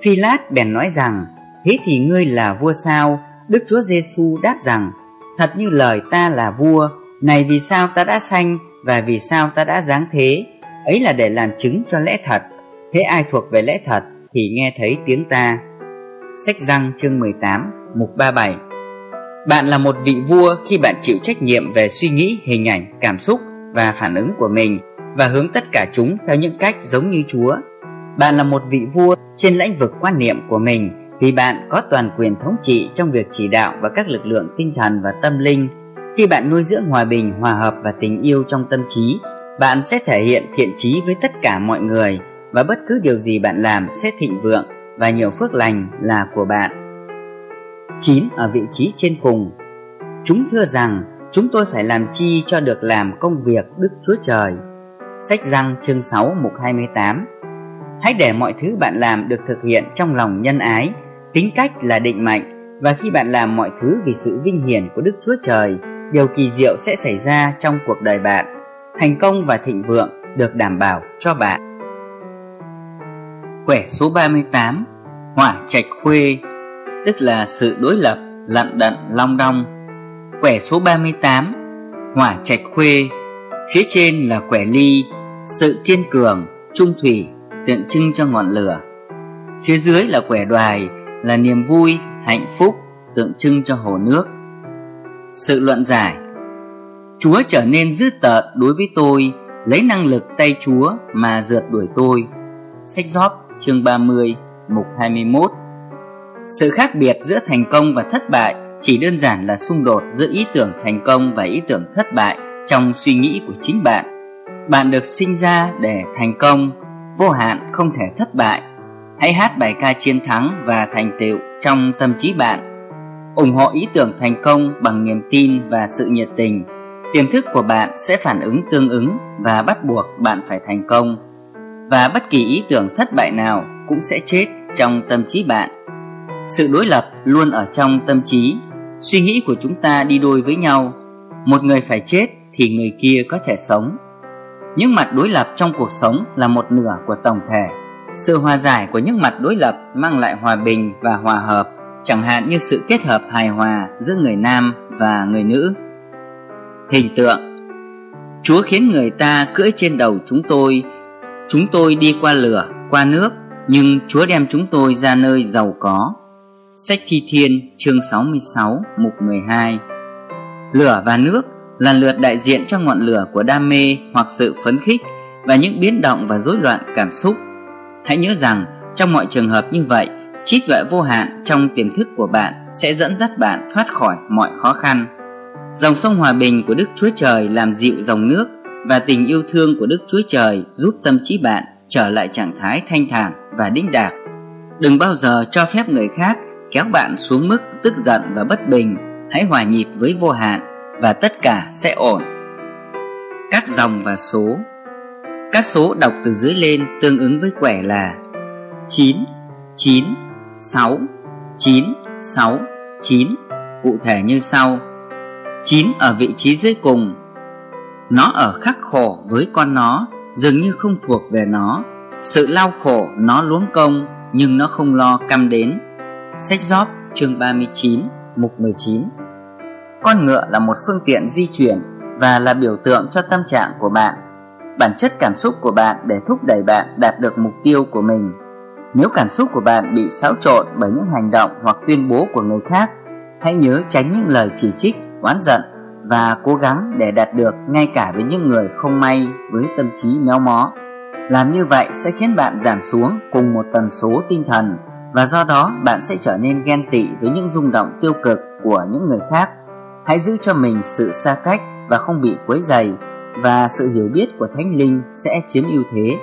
Phi-lát bèn nói rằng: thế thì ngươi là vua sao? Đức Chúa Giêsu đáp rằng: thật như lời ta là vua. Này, vì sao ta đã sanh và vì sao ta đã giáng thế? Ấy là để làm chứng cho lẽ thật. Thế ai thuộc về lẽ thật thì nghe thấy tiếng ta. Sách Giăng chương 18 mục 37. Bạn là một vị vua khi bạn chịu trách nhiệm về suy nghĩ, hình ảnh, cảm xúc và phản ứng của mình, và hướng tất cả chúng theo những cách giống như Chúa. Bạn là một vị vua trên lĩnh vực quan niệm của mình, vì bạn có toàn quyền thống trị trong việc chỉ đạo và các lực lượng tinh thần và tâm linh. Khi bạn nuôi dưỡng hòa bình, hòa hợp và tình yêu trong tâm trí, bạn sẽ thể hiện thiện chí với tất cả mọi người, và bất cứ điều gì bạn làm sẽ thịnh vượng và nhiều phước lành là của bạn. 9. Ở vị trí trên cùng. Chúng thưa rằng: chúng tôi phải làm chi cho được làm công việc Đức Chúa Trời. Sách Giăng chương 6 mục 28. Hãy để mọi thứ bạn làm được thực hiện trong lòng nhân ái. Tính cách là định mệnh, và khi bạn làm mọi thứ vì sự vinh hiển của Đức Chúa Trời, điều kỳ diệu sẽ xảy ra trong cuộc đời bạn. Thành công và thịnh vượng được đảm bảo cho bạn. Quẻ số 38. Hỏa trạch khuê, tức là sự đối lập, lận đận, long đong. Quẻ số 38. Hỏa trạch khuê, phía trên là quẻ ly, sự kiên cường, trung thủy, tượng trưng cho ngọn lửa. Phía dưới là quẻ đoài, là niềm vui, hạnh phúc, tượng trưng cho hồ nước. Sự luận giải. Chúa trở nên dữ tợn đối với tôi, lấy năng lực tay Chúa mà rượt đuổi tôi. Sách Gióp chương 30 mục 21. Sự khác biệt giữa thành công và thất bại chỉ đơn giản là xung đột giữa ý tưởng thành công và ý tưởng thất bại trong suy nghĩ của chính bạn. Bạn được sinh ra để thành công, vô hạn không thể thất bại. Hãy hát bài ca chiến thắng và thành tựu trong tâm trí bạn. Ủng hộ ý tưởng thành công bằng niềm tin và sự nhiệt tình. Tiềm thức của bạn sẽ phản ứng tương ứng và bắt buộc bạn phải thành công. Và bất kỳ ý tưởng thất bại nào cũng sẽ chết trong tâm trí bạn. Sự đối lập luôn ở trong tâm trí. Suy nghĩ của chúng ta đi đôi với nhau. Một người phải chết thì người kia có thể sống. Những mặt đối lập trong cuộc sống là một nửa của tổng thể. Sự hòa giải của những mặt đối lập mang lại hòa bình và hòa hợp, chẳng hạn như sự kết hợp hài hòa giữa người nam và người nữ. Hình tượng. Chúa khiến người ta cưỡi trên đầu chúng tôi đi qua lửa, qua nước, nhưng Chúa đem chúng tôi ra nơi giàu có. Sách Thi Thiên chương 66 mục 12. Lửa và nước lần lượt đại diện cho ngọn lửa của đam mê hoặc sự phấn khích và những biến động và rối loạn cảm xúc. Hãy nhớ rằng trong mọi trường hợp như vậy, trí tuệ vô hạn trong tiềm thức của bạn sẽ dẫn dắt bạn thoát khỏi mọi khó khăn. Dòng sông hòa bình của Đức Chúa Trời làm dịu dòng nước, và tình yêu thương của Đức Chúa Trời giúp tâm trí bạn trở lại trạng thái thanh thản và đĩnh đạc. Đừng bao giờ cho phép người khác kéo bạn xuống mức tức giận và bất bình. Hãy hòa nhịp với vô hạn và tất cả sẽ ổn. Các dòng và số. Các số đọc từ dưới lên tương ứng với quẻ là 9, 9, 6, 9, 6, 9. Cụ thể như sau. 9 ở vị trí dưới cùng. Nó ở khắc khổ với con nó, dường như không thuộc về nó. Sự lao khổ nó luống công, nhưng nó không lo căm đến. Sách Gióp chương 39 mục 19. Con ngựa là một phương tiện di chuyển và là biểu tượng cho tâm trạng của bạn, bản chất cảm xúc của bạn để thúc đẩy bạn đạt được mục tiêu của mình. Nếu cảm xúc của bạn bị xáo trộn bởi những hành động hoặc tuyên bố của người khác, hãy nhớ tránh những lời chỉ trích, oán giận và cố gắng để đạt được ngay cả với những người không may với tâm trí méo mó. Làm như vậy sẽ khiến bạn giảm xuống cùng một tần số tinh thần, và do đó bạn sẽ trở nên ghen tị với những rung động tiêu cực của những người khác. Hãy giữ cho mình sự xa cách và không bị quấy rầy, và sự hiểu biết của Thánh Linh sẽ chiếm ưu thế.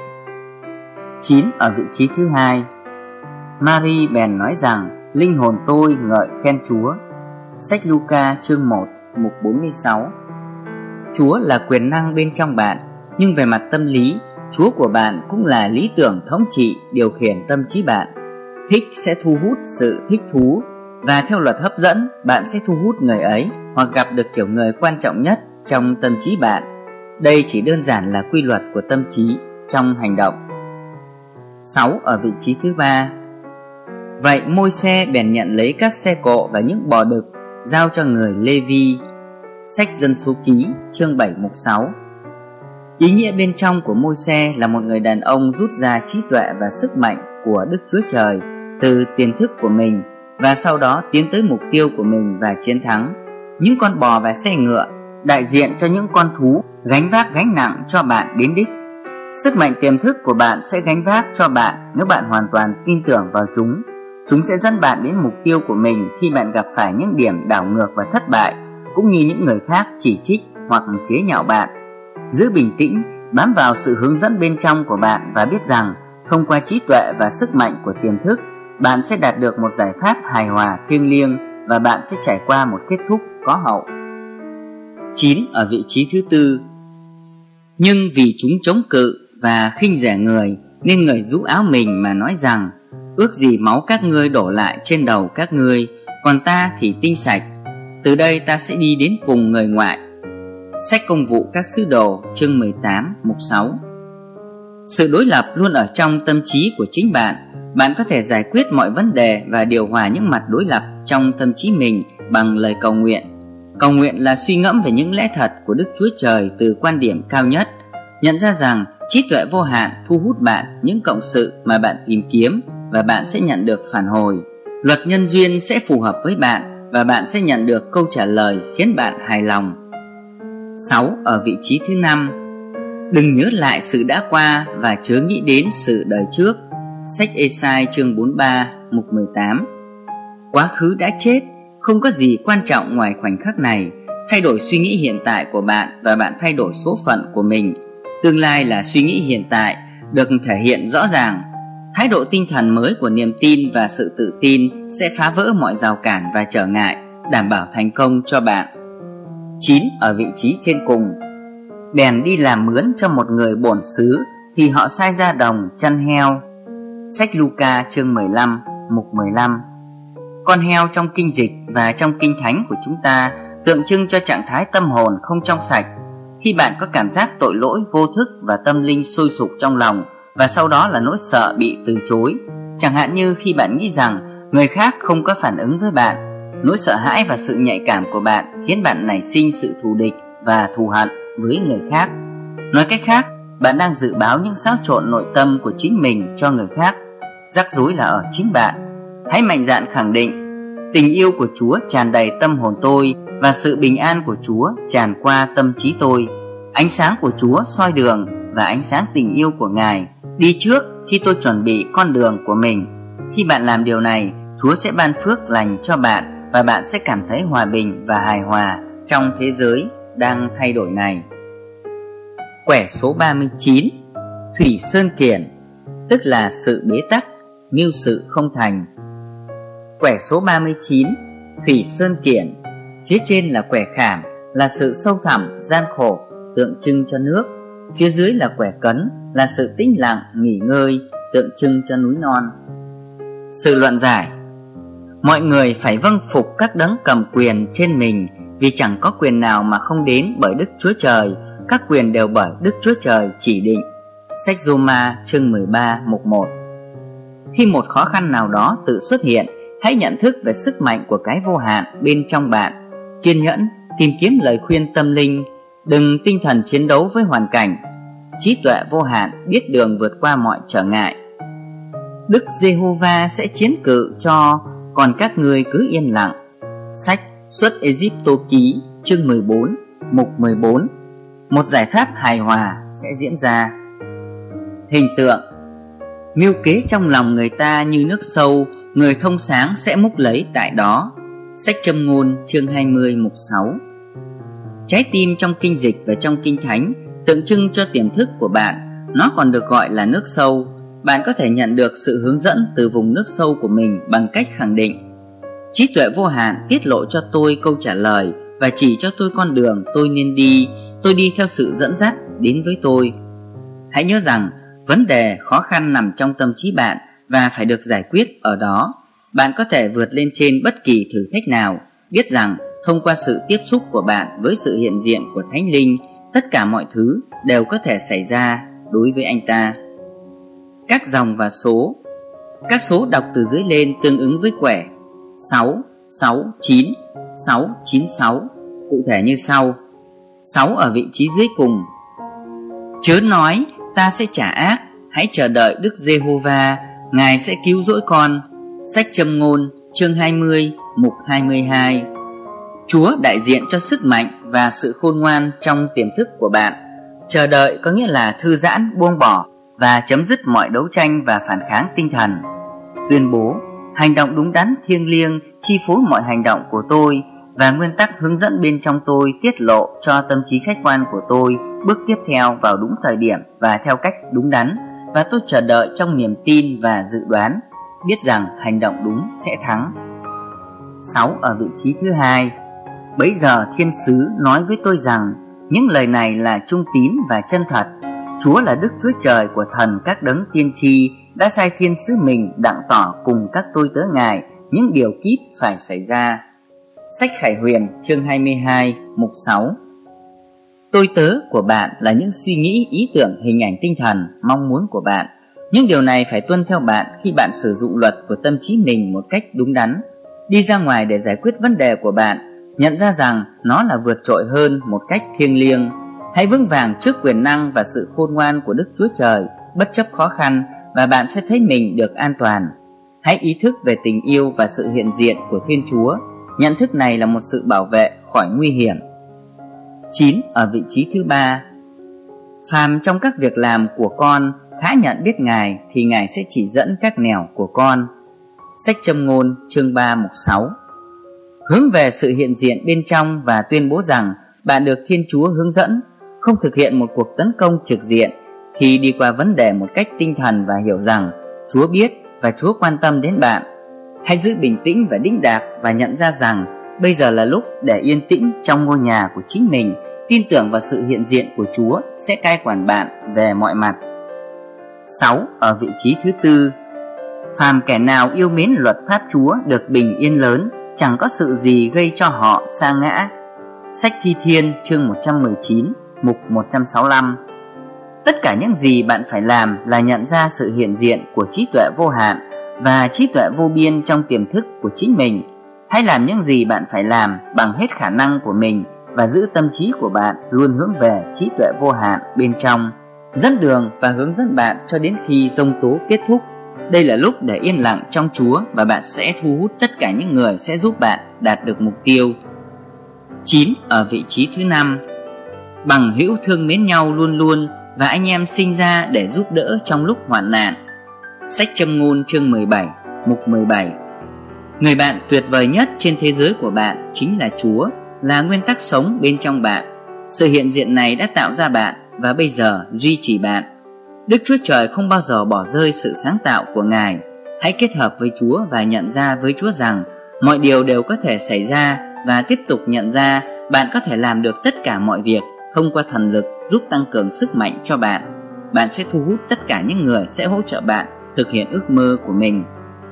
9 ở vị trí thứ hai. Mary bèn nói rằng: linh hồn tôi ngợi khen Chúa. Sách Luca chương 1 mục 46. Chúa là quyền năng bên trong bạn, nhưng về mặt tâm lý, Chúa của bạn cũng là lý tưởng thống trị điều khiển tâm trí bạn. Thích sẽ thu hút sự thích thú, và theo luật hấp dẫn, bạn sẽ thu hút người ấy hoặc gặp được kiểu người quan trọng nhất trong tâm trí bạn. Đây chỉ đơn giản là quy luật của tâm trí trong hành động. 6 ở vị trí thứ ba. Vậy Môi-se bèn nhận lấy các xe cộ và những bò đực, giao cho người Lê-vi. Sách Dân Số Ký chương 7 mục 6. Ý nghĩa bên trong của Môi-se là một người đàn ông rút ra trí tuệ và sức mạnh của Đức Chúa Trời từ tiềm thức của mình, và sau đó tiến tới mục tiêu của mình và chiến thắng. Những con bò và xe ngựa đại diện cho những con thú gánh vác gánh nặng cho bạn đến đích. Sức mạnh tiềm thức của bạn sẽ gánh vác cho bạn nếu bạn hoàn toàn tin tưởng vào chúng. Chúng sẽ dẫn bạn đến mục tiêu của mình khi bạn gặp phải những điểm đảo ngược và thất bại, cũng như những người khác chỉ trích hoặc chế nhạo bạn. Giữ bình tĩnh, bám vào sự hướng dẫn bên trong của bạn và biết rằng thông qua trí tuệ và sức mạnh của tiềm thức, bạn sẽ đạt được một giải pháp hài hòa thiêng liêng và bạn sẽ trải qua một kết thúc có hậu. 9 ở vị trí thứ tư. Nhưng vì chúng chống cự và khinh rẻ người, nên người rũ áo mình mà nói rằng: ước gì máu các ngươi đổ lại trên đầu các ngươi, còn ta thì tinh sạch. Từ đây ta sẽ đi đến cùng người ngoại. Sách Công vụ các sứ đồ chương 18 mục 6. Sự đối lập luôn ở trong tâm trí của chính bạn. Bạn có thể giải quyết mọi vấn đề và điều hòa những mặt đối lập trong tâm trí mình bằng lời cầu nguyện. Cầu nguyện là suy ngẫm về những lẽ thật của Đức Chúa Trời từ quan điểm cao nhất. Nhận ra rằng trí tuệ vô hạn thu hút bạn những cộng sự mà bạn tìm kiếm, và bạn sẽ nhận được phản hồi. Luật nhân duyên sẽ phù hợp với bạn và bạn sẽ nhận được câu trả lời khiến bạn hài lòng. 6 ở vị trí thứ 5. Đừng nhớ lại sự đã qua và chớ nghĩ đến sự đời trước. Sách Ê-sai chương 43 mục 18. Quá khứ đã chết, không có gì quan trọng ngoài khoảnh khắc này. Thay đổi suy nghĩ hiện tại của bạn và bạn thay đổi số phận của mình. Tương lai là suy nghĩ hiện tại được thể hiện rõ ràng. Thái độ tinh thần mới của niềm tin và sự tự tin sẽ phá vỡ mọi rào cản và trở ngại, đảm bảo thành công cho bạn. 9 ở vị trí trên cùng. Bèn đi làm mướn cho một người bổn xứ, thì họ sai ra đồng chăn heo. Sách Luca chương 15 mục 15. Con heo trong kinh dịch và trong kinh thánh của chúng ta tượng trưng cho trạng thái tâm hồn không trong sạch. Khi bạn có cảm giác tội lỗi vô thức và tâm linh sôi sục trong lòng, và sau đó là nỗi sợ bị từ chối, chẳng hạn như khi bạn nghĩ rằng người khác không có phản ứng với bạn. Nỗi sợ hãi và sự nhạy cảm của bạn khiến bạn nảy sinh sự thù địch và thù hận với người khác. Nói cách khác, bạn đang dự báo những xáo trộn nội tâm của chính mình cho người khác. Rắc rối là ở chính bạn. Hãy mạnh dạn khẳng định: tình yêu của Chúa tràn đầy tâm hồn tôi, và sự bình an của Chúa tràn qua tâm trí tôi. Ánh sáng của Chúa soi đường, và ánh sáng tình yêu của Ngài đi trước khi tôi chuẩn bị con đường của mình. Khi bạn làm điều này, Chúa sẽ ban phước lành cho bạn, và bạn sẽ cảm thấy hòa bình và hài hòa trong thế giới đang thay đổi này. Quẻ số 39. Thủy Sơn Kiển, tức là sự bế tắc, mưu sự không thành. Quẻ số 39. Thủy Sơn Kiển. Phía trên là quẻ khảm, là sự sâu thẳm, gian khổ, tượng trưng cho nước. Phía dưới là quẻ cấn, là sự tĩnh lặng, nghỉ ngơi, tượng trưng cho núi non. Sự luận giải: mọi người phải vâng phục các đấng cầm quyền trên mình, vì chẳng có quyền nào mà không đến bởi Đức Chúa Trời. Các quyền đều bởi Đức Chúa Trời chỉ định. Sách Roma chương 13 mục 1. Khi một khó khăn nào đó tự xuất hiện, hãy nhận thức về sức mạnh của cái vô hạn bên trong bạn. Kiên nhẫn, tìm kiếm lời khuyên tâm linh. Đừng tinh thần chiến đấu với hoàn cảnh. Trí tuệ vô hạn biết đường vượt qua mọi trở ngại. Đức Giê-hô-va sẽ chiến cự cho, còn các ngươi cứ yên lặng. Sách Xuất Ê-díp-tô ký chương 14 mục 14. Một giải pháp hài hòa sẽ diễn ra. Hình tượng: mưu kế trong lòng người ta như nước sâu, người thông sáng sẽ múc lấy tại đó. Sách Châm ngôn chương 20 mục 6. Trái tim trong kinh dịch và trong kinh thánh tượng trưng cho tiềm thức của bạn. Nó còn được gọi là nước sâu. Bạn có thể nhận được sự hướng dẫn từ vùng nước sâu của mình bằng cách khẳng định: trí tuệ vô hạn tiết lộ cho tôi câu trả lời và chỉ cho tôi con đường tôi nên đi. Tôi đi theo sự dẫn dắt đến với tôi. Hãy nhớ rằng vấn đề khó khăn nằm trong tâm trí bạn và phải được giải quyết ở đó. Bạn có thể vượt lên trên bất kỳ thử thách nào. Biết rằng thông qua sự tiếp xúc của bạn với sự hiện diện của Thánh Linh, tất cả mọi thứ đều có thể xảy ra đối với anh ta. Các dòng và số. Các số đọc từ dưới lên tương ứng với quẻ 6, 6, 9, 6, 9, 6, cụ thể như sau. 6 ở vị trí dưới cùng. Chớ nói ta sẽ trả ác, hãy chờ đợi Đức Giê-hô-va, Ngài sẽ cứu rỗi con. Sách Châm ngôn chương 20 mục 22. Chúa đại diện cho sức mạnh và sự khôn ngoan trong tiềm thức của bạn. Chờ đợi có nghĩa là thư giãn, buông bỏ và chấm dứt mọi đấu tranh và phản kháng tinh thần. Tuyên bố, hành động đúng đắn thiêng liêng chi phối mọi hành động của tôi, và nguyên tắc hướng dẫn bên trong tôi tiết lộ cho tâm trí khách quan của tôi bước tiếp theo vào đúng thời điểm và theo cách đúng đắn, và tôi chờ đợi trong niềm tin và dự đoán, biết rằng hành động đúng sẽ thắng. 6 ở vị trí thứ hai. Bấy giờ thiên sứ nói với tôi rằng những lời này là trung tín và chân thật. Chúa là Đức Chúa Trời của thần các đấng tiên tri đã sai thiên sứ mình đặng tỏ cùng các tôi tớ Ngài những điều kíp phải xảy ra. Sách Khải Huyền chương 22 mục 6. Tôi tớ của bạn là những suy nghĩ, ý tưởng, hình ảnh tinh thần, mong muốn của bạn. Những điều này phải tuân theo bạn khi bạn sử dụng luật của tâm trí mình một cách đúng đắn. Đi ra ngoài để giải quyết vấn đề của bạn, nhận ra rằng nó là vượt trội hơn một cách thiêng liêng. Hãy vững vàng trước quyền năng và sự khôn ngoan của Đức Chúa Trời, bất chấp khó khăn, và bạn sẽ thấy mình được an toàn. Hãy ý thức về tình yêu và sự hiện diện của Thiên Chúa. Nhận thức này là một sự bảo vệ khỏi nguy hiểm. 9 ở vị trí thứ ba. Phàm trong các việc làm của con khá nhận biết Ngài, thì Ngài sẽ chỉ dẫn các nẻo của con. Sách Châm ngôn chương 3 mục 6. Hướng về sự hiện diện bên trong và tuyên bố rằng bạn được Thiên Chúa hướng dẫn, không thực hiện một cuộc tấn công trực diện, thì đi qua vấn đề một cách tinh thần và hiểu rằng Chúa biết và Chúa quan tâm đến bạn. Hãy giữ bình tĩnh và đĩnh đạc và nhận ra rằng bây giờ là lúc để yên tĩnh trong ngôi nhà của chính mình, tin tưởng vào sự hiện diện của Chúa sẽ cai quản bạn về mọi mặt. 6 ở vị trí thứ tư. Phàm kẻ nào yêu mến luật pháp Chúa được bình yên lớn, chẳng có sự gì gây cho họ sa ngã. Sách Thi Thiên chương 119 mục 165. Tất cả những gì bạn phải làm là nhận ra sự hiện diện của trí tuệ vô hạn và trí tuệ vô biên trong tiềm thức của chính mình. Hãy làm những gì bạn phải làm bằng hết khả năng của mình và giữ tâm trí của bạn luôn hướng về trí tuệ vô hạn bên trong, dẫn đường và hướng dẫn bạn cho đến khi giông tố kết thúc. Đây là lúc để yên lặng trong Chúa, và bạn sẽ thu hút tất cả những người sẽ giúp bạn đạt được mục tiêu. 9 ở vị trí thứ năm. Bằng hữu thương mến nhau luôn luôn, và anh em sinh ra để giúp đỡ trong lúc hoạn nạn. Sách Châm ngôn chương 17 mục 17. Người bạn tuyệt vời nhất trên thế giới của bạn chính là Chúa, là nguyên tắc sống bên trong bạn. Sự hiện diện này đã tạo ra bạn và bây giờ duy trì bạn. Đức Chúa Trời không bao giờ bỏ rơi sự sáng tạo của Ngài. Hãy kết hợp với Chúa và nhận ra với Chúa rằng mọi điều đều có thể xảy ra, và tiếp tục nhận ra bạn có thể làm được tất cả mọi việc thông qua thần lực giúp tăng cường sức mạnh cho bạn. Bạn sẽ thu hút tất cả những người sẽ hỗ trợ bạn thực hiện ước mơ của mình.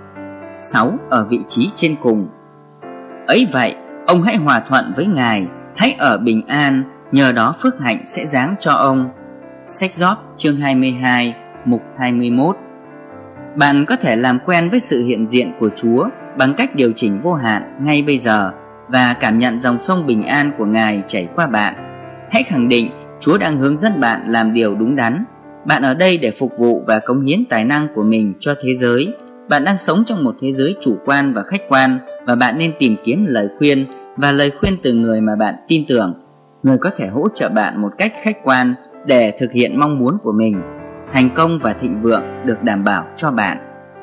6 ở vị trí trên cùng. Ấy vậy, ông hãy hòa thuận với Ngài, hãy ở bình an, nhờ đó phước hạnh sẽ giáng cho ông. Sách Gióp chương 22 mục 21. Bạn có thể làm quen với sự hiện diện của Chúa bằng cách điều chỉnh vô hạn ngay bây giờ và cảm nhận dòng sông bình an của Ngài chảy qua bạn. Hãy khẳng định Chúa đang hướng dẫn bạn làm điều đúng đắn. Bạn ở đây để phục vụ và cống hiến tài năng của mình cho thế giới. Bạn đang sống trong một thế giới chủ quan và khách quan, và bạn nên tìm kiếm lời khuyên và lời khuyên từ người mà bạn tin tưởng, người có thể hỗ trợ bạn một cách khách quan để thực hiện mong muốn của mình. Thành công và thịnh vượng được đảm bảo cho bạn.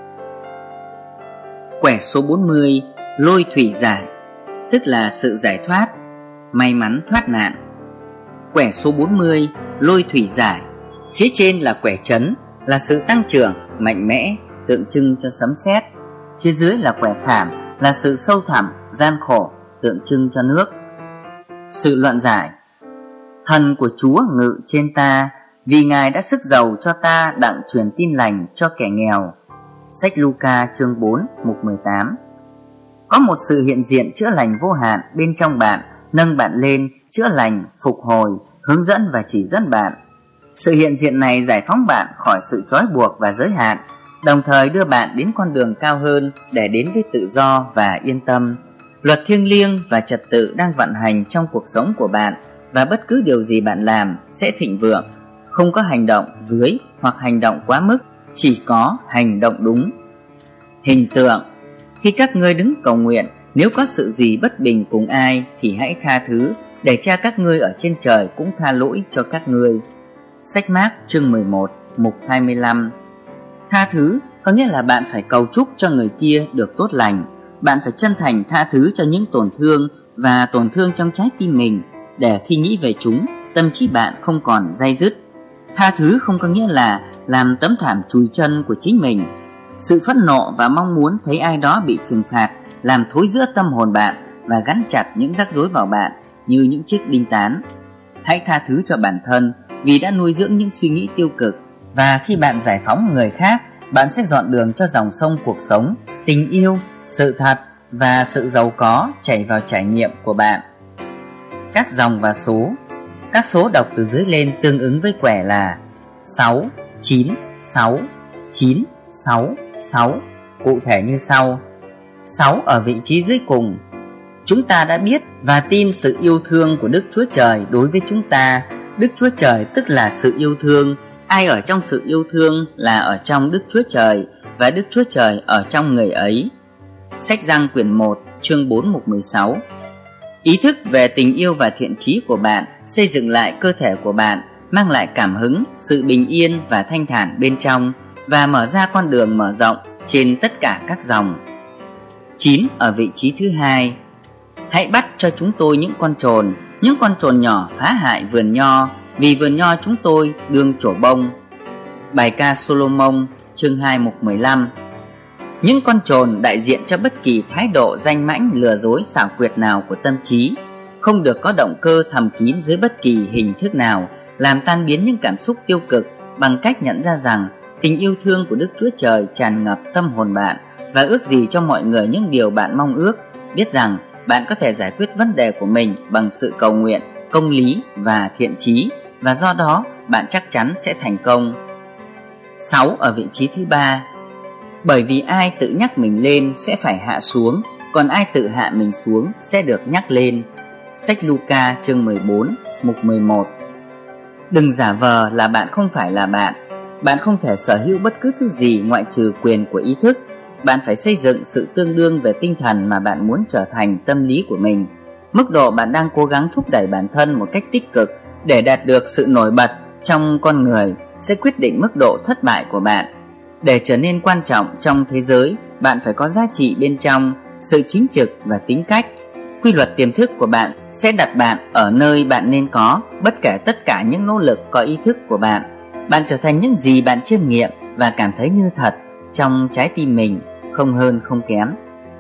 Quẻ số 40, lôi thủy giải, tức là sự giải thoát, may mắn thoát nạn. Quẻ số 40, lôi thủy giải. Phía trên là quẻ trấn, là sự tăng trưởng, mạnh mẽ, tượng trưng cho sấm sét. Phía dưới là quẻ thảm, là sự sâu thẳm, gian khổ, tượng trưng cho nước. Sự luận giải. Thần của Chúa ngự trên ta, vì Ngài đã sức giàu cho ta đặng truyền tin lành cho kẻ nghèo. Sách Luca chương 4 mục 18. Có một sự hiện diện chữa lành vô hạn bên trong bạn, nâng bạn lên, chữa lành, phục hồi, hướng dẫn và chỉ dẫn bạn. Sự hiện diện này giải phóng bạn khỏi sự trói buộc và giới hạn. đồng thời đưa bạn đến con đường cao hơn để đến với tự do và yên tâm. Luật thiêng liêng và trật tự đang vận hành trong cuộc sống của bạn, và bất cứ điều gì bạn làm sẽ thịnh vượng. Không có hành động dưới hoặc hành động quá mức, chỉ có hành động đúng. Hình tượng: khi các ngươi đứng cầu nguyện, nếu có sự gì bất bình cùng ai thì hãy tha thứ, để Cha các ngươi ở trên trời cũng tha lỗi cho các ngươi. Sách Mác chương 11 mục 25. Tha thứ có nghĩa là bạn phải cầu chúc cho người kia được tốt lành. Bạn phải chân thành tha thứ cho những tổn thương và tổn thương trong trái tim mình, để khi nghĩ về chúng, tâm trí bạn không còn day dứt. Tha thứ không có nghĩa là làm tấm thảm chùi chân của chính mình. Sự phẫn nộ và mong muốn thấy ai đó bị trừng phạt làm thối rữa tâm hồn bạn và gắn chặt những rắc rối vào bạn như những chiếc đinh tán. Hãy tha thứ cho bản thân vì đã nuôi dưỡng những suy nghĩ tiêu cực, và khi bạn giải phóng người khác, bạn sẽ dọn đường cho dòng sông cuộc sống, tình yêu, sự thật và sự giàu có chảy vào trải nghiệm của bạn. Các dòng và số. Các số đọc từ dưới lên tương ứng với quẻ là 6, 9, 6, 9, 6, 6, cụ thể như sau. 6 ở vị trí dưới cùng. Chúng ta đã biết và tin sự yêu thương của Đức Chúa Trời đối với chúng ta. Đức Chúa Trời tức là sự yêu thương. Ai ở trong sự yêu thương là ở trong Đức Chúa Trời, và Đức Chúa Trời ở trong người ấy. Sách Giăng quyển 1 chương 4 mục 16. Ý thức về tình yêu và thiện chí của bạn xây dựng lại cơ thể của bạn, mang lại cảm hứng, sự bình yên và thanh thản bên trong, và mở ra con đường mở rộng trên tất cả các dòng. 9 ở vị trí thứ hai. Hãy bắt cho chúng tôi những con trồn nhỏ phá hại vườn nho, vì vườn nho chúng tôi đương trổ bông. Bài ca Solomon chương 2 mục 15. Những con trồn đại diện cho bất kỳ thái độ danh mãnh, lừa dối, xảo quyệt nào của tâm trí, không được có động cơ thầm kín dưới bất kỳ hình thức nào, làm tan biến những cảm xúc tiêu cực bằng cách nhận ra rằng tình yêu thương của Đức Chúa Trời tràn ngập tâm hồn bạn, và ước gì cho mọi người những điều bạn mong ước. Biết rằng bạn có thể giải quyết vấn đề của mình bằng sự cầu nguyện, công lý và thiện chí, và do đó bạn chắc chắn sẽ thành công. 6 ở vị trí thứ ba. Bởi vì ai tự nhắc mình lên sẽ phải hạ xuống, còn ai tự hạ mình xuống sẽ được nhắc lên. Sách Luca chương 14 mục 11. Đừng giả vờ là bạn không phải là bạn. Bạn không thể sở hữu bất cứ thứ gì ngoại trừ quyền của ý thức. Bạn phải xây dựng sự tương đương về tinh thần mà bạn muốn trở thành tâm lý của mình. Mức độ bạn đang cố gắng thúc đẩy bản thân một cách tích cực để đạt được sự nổi bật trong con người sẽ quyết định mức độ thất bại của bạn. Để trở nên quan trọng trong thế giới, bạn phải có giá trị bên trong, sự chính trực và tính cách. Quy luật tiềm thức của bạn sẽ đặt bạn ở nơi bạn nên có, bất kể tất cả những nỗ lực có ý thức của bạn. Bạn trở thành những gì bạn chiêm nghiệm và cảm thấy như thật trong trái tim mình, không hơn không kém.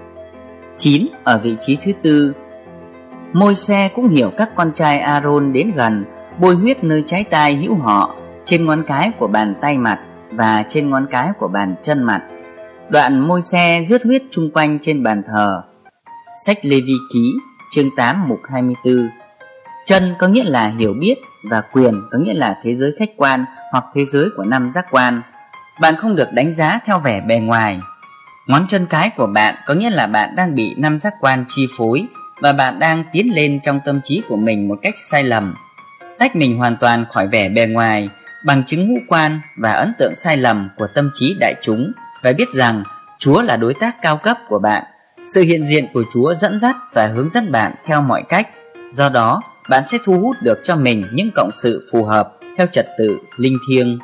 9 ở vị trí thứ tư. Môi-se cũng hiểu các con trai A-rôn đến gần, bôi huyết nơi trái tai hữu họ, trên ngón cái của bàn tay mặt và trên ngón cái của bàn chân mặt. Đoạn Môi-se rướt huyết chung quanh trên bàn thờ. Sách Lê-vi ký chương 8 mục 24. Chân có nghĩa là hiểu biết, và quyền có nghĩa là thế giới khách quan hoặc thế giới của năm giác quan. Bạn không được đánh giá theo vẻ bề ngoài. Ngón chân cái của bạn có nghĩa là bạn đang bị năm giác quan chi phối, và bạn đang tiến lên trong tâm trí của mình một cách sai lầm. Tách mình hoàn toàn khỏi vẻ bề ngoài, bằng chứng ngũ quan và ấn tượng sai lầm của tâm trí đại chúng, và biết rằng Chúa là đối tác cao cấp của bạn. Sự hiện diện của Chúa dẫn dắt và hướng dẫn bạn theo mọi cách. Do đó, bạn sẽ thu hút được cho mình những cộng sự phù hợp theo trật tự linh thiêng.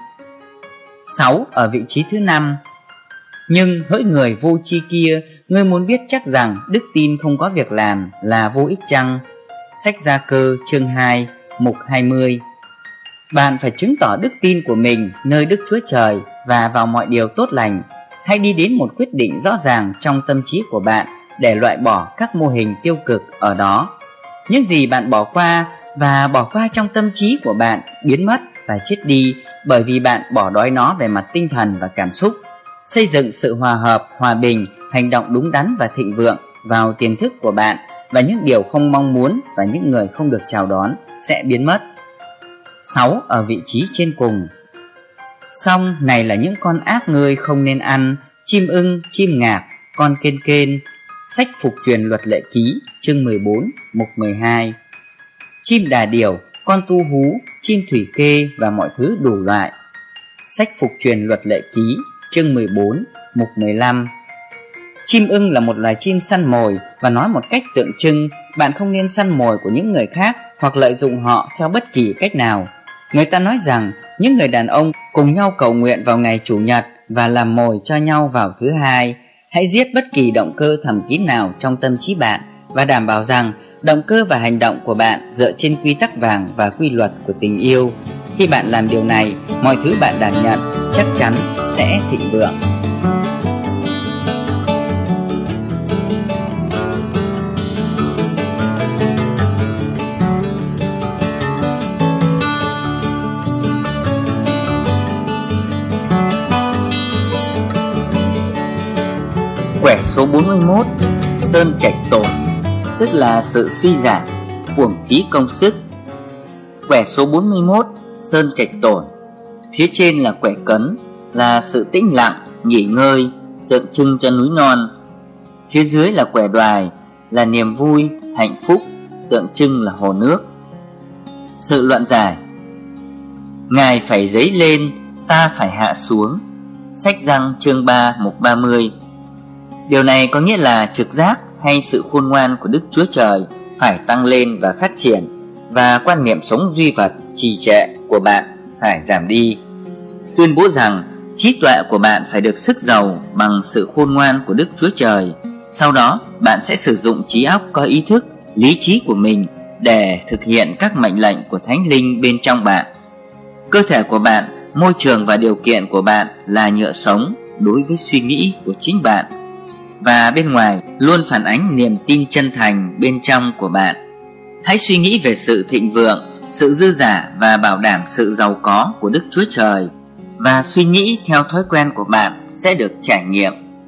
6 ở vị trí thứ 5. Nhưng hỡi người vô tri kia, ngươi muốn biết chắc rằng đức tin không có việc làm là vô ích chăng? Sách Gia Cơ chương 2 mục 20. Bạn phải chứng tỏ đức tin của mình nơi Đức Chúa Trời và vào mọi điều tốt lành. Hãy đi đến một quyết định rõ ràng trong tâm trí của bạn để loại bỏ các mô hình tiêu cực ở đó. Những gì bạn bỏ qua trong tâm trí của bạn biến mất và chết đi bởi vì bạn bỏ đói nó về mặt tinh thần và cảm xúc. Xây dựng sự hòa hợp, hòa bình, hành động đúng đắn và thịnh vượng vào tiềm thức của bạn, và những điều không mong muốn và những người không được chào đón sẽ biến mất. 6 ở vị trí trên cùng. Xong này là những con ác ngươi không nên ăn: chim ưng, chim ngạc, con kên kên. Sách Phục Truyền Luật Lệ Ký chương 14 mục 12. Chim đà điểu, con tu hú, chim thủy kê và mọi thứ đủ loại. Sách Phục Truyền Luật Lệ Ký chương 14 mục 15. Chim ưng là một loài chim săn mồi, và nói một cách tượng trưng, bạn không nên săn mồi của những người khác hoặc lợi dụng họ theo bất kỳ cách nào. Người ta nói rằng những người đàn ông cùng nhau cầu nguyện vào ngày Chủ nhật và làm mồi cho nhau vào thứ Hai. Hãy giết bất kỳ động cơ thầm kín nào trong tâm trí bạn, và đảm bảo rằng động cơ và hành động của bạn dựa trên quy tắc vàng và quy luật của tình yêu. Khi bạn làm điều này, mọi thứ bạn đảm nhận chắc chắn sẽ thịnh vượng. Quẻ số 41, sơn trạch tổn, tức là sự suy giảm, uổng phí công sức. Quẻ số 41, sơn trạch tổn. Phía trên là quẻ cấn, là sự tĩnh lặng, nghỉ ngơi, tượng trưng cho núi non. Phía dưới là quẻ đoài, là niềm vui, hạnh phúc, tượng trưng là hồ nước. Sự luận giải: Ngài phải dấy lên, ta phải hạ xuống. Sách Răng chương 3 mục 30. Điều này có nghĩa là trực giác hay sự khôn ngoan của Đức Chúa Trời phải tăng lên và phát triển, và quan niệm sống duy vật, trì trệ của bạn phải giảm đi. Tuyên bố rằng trí tuệ của bạn phải được sức giàu bằng sự khôn ngoan của Đức Chúa Trời. Sau đó bạn sẽ sử dụng trí óc có ý thức, lý trí của mình để thực hiện các mệnh lệnh của Thánh Linh bên trong bạn. Cơ thể của bạn, môi trường và điều kiện của bạn là nhựa sống đối với suy nghĩ của chính bạn, và bên ngoài luôn phản ánh niềm tin chân thành bên trong của bạn. Hãy suy nghĩ về sự thịnh vượng, sự dư dả và bảo đảm sự giàu có của Đức Chúa Trời, và suy nghĩ theo thói quen của bạn sẽ được trải nghiệm.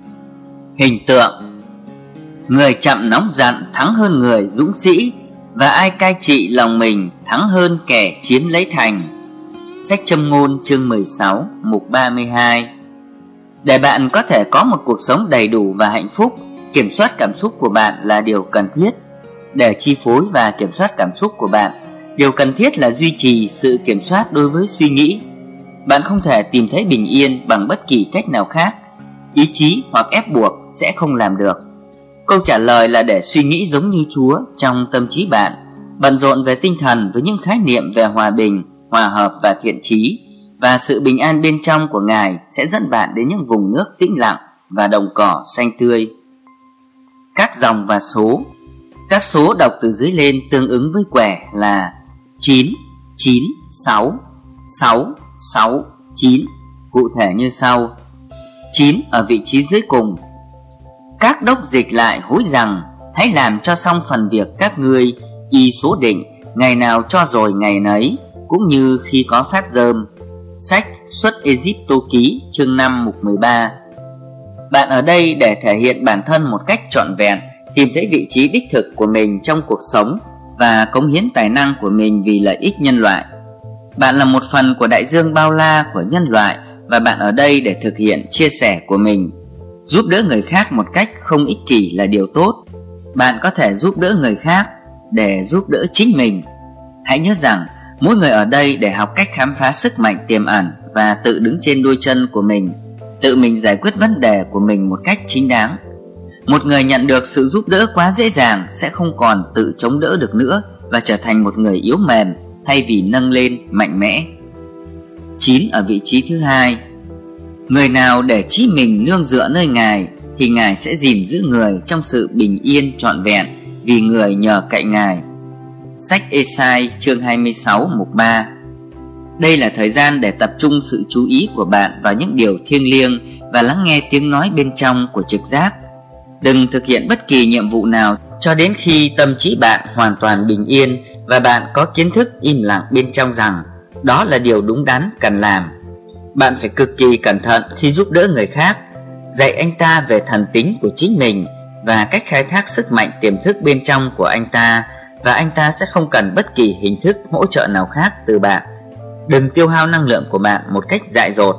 Hình tượng: người chậm nóng giận thắng hơn người dũng sĩ, và ai cai trị lòng mình thắng hơn kẻ chiếm lấy thành. Sách Châm Ngôn chương 16 mục 32. Để bạn có thể có một cuộc sống đầy đủ và hạnh phúc, kiểm soát cảm xúc của bạn là điều cần thiết. Để chi phối và kiểm soát cảm xúc của bạn, điều cần thiết là duy trì sự kiểm soát đối với suy nghĩ. Bạn không thể tìm thấy bình yên bằng bất kỳ cách nào khác. Ý chí hoặc ép buộc sẽ không làm được. Câu trả lời là để suy nghĩ giống như Chúa trong tâm trí bạn, bận rộn về tinh thần với những khái niệm về hòa bình, hòa hợp và thiện chí, và sự bình an bên trong của Ngài sẽ dẫn bạn đến những vùng nước tĩnh lặng và đồng cỏ xanh tươi. Các dòng và số. Các số đọc từ dưới lên tương ứng với quẻ là 9, 9, 6, 6, 6, 9. Cụ thể như sau: 9 ở vị trí dưới cùng. Các đốc dịch lại hối rằng: hãy làm cho xong phần việc các ngươi, y số định, ngày nào cho rồi ngày nấy, cũng như khi có phát dơm. Sách Xuất Ê-díp-tô ký chương 5 mục 13. Bạn ở đây để thể hiện bản thân một cách trọn vẹn, tìm thấy vị trí đích thực của mình trong cuộc sống và cống hiến tài năng của mình vì lợi ích nhân loại. Bạn là một phần của đại dương bao la của nhân loại, và bạn ở đây để thực hiện chia sẻ của mình. Giúp đỡ người khác một cách không ích kỷ là điều tốt. Bạn có thể giúp đỡ người khác để giúp đỡ chính mình. Hãy nhớ rằng mỗi người ở đây để học cách khám phá sức mạnh tiềm ẩn và tự đứng trên đôi chân của mình, tự mình giải quyết vấn đề của mình một cách chính đáng. Một người nhận được sự giúp đỡ quá dễ dàng sẽ không còn tự chống đỡ được nữa và trở thành một người yếu mềm thay vì nâng lên mạnh mẽ. 9 ở vị trí thứ hai. Người nào để trí mình nương dựa nơi Ngài thì Ngài sẽ gìn giữ người trong sự bình yên trọn vẹn, vì người nhờ cậy Ngài. Sách Ê-sai chương 26 mục 3. Đây là thời gian để tập trung sự chú ý của bạn vào những điều thiêng liêng và lắng nghe tiếng nói bên trong của trực giác. Đừng thực hiện bất kỳ nhiệm vụ nào cho đến khi tâm trí bạn hoàn toàn bình yên và bạn có kiến thức im lặng bên trong rằng đó là điều đúng đắn cần làm. Bạn phải cực kỳ cẩn thận khi giúp đỡ người khác, dạy anh ta về thần tính của chính mình và cách khai thác sức mạnh tiềm thức bên trong của anh ta, và anh ta sẽ không cần bất kỳ hình thức hỗ trợ nào khác từ bạn. Đừng tiêu hao năng lượng của bạn một cách dại dột.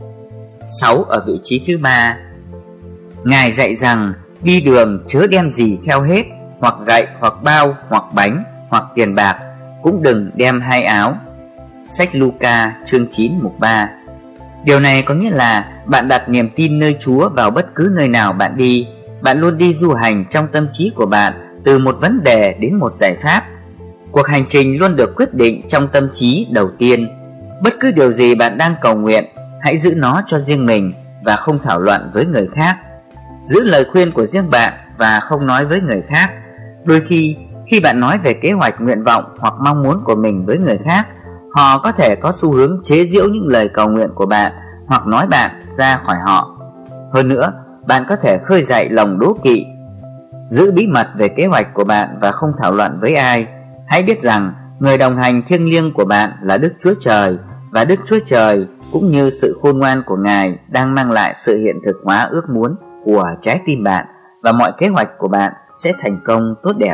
6 ở vị trí thứ 3. Ngài dạy rằng đi đường chớ đem gì theo hết, hoặc gậy, hoặc bao, hoặc bánh, hoặc tiền bạc, cũng đừng đem 2 áo. Sách Luca chương 9 mục 3. Điều này có nghĩa là bạn đặt niềm tin nơi Chúa vào bất cứ nơi nào bạn đi. Bạn luôn đi du hành trong tâm trí của bạn từ một vấn đề đến một giải pháp. Cuộc hành trình luôn được quyết định trong tâm trí đầu tiên. Bất cứ điều gì bạn đang cầu nguyện, hãy giữ nó cho riêng mình và không thảo luận với người khác. Giữ lời khuyên của riêng bạn và không nói với người khác. Đôi khi bạn nói về kế hoạch, nguyện vọng hoặc mong muốn của mình với người khác, họ có thể có xu hướng chế giễu những lời cầu nguyện của bạn hoặc nói bạn ra khỏi họ. Hơn nữa, bạn có thể khơi dậy lòng đố kỵ. Giữ bí mật về kế hoạch của bạn và không thảo luận với ai. Hãy biết rằng người đồng hành thiêng liêng của bạn là Đức Chúa Trời, và Đức Chúa Trời cũng như sự khôn ngoan của Ngài đang mang lại sự hiện thực hóa ước muốn của trái tim bạn, và mọi kế hoạch của bạn sẽ thành công tốt đẹp.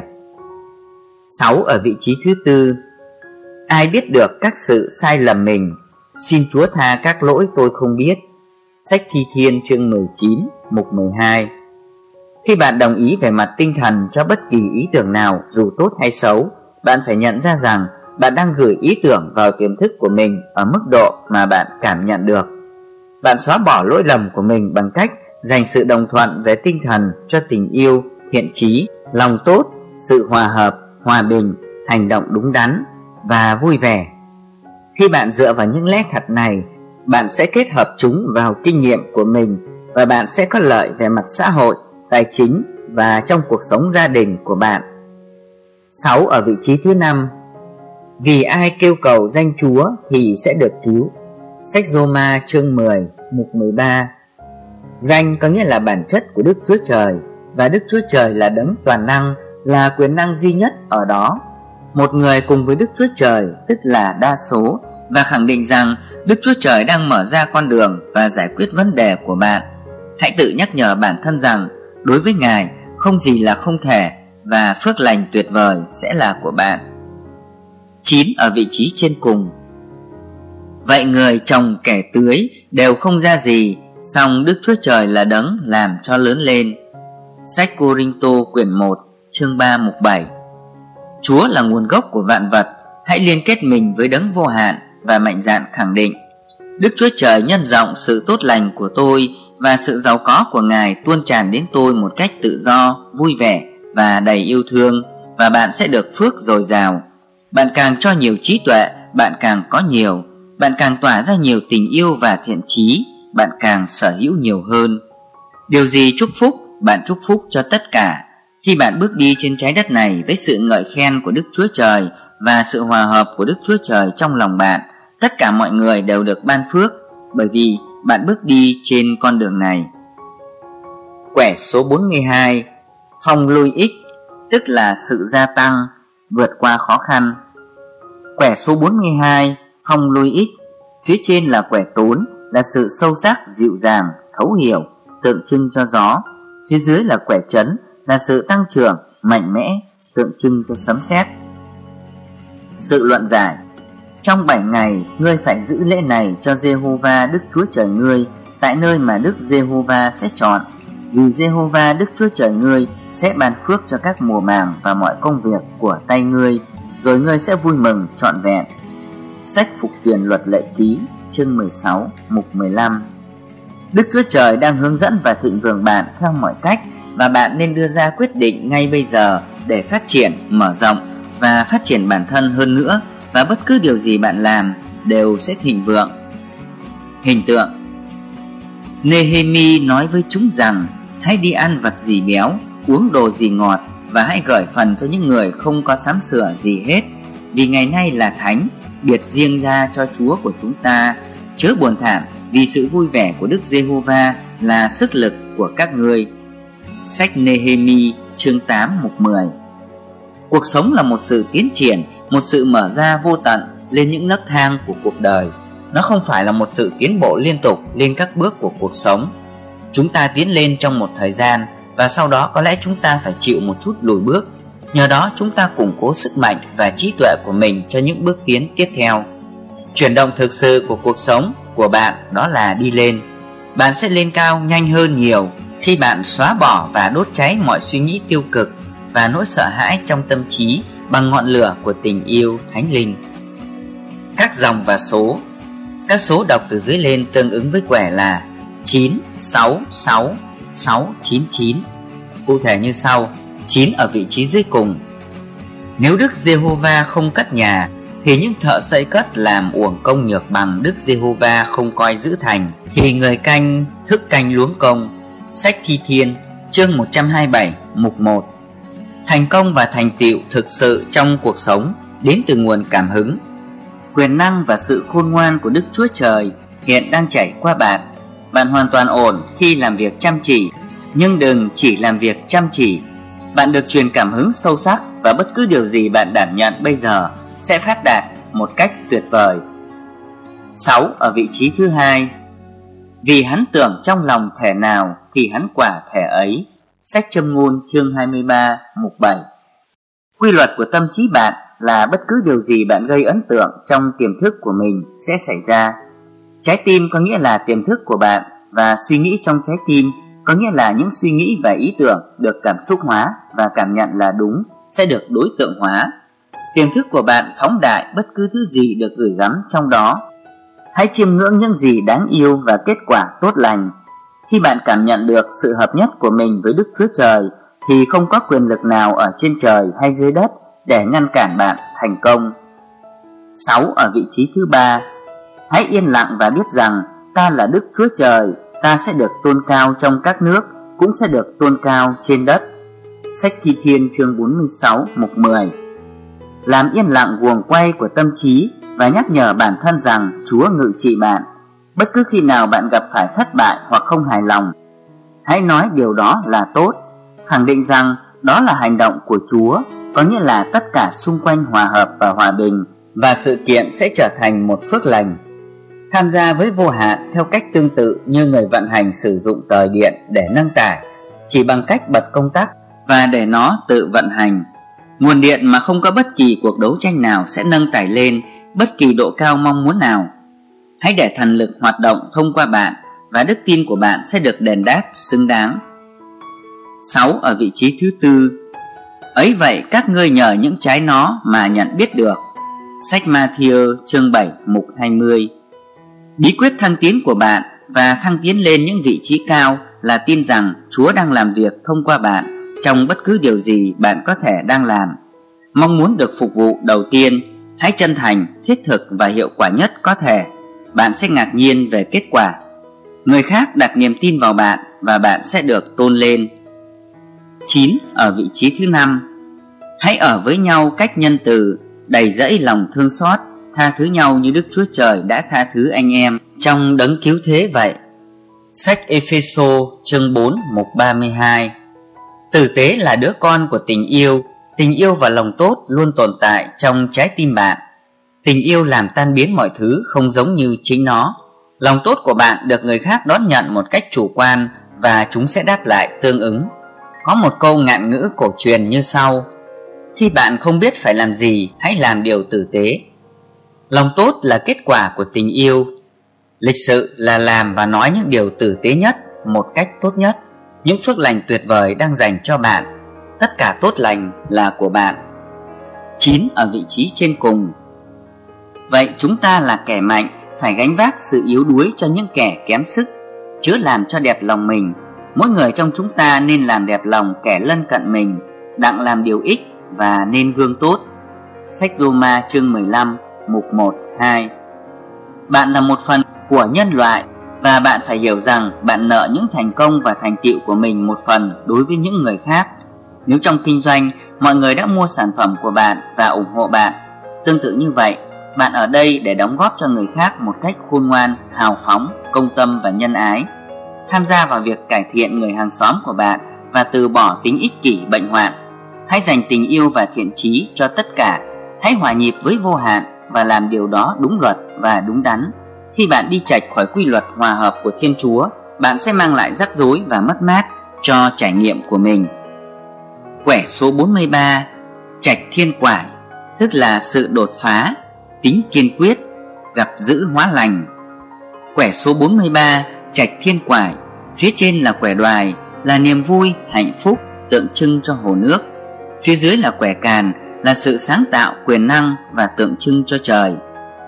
6 ở vị trí thứ 4. Ai biết được các sự sai lầm mình, xin Chúa tha các lỗi tôi không biết. Sách Thi Thiên chương 19 mục 12. Khi bạn đồng ý về mặt tinh thần cho bất kỳ ý tưởng nào, dù tốt hay xấu, bạn phải nhận ra rằng bạn đang gửi ý tưởng vào tiềm thức của mình ở mức độ mà bạn cảm nhận được. Bạn xóa bỏ lỗi lầm của mình bằng cách dành sự đồng thuận về tinh thần cho tình yêu, thiện chí, lòng tốt, sự hòa hợp, hòa bình, hành động đúng đắn và vui vẻ. Khi bạn dựa vào những lẽ thật này, bạn sẽ kết hợp chúng vào kinh nghiệm của mình, và bạn sẽ có lợi về mặt xã hội, tài chính và trong cuộc sống gia đình của bạn. 6 ở vị trí thứ 5. Vì ai kêu cầu danh Chúa thì sẽ được cứu. Sách Roma chương 10 mục 13. Danh có nghĩa là bản chất của Đức Chúa Trời, và Đức Chúa Trời là đấng toàn năng, là quyền năng duy nhất ở đó. Một người cùng với Đức Chúa Trời tức là đa số, và khẳng định rằng Đức Chúa Trời đang mở ra con đường và giải quyết vấn đề của bạn. Hãy tự nhắc nhở bản thân rằng đối với Ngài không gì là không thể, và phước lành tuyệt vời sẽ là của bạn. 9 ở vị trí trên cùng. Vậy người trồng kẻ tưới đều không ra gì, song Đức Chúa Trời là đấng làm cho lớn lên. Sách Cô-rinh-tô quyển 1 chương 3 mục 7. Chúa là nguồn gốc của vạn vật. Hãy liên kết mình với đấng vô hạn và mạnh dạn khẳng định: Đức Chúa Trời nhân rộng sự tốt lành của tôi, và sự giàu có của Ngài tuôn tràn đến tôi một cách tự do, vui vẻ và đầy yêu thương, và bạn sẽ được phước dồi dào. Bạn càng cho nhiều trí tuệ, bạn càng có nhiều. Bạn càng tỏa ra nhiều tình yêu và thiện chí, bạn càng sở hữu nhiều hơn. Điều gì chúc phúc, bạn chúc phúc cho tất cả. Khi bạn bước đi trên trái đất này với sự ngợi khen của Đức Chúa Trời và sự hòa hợp của Đức Chúa Trời trong lòng bạn, tất cả mọi người đều được ban phước, bởi vì bạn bước đi trên con đường này. Quẻ số 42. Phong lôi ích, tức là sự gia tăng, vượt qua khó khăn. Quẻ số 42. Phong lôi ích. Phía trên là quẻ tốn, là sự sâu sắc, dịu dàng, thấu hiểu, tượng trưng cho gió. Phía dưới là quẻ trấn, là sự tăng trưởng, mạnh mẽ, tượng trưng cho sấm sét. Sự luận giải. Trong 7 ngày, ngươi phải giữ lễ này cho Giê-hô-va Đức Chúa Trời ngươi, tại nơi mà Đức Giê-hô-va sẽ chọn. Vì Giê-hô-va Đức Chúa Trời ngươi sẽ ban phước cho các mùa màng và mọi công việc của tay ngươi, rồi ngươi sẽ vui mừng trọn vẹn. Sách Phục truyền luật lệ ký chương 16 mục 15. Đức Chúa Trời đang hướng dẫn và thịnh vượng bạn theo mọi cách, và bạn nên đưa ra quyết định ngay bây giờ để phát triển, mở rộng và phát triển bản thân hơn nữa, và bất cứ điều gì bạn làm đều sẽ thịnh vượng. Hình tượng. Nehemi nói với chúng rằng: hãy đi ăn vật gì béo, uống đồ gì ngọt, và hãy gửi phần cho những người không có sắm sửa gì hết, vì ngày nay là thánh, biệt riêng ra cho Chúa của chúng ta. Chớ buồn thảm, vì sự vui vẻ của Đức Giê-hô-va là sức lực của các ngươi. Sách Nehemi chương 8 mục 10. Cuộc sống là một sự tiến triển, một sự mở ra vô tận lên những nấc thang của cuộc đời. Nó không phải là một sự tiến bộ liên tục lên các bước của cuộc sống. Chúng ta tiến lên trong một thời gian, và sau đó có lẽ chúng ta phải chịu một chút lùi bước. Nhờ đó chúng ta củng cố sức mạnh và trí tuệ của mình cho những bước tiến tiếp theo. Chuyển động thực sự của cuộc sống của bạn đó là đi lên. Bạn sẽ lên cao nhanh hơn nhiều khi bạn xóa bỏ và đốt cháy mọi suy nghĩ tiêu cực và nỗi sợ hãi trong tâm trí bằng ngọn lửa của tình yêu thánh linh. Các dòng và số. Các số đọc từ dưới lên tương ứng với quẻ là 966 699. Cụ thể như sau: 9 ở vị trí dưới cùng. Nếu Đức Giê-hô-va không cất nhà thì những thợ xây cất làm uổng công nhược bằng. Đức Giê-hô-va không coi giữ thành thì người canh thức canh luống công. Sách Thi Thiên chương 127 mục 1. Thành công và thành tựu thực sự trong cuộc sống đến từ nguồn cảm hứng. Quyền năng và sự khôn ngoan của Đức Chúa Trời hiện đang chảy qua bạn. Bạn hoàn toàn ổn khi làm việc chăm chỉ, nhưng đừng chỉ làm việc chăm chỉ. Bạn được truyền cảm hứng sâu sắc và bất cứ điều gì bạn đảm nhận bây giờ sẽ phát đạt một cách tuyệt vời. 6 ở vị trí thứ hai. Vì hắn tưởng trong lòng thể nào thì hắn quả thể ấy. Sách Châm ngôn chương 23 mục 7. Quy luật của tâm trí bạn là bất cứ điều gì bạn gây ấn tượng trong tiềm thức của mình sẽ xảy ra. Trái tim có nghĩa là tiềm thức của bạn, và suy nghĩ trong trái tim có nghĩa là những suy nghĩ và ý tưởng được cảm xúc hóa và cảm nhận là đúng sẽ được đối tượng hóa. Tiềm thức của bạn phóng đại bất cứ thứ gì được gửi gắm trong đó. Hãy chiêm ngưỡng những gì đáng yêu và kết quả tốt lành. Khi bạn cảm nhận được sự hợp nhất của mình với Đức Chúa Trời thì không có quyền lực nào ở trên trời hay dưới đất để ngăn cản bạn thành công. 6 ở vị trí thứ ba. Hãy yên lặng và biết rằng ta là Đức Chúa Trời, ta sẽ được tôn cao trong các nước, cũng sẽ được tôn cao trên đất. Sách Thi Thiên chương 46 mục 10. Làm yên lặng guồng quay của tâm trí và nhắc nhở bản thân rằng Chúa ngự trị bạn. Bất cứ khi nào bạn gặp phải thất bại hoặc không hài lòng, hãy nói điều đó là tốt, khẳng định rằng đó là hành động của Chúa, có nghĩa là tất cả xung quanh hòa hợp và hòa bình, và sự kiện sẽ trở thành một phước lành. Tham gia với vô hạn theo cách tương tự như người vận hành sử dụng tời điện để nâng tải, chỉ bằng cách bật công tắc và để nó tự vận hành. Nguồn điện mà không có bất kỳ cuộc đấu tranh nào sẽ nâng tải lên bất kỳ độ cao mong muốn nào. Hãy để thần lực hoạt động thông qua bạn và đức tin của bạn sẽ được đền đáp xứng đáng. 6 ở vị trí thứ tư. Ấy vậy các ngươi nhờ những trái nó mà nhận biết được. Sách Ma-thi-ơ chương 7 mục 20. Bí quyết thăng tiến của bạn và thăng tiến lên những vị trí cao là tin rằng Chúa đang làm việc thông qua bạn trong bất cứ điều gì bạn có thể đang làm. Mong muốn được phục vụ đầu tiên, hãy chân thành, thiết thực và hiệu quả nhất có thể. Bạn sẽ ngạc nhiên về kết quả. Người khác đặt niềm tin vào bạn và bạn sẽ được tôn lên. 9 ở vị trí thứ 5. Hãy ở với nhau cách nhân từ, đầy dẫy lòng thương xót, tha thứ nhau như Đức Chúa Trời đã tha thứ anh em trong đấng cứu thế vậy. Sách Ê-phê-sô chương 4 mục 32. Tử tế là đứa con của tình yêu và lòng tốt luôn tồn tại trong trái tim bạn. Tình yêu làm tan biến mọi thứ không giống như chính nó. Lòng tốt của bạn được người khác đón nhận một cách chủ quan và chúng sẽ đáp lại tương ứng. Có một câu ngạn ngữ cổ truyền như sau: khi bạn không biết phải làm gì, hãy làm điều tử tế. Lòng tốt là kết quả của tình yêu. Lịch sự là làm và nói những điều tử tế nhất, một cách tốt nhất. Những phước lành tuyệt vời đang dành cho bạn. Tất cả tốt lành là của bạn. 9 ở vị trí trên cùng. Vậy chúng ta là kẻ mạnh phải gánh vác sự yếu đuối cho những kẻ kém sức, chớ làm cho đẹp lòng mình. Mỗi người trong chúng ta nên làm đẹp lòng kẻ lân cận mình, đặng làm điều ích và nên gương tốt. Sách Rô-ma chương 15 mục 1, 2. Bạn là một phần của nhân loại và bạn phải hiểu rằng bạn nợ những thành công và thành tựu của mình một phần đối với những người khác. Nếu trong kinh doanh mọi người đã mua sản phẩm của bạn và ủng hộ bạn, tương tự như vậy, bạn ở đây để đóng góp cho người khác một cách khôn ngoan, hào phóng, công tâm và nhân ái. Tham gia vào việc cải thiện người hàng xóm của bạn và từ bỏ tính ích kỷ bệnh hoạn. Hãy dành tình yêu và thiện chí cho tất cả. Hãy hòa nhịp với vô hạn và làm điều đó đúng luật và đúng đắn. Khi bạn đi chệch khỏi quy luật hòa hợp của Thiên Chúa, bạn sẽ mang lại rắc rối và mất mát cho trải nghiệm của mình. Quẻ số 43, trạch thiên quải, tức là sự đột phá, tính kiên quyết. gặp dữ hóa lành. Quẻ số 43 trạch thiên quải, phía trên là quẻ đoài, là niềm vui, hạnh phúc, tượng trưng cho hồ nước. Phía dưới là quẻ càn, là sự sáng tạo, quyền năng và tượng trưng cho trời.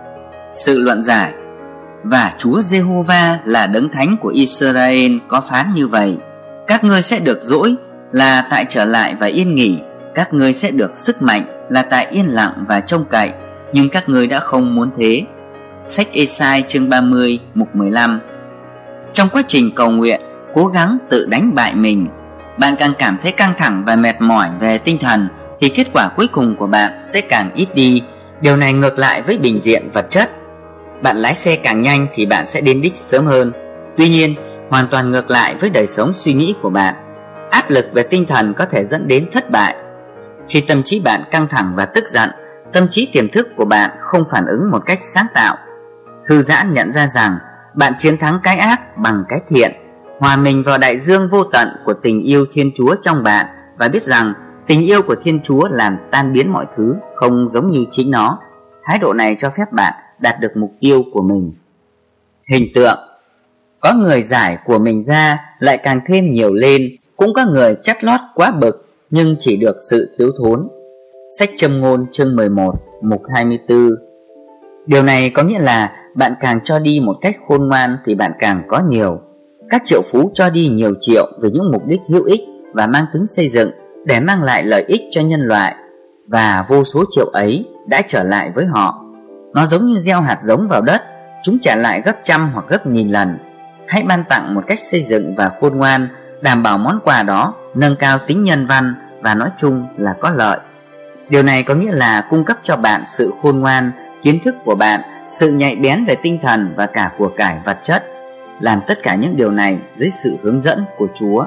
Sự luận giải: và Chúa Giê-hô-va là đấng thánh của Israel có phán như vậy: các ngươi sẽ được dỗi là tại trở lại và yên nghỉ, các ngươi sẽ được sức mạnh là tại yên lặng và trông cậy, nhưng các ngươi đã không muốn thế. Sách Ê-sai chương 30 mục 15. Trong quá trình cầu nguyện, cố gắng tự đánh bại mình. Bạn càng cảm thấy căng thẳng và mệt mỏi về tinh thần thì kết quả cuối cùng của bạn sẽ càng ít đi. Điều này ngược lại với bình diện vật chất. Bạn lái xe càng nhanh thì bạn sẽ đến đích sớm hơn. Tuy nhiên, hoàn toàn ngược lại với đời sống suy nghĩ của bạn. Áp lực về tinh thần có thể dẫn đến thất bại. Khi tâm trí bạn căng thẳng và tức giận, tâm trí tiềm thức của bạn không phản ứng một cách sáng tạo. Thư giãn nhận ra rằng bạn chiến thắng cái ác bằng cái thiện, hòa mình vào đại dương vô tận của tình yêu Thiên Chúa trong bạn và biết rằng tình yêu của Thiên Chúa làm tan biến mọi thứ, không giống như chính nó. Thái độ này cho phép bạn đạt được mục tiêu của mình. Hình tượng: có người giải của mình ra lại càng thêm nhiều lên, cũng có người chắt lót quá bực nhưng chỉ được sự thiếu thốn. Sách Châm ngôn chương 11 mục 24. Điều này có nghĩa là bạn càng cho đi một cách khôn ngoan thì bạn càng có nhiều. Các triệu phú cho đi nhiều triệu vì những mục đích hữu ích và mang tính xây dựng để mang lại lợi ích cho nhân loại, và vô số triệu ấy đã trở lại với họ. Nó giống như gieo hạt giống vào đất, chúng trả lại gấp trăm hoặc gấp nghìn lần. Hãy ban tặng một cách xây dựng và khôn ngoan, đảm bảo món quà đó nâng cao tính nhân văn và nói chung là có lợi. Điều này có nghĩa là cung cấp cho bạn sự khôn ngoan, kiến thức của bạn, sự nhạy bén về tinh thần và cả của cải vật chất. Làm tất cả những điều này dưới sự hướng dẫn của Chúa.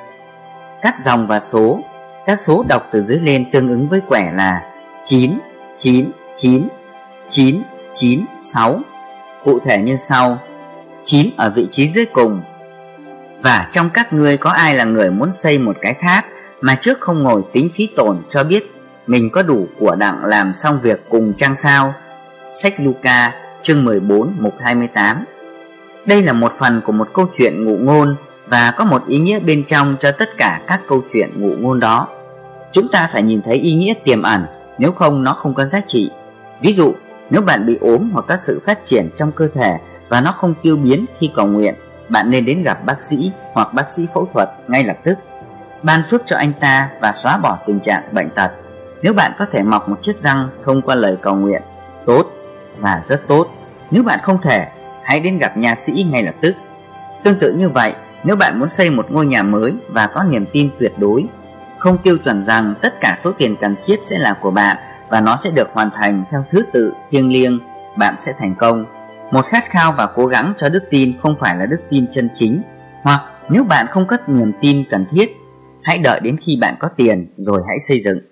Các dòng và số. Các số đọc từ dưới lên tương ứng với quẻ là 9, 9, 9, 9, 9, 6. Cụ thể như sau: 9 ở vị trí dưới cùng. Và trong các ngươi có ai là người muốn xây một cái tháp mà trước không ngồi tính phí tổn cho biết mình có đủ của đặng làm xong việc cùng chăng sao? Sách Luca chương 14 mục 28. Đây là một phần của một câu chuyện ngụ ngôn và có một ý nghĩa bên trong cho tất cả các câu chuyện ngụ ngôn đó. Chúng ta phải nhìn thấy ý nghĩa tiềm ẩn, nếu không nó không có giá trị. Ví dụ, nếu bạn bị ốm hoặc có sự phát triển trong cơ thể và nó không tiêu biến khi cầu nguyện, bạn nên đến gặp bác sĩ hoặc bác sĩ phẫu thuật ngay lập tức. Ban phước cho anh ta và xóa bỏ tình trạng bệnh tật. Nếu bạn có thể mọc một chiếc răng thông qua lời cầu nguyện, tốt và rất tốt. Nếu bạn không thể, hãy đến gặp nha sĩ ngay lập tức. Tương tự như vậy, nếu bạn muốn xây một ngôi nhà mới và có niềm tin tuyệt đối, không tiêu chuẩn rằng tất cả số tiền cần thiết sẽ là của bạn và nó sẽ được hoàn thành theo thứ tự thiêng liêng, bạn sẽ thành công. Một khát khao và cố gắng cho đức tin không phải là đức tin chân chính. Hoặc nếu bạn không có niềm tin cần thiết, hãy đợi đến khi bạn có tiền rồi hãy xây dựng.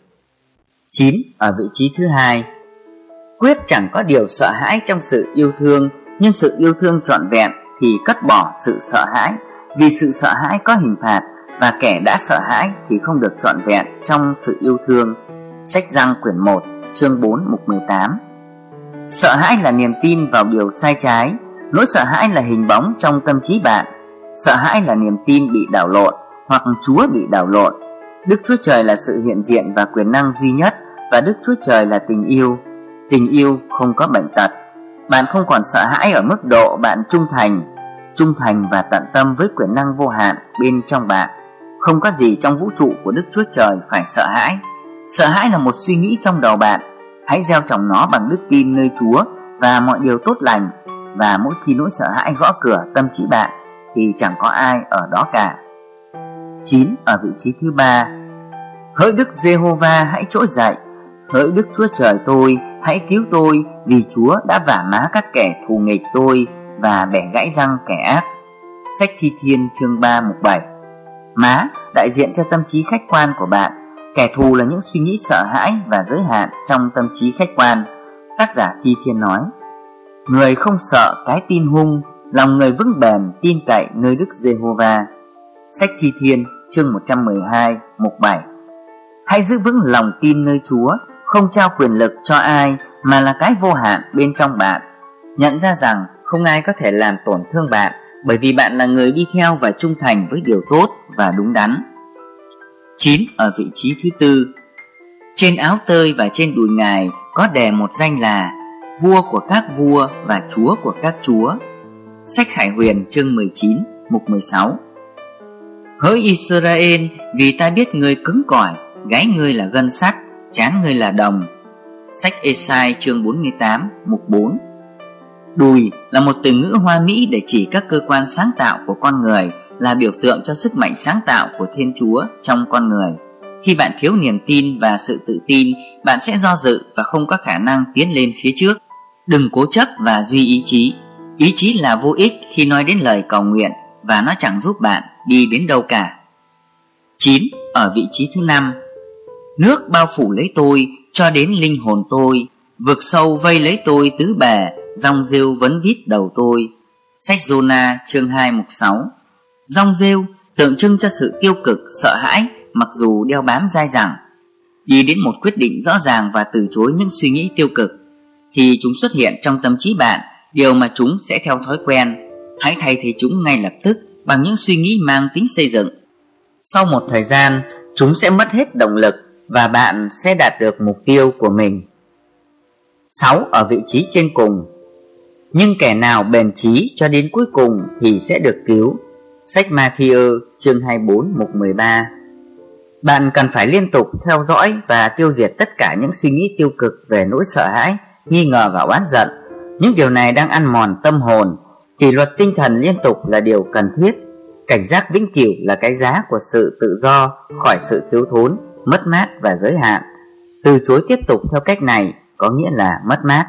9 ở vị trí thứ hai. Quyết chẳng có điều sợ hãi trong sự yêu thương, nhưng sự yêu thương trọn vẹn thì cất bỏ sự sợ hãi, vì sự sợ hãi có hình phạt, và kẻ đã sợ hãi thì không được trọn vẹn trong sự yêu thương. Sách Giăng quyển 1 chương 4 mục 18. Sợ hãi là niềm tin vào điều sai trái. Nỗi sợ hãi là hình bóng trong tâm trí bạn. Sợ hãi là niềm tin bị đảo lộn hoặc Chúa bị đảo lộn. Đức Chúa Trời là sự hiện diện và quyền năng duy nhất, và Đức Chúa Trời là tình yêu. Tình yêu không có bệnh tật. Bạn không còn sợ hãi ở mức độ bạn trung thành và tận tâm với quyền năng vô hạn bên trong bạn. Không có gì trong vũ trụ của Đức Chúa Trời phải sợ hãi. Sợ hãi là một suy nghĩ trong đầu bạn. Hãy gieo trồng nó bằng đức tin nơi Chúa và mọi điều tốt lành, và mỗi khi nỗi sợ hãi gõ cửa tâm trí bạn thì chẳng có ai ở đó cả. 9 ở vị trí thứ ba. Hỡi Đức Giê-hô-va, hãy trỗi dậy. Hỡi Đức Chúa Trời tôi, hãy cứu tôi, vì Chúa đã vả má các kẻ thù nghịch tôi và bẻ gãy răng kẻ ác. Sách Thi Thiên chương 3 mục 7. Má đại diện cho tâm trí khách quan của bạn. Kẻ thù là những suy nghĩ sợ hãi và giới hạn trong tâm trí khách quan. Tác giả Thi Thiên nói: người không sợ cái tin hung, lòng người vững bền tin cậy nơi Đức Giê-hô-va. Sách Thi Thiên chương 112 mục 7. Hãy giữ vững lòng tin nơi Chúa, không trao quyền lực cho ai mà là cái vô hạn bên trong bạn. Nhận ra rằng không ai có thể làm tổn thương bạn, bởi vì bạn là người đi theo và trung thành với điều tốt và đúng đắn. 9. Ở vị trí thứ tư, trên áo tơi và trên đùi Ngài có đè một danh là Vua của các vua và Chúa của các chúa. Sách Khải Huyền chương 19 mục 16. Hỡi Israel, vì ta biết ngươi cứng cỏi, gáy ngươi là gân sắt, trán ngươi là đồng. Sách Ê-sai chương 48 mục 4. Đùi là một từ ngữ hoa mỹ để chỉ các cơ quan sáng tạo của con người, là biểu tượng cho sức mạnh sáng tạo của Thiên Chúa trong con người. Khi bạn thiếu niềm tin và sự tự tin, bạn sẽ do dự và không có khả năng tiến lên phía trước. Đừng cố chấp và duy ý chí. Ý chí là vô ích khi nói đến lời cầu nguyện, và nó chẳng giúp bạn đi đến đâu cả. 9. Ở vị trí thứ năm, nước bao phủ lấy tôi cho đến linh hồn tôi, vực sâu vây lấy tôi tứ bề, rong rêu vấn vít đầu tôi. Sách Giô-na chương 2 mục 6. Rong rêu tượng trưng cho sự tiêu cực, sợ hãi, mặc dù đeo bám dai dẳng. Đi đến một quyết định rõ ràng và từ chối những suy nghĩ tiêu cực. Khi chúng xuất hiện trong tâm trí bạn, điều mà chúng sẽ theo thói quen, hãy thay thế chúng ngay lập tức bằng những suy nghĩ mang tính xây dựng. Sau một thời gian, chúng sẽ mất hết động lực và bạn sẽ đạt được mục tiêu của mình. 6. Ở vị trí trên cùng, nhưng kẻ nào bền chí cho đến cuối cùng thì sẽ được cứu. Sách Ma-thi-ơ chương 24 mục 13. Bạn cần phải liên tục theo dõi và tiêu diệt tất cả những suy nghĩ tiêu cực về nỗi sợ hãi, nghi ngờ và oán giận. Những điều này đang ăn mòn tâm hồn. Kỷ luật tinh thần liên tục là điều cần thiết. Cảnh giác vĩnh cửu là cái giá của sự tự do khỏi sự thiếu thốn, mất mát và giới hạn. Từ chối tiếp tục theo cách này có nghĩa là mất mát.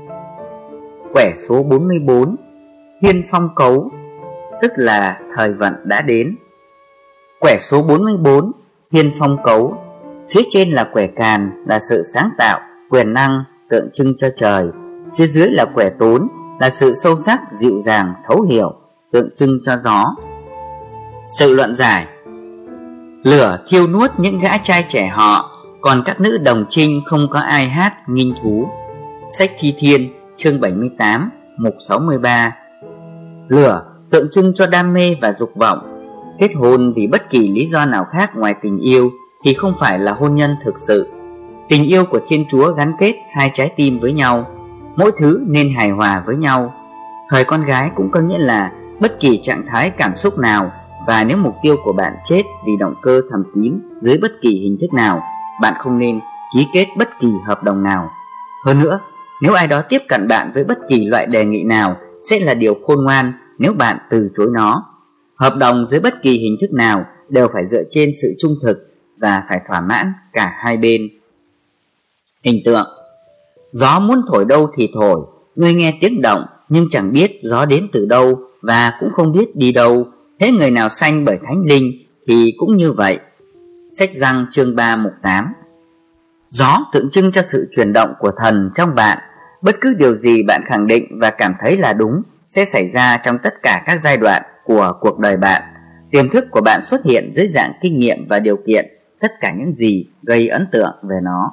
Quẻ số 44, Thiên Phong Cấu, tức là thời vận đã đến. Quẻ số 44, Thiên Phong Cấu, phía trên là quẻ càn, là sự sáng tạo, quyền năng, tượng trưng cho trời. Phía dưới là quẻ tốn, là sự sâu sắc, dịu dàng, thấu hiểu, tượng trưng cho gió. Sự luận giải: lửa thiêu nuốt những gã trai trẻ họ, còn các nữ đồng trinh không có ai hát nghinh thú. Sách Thi Thiên chương 78 mục 63. Lửa tượng trưng cho đam mê và dục vọng. Kết hôn vì bất kỳ lý do nào khác ngoài tình yêu thì không phải là hôn nhân thực sự. Tình yêu của Thiên Chúa gắn kết hai trái tim với nhau, mỗi thứ nên hài hòa với nhau. Thời con gái cũng có nghĩa là bất kỳ trạng thái cảm xúc nào, và nếu mục tiêu của bạn chết vì động cơ thầm kín dưới bất kỳ hình thức nào, bạn không nên ký kết bất kỳ hợp đồng nào. Hơn nữa, nếu ai đó tiếp cận bạn với bất kỳ loại đề nghị nào, sẽ là điều khôn ngoan nếu bạn từ chối nó. Hợp đồng dưới bất kỳ hình thức nào đều phải dựa trên sự trung thực và phải thỏa mãn cả hai bên. Hình tượng: gió muốn thổi đâu thì thổi, ngươi nghe tiếng động nhưng chẳng biết gió đến từ đâu và cũng không biết đi đâu. Thế người nào sanh bởi thánh linh thì cũng như vậy. Sách Giăng chương 3 mục 8. Gió tượng trưng cho sự chuyển động của thần trong bạn. Bất cứ điều gì bạn khẳng định và cảm thấy là đúng sẽ xảy ra trong tất cả các giai đoạn của cuộc đời bạn. Tiềm thức của bạn xuất hiện dưới dạng kinh nghiệm và điều kiện tất cả những gì gây ấn tượng về nó.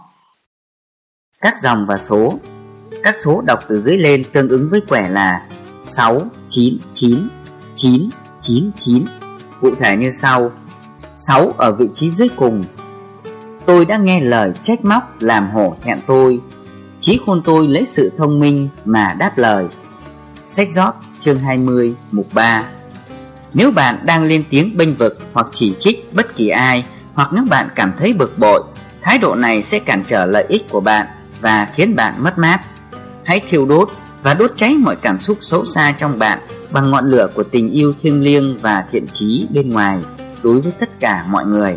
Các dòng và số. Các số đọc từ dưới lên tương ứng với quẻ là 6, 9, 9, 9, 9, 9. Cụ thể như sau. 6 ở vị trí dưới cùng. Tôi đã nghe lời trách móc làm hổ thẹn tôi, trí khôn tôi lấy sự thông minh mà đáp lời. Sách Giót chương 20 mục 3. Nếu bạn đang lên tiếng bênh vực hoặc chỉ trích bất kỳ ai, hoặc nếu bạn cảm thấy bực bội, thái độ này sẽ cản trở lợi ích của bạn và khiến bạn mất mát. Hãy thiêu đốt và đốt cháy mọi cảm xúc xấu xa trong bạn bằng ngọn lửa của tình yêu thiêng liêng và thiện chí bên ngoài đối với tất cả mọi người.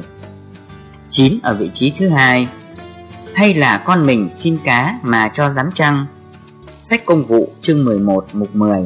9 ở vị trí thứ hai. Hay là con mình xin cá mà cho rắn chăng? Sách Công vụ chương 11 mục 10.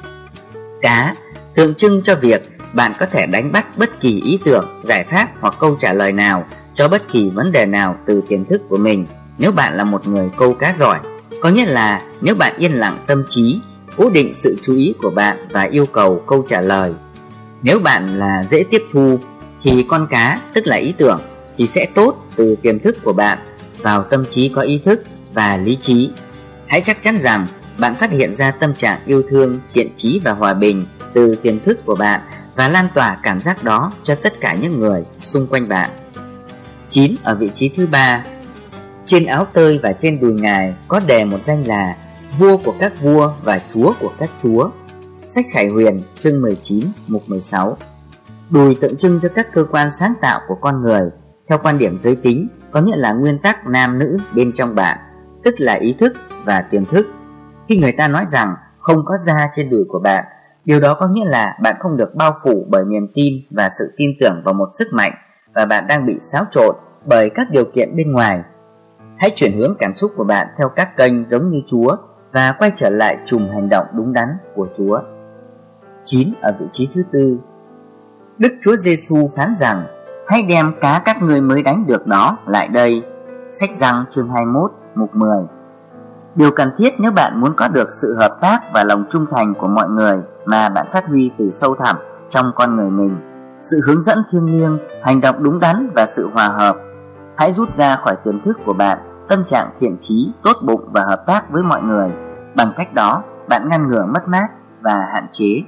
Cá tượng trưng cho việc bạn có thể đánh bắt bất kỳ ý tưởng, giải pháp hoặc câu trả lời nào cho bất kỳ vấn đề nào từ tiềm thức của mình nếu bạn là một người câu cá giỏi. Có nghĩa là nếu bạn yên lặng tâm trí, cố định sự chú ý của bạn và yêu cầu câu trả lời. Nếu bạn là dễ tiếp thu thì con cá, tức là ý tưởng, thì sẽ tốt từ tiềm thức của bạn vào tâm trí có ý thức và lý trí. Hãy chắc chắn rằng bạn phát hiện ra tâm trạng yêu thương, thiện chí và hòa bình từ tiềm thức của bạn và lan tỏa cảm giác đó cho tất cả những người xung quanh bạn. 9. Ở vị trí thứ 3, trên áo tơi và trên đùi Ngài có đề một danh là Vua của các vua và Chúa của các chúa. Sách Khải Huyền chương 19 mục 16. Đùi tượng trưng cho các cơ quan sáng tạo của con người. Theo quan điểm giới tính, có nghĩa là nguyên tắc nam nữ bên trong bạn, tức là ý thức và tiềm thức. Khi người ta nói rằng không có da trên đùi của bạn, điều đó có nghĩa là bạn không được bao phủ bởi niềm tin và sự tin tưởng vào một sức mạnh, và bạn đang bị xáo trộn bởi các điều kiện bên ngoài. Hãy chuyển hướng cảm xúc của bạn theo các kênh giống như Chúa và quay trở lại chùm hành động đúng đắn của Chúa. 9. Ở vị trí thứ 4, Đức Chúa Giêsu phán rằng: hãy đem cá các ngươi mới đánh được đó lại đây. Sách Giăng chương 21 mục 10. Điều cần thiết nếu bạn muốn có được sự hợp tác và lòng trung thành của mọi người mà bạn phát huy từ sâu thẳm trong con người mình, sự hướng dẫn thiêng liêng, hành động đúng đắn và sự hòa hợp. Hãy rút ra khỏi tiềm thức của bạn tâm trạng thiện chí, tốt bụng và hợp tác với mọi người. Bằng cách đó, bạn ngăn ngừa mất mát và hạn chế.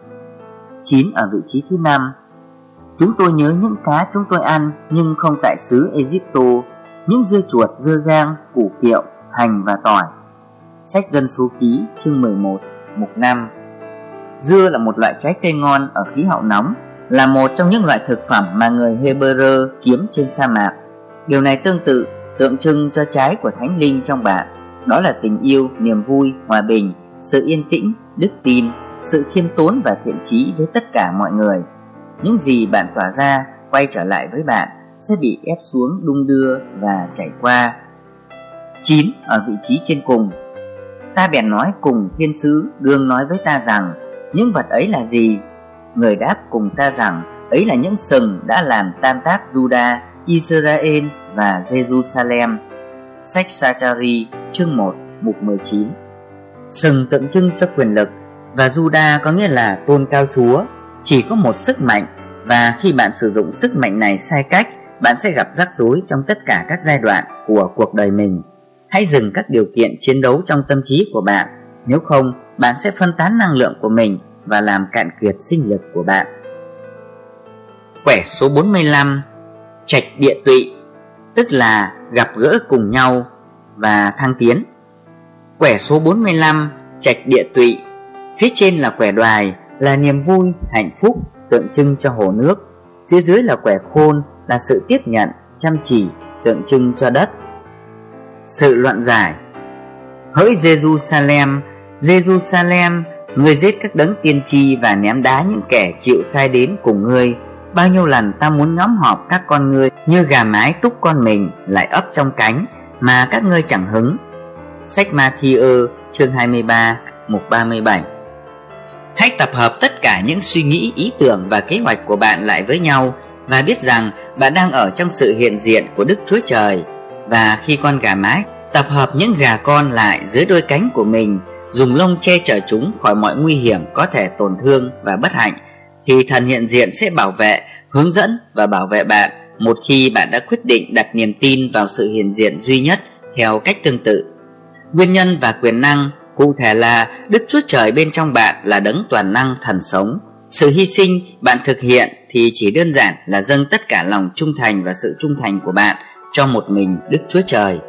9. Ở vị trí thứ 5, chúng tôi nhớ những cá chúng tôi ăn nhưng không tại xứ Egypto, những dưa chuột, dưa gang, củ kiệu, hành và tỏi. Sách Dân Số Ký chương 11 mục 5. Dưa là một loại trái cây ngon ở khí hậu nóng, là một trong những loại thực phẩm mà người Hebrew kiếm trên sa mạc. Điều này tương tự tượng trưng cho trái của Thánh Linh trong bạn, đó là tình yêu, niềm vui, hòa bình, sự yên tĩnh, đức tin, sự khiêm tốn và thiện chí với tất cả mọi người. Những gì bạn tỏa ra quay trở lại với bạn sẽ bị ép xuống, đung đưa và chảy qua. 9. Ở vị trí trên cùng, ta bèn nói cùng thiên sứ đương nói với ta rằng: những vật ấy là gì? Người đáp cùng ta rằng: ấy là những sừng đã làm tan tác Juda, Israel và Jerusalem. Sách Sa-cha-ri chương 1 mục 19. Sừng tượng trưng cho quyền lực và Juda có nghĩa là tôn cao Chúa. Chỉ có một sức mạnh, và khi bạn sử dụng sức mạnh này sai cách, bạn sẽ gặp rắc rối trong tất cả các giai đoạn của cuộc đời mình. Hãy dừng các điều kiện chiến đấu trong tâm trí của bạn, nếu không bạn sẽ phân tán năng lượng của mình và làm cạn kiệt sinh lực của bạn. Quẻ số 45, trạch địa tụy, tức là gặp gỡ cùng nhau và thăng tiến. Quẻ số 45, trạch địa tụy, phía trên là quẻ đoài, là niềm vui, hạnh phúc, tượng trưng cho hồ nước. Phía dưới là quẻ khôn, là sự tiếp nhận, chăm chỉ, tượng trưng cho đất. Sự luận giải: hỡi Jerusalem, Jerusalem, ngươi giết các đấng tiên tri và ném đá những kẻ chịu sai đến cùng ngươi. Bao nhiêu lần ta muốn nhóm họp các con ngươi như gà mái túc con mình, lại ấp trong cánh mà các ngươi chẳng hứng. Sách Ma-thi-ơ chương 23 mục 37. Hãy tập hợp tất cả những suy nghĩ, ý tưởng và kế hoạch của bạn lại với nhau và biết rằng bạn đang ở trong sự hiện diện của Đức Chúa Trời. Và khi con gà mái tập hợp những gà con lại dưới đôi cánh của mình, dùng lông che chở chúng khỏi mọi nguy hiểm có thể tổn thương và bất hạnh, thì thần hiện diện sẽ bảo vệ, hướng dẫn và bảo vệ bạn một khi bạn đã quyết định đặt niềm tin vào sự hiện diện duy nhất theo cách tương tự. Nguyên nhân và quyền năng, cụ thể là Đức Chúa Trời bên trong bạn là đấng toàn năng thần sống. Sự hy sinh bạn thực hiện thì chỉ đơn giản là dâng tất cả lòng trung thành và sự trung thành của bạn cho một mình Đức Chúa Trời.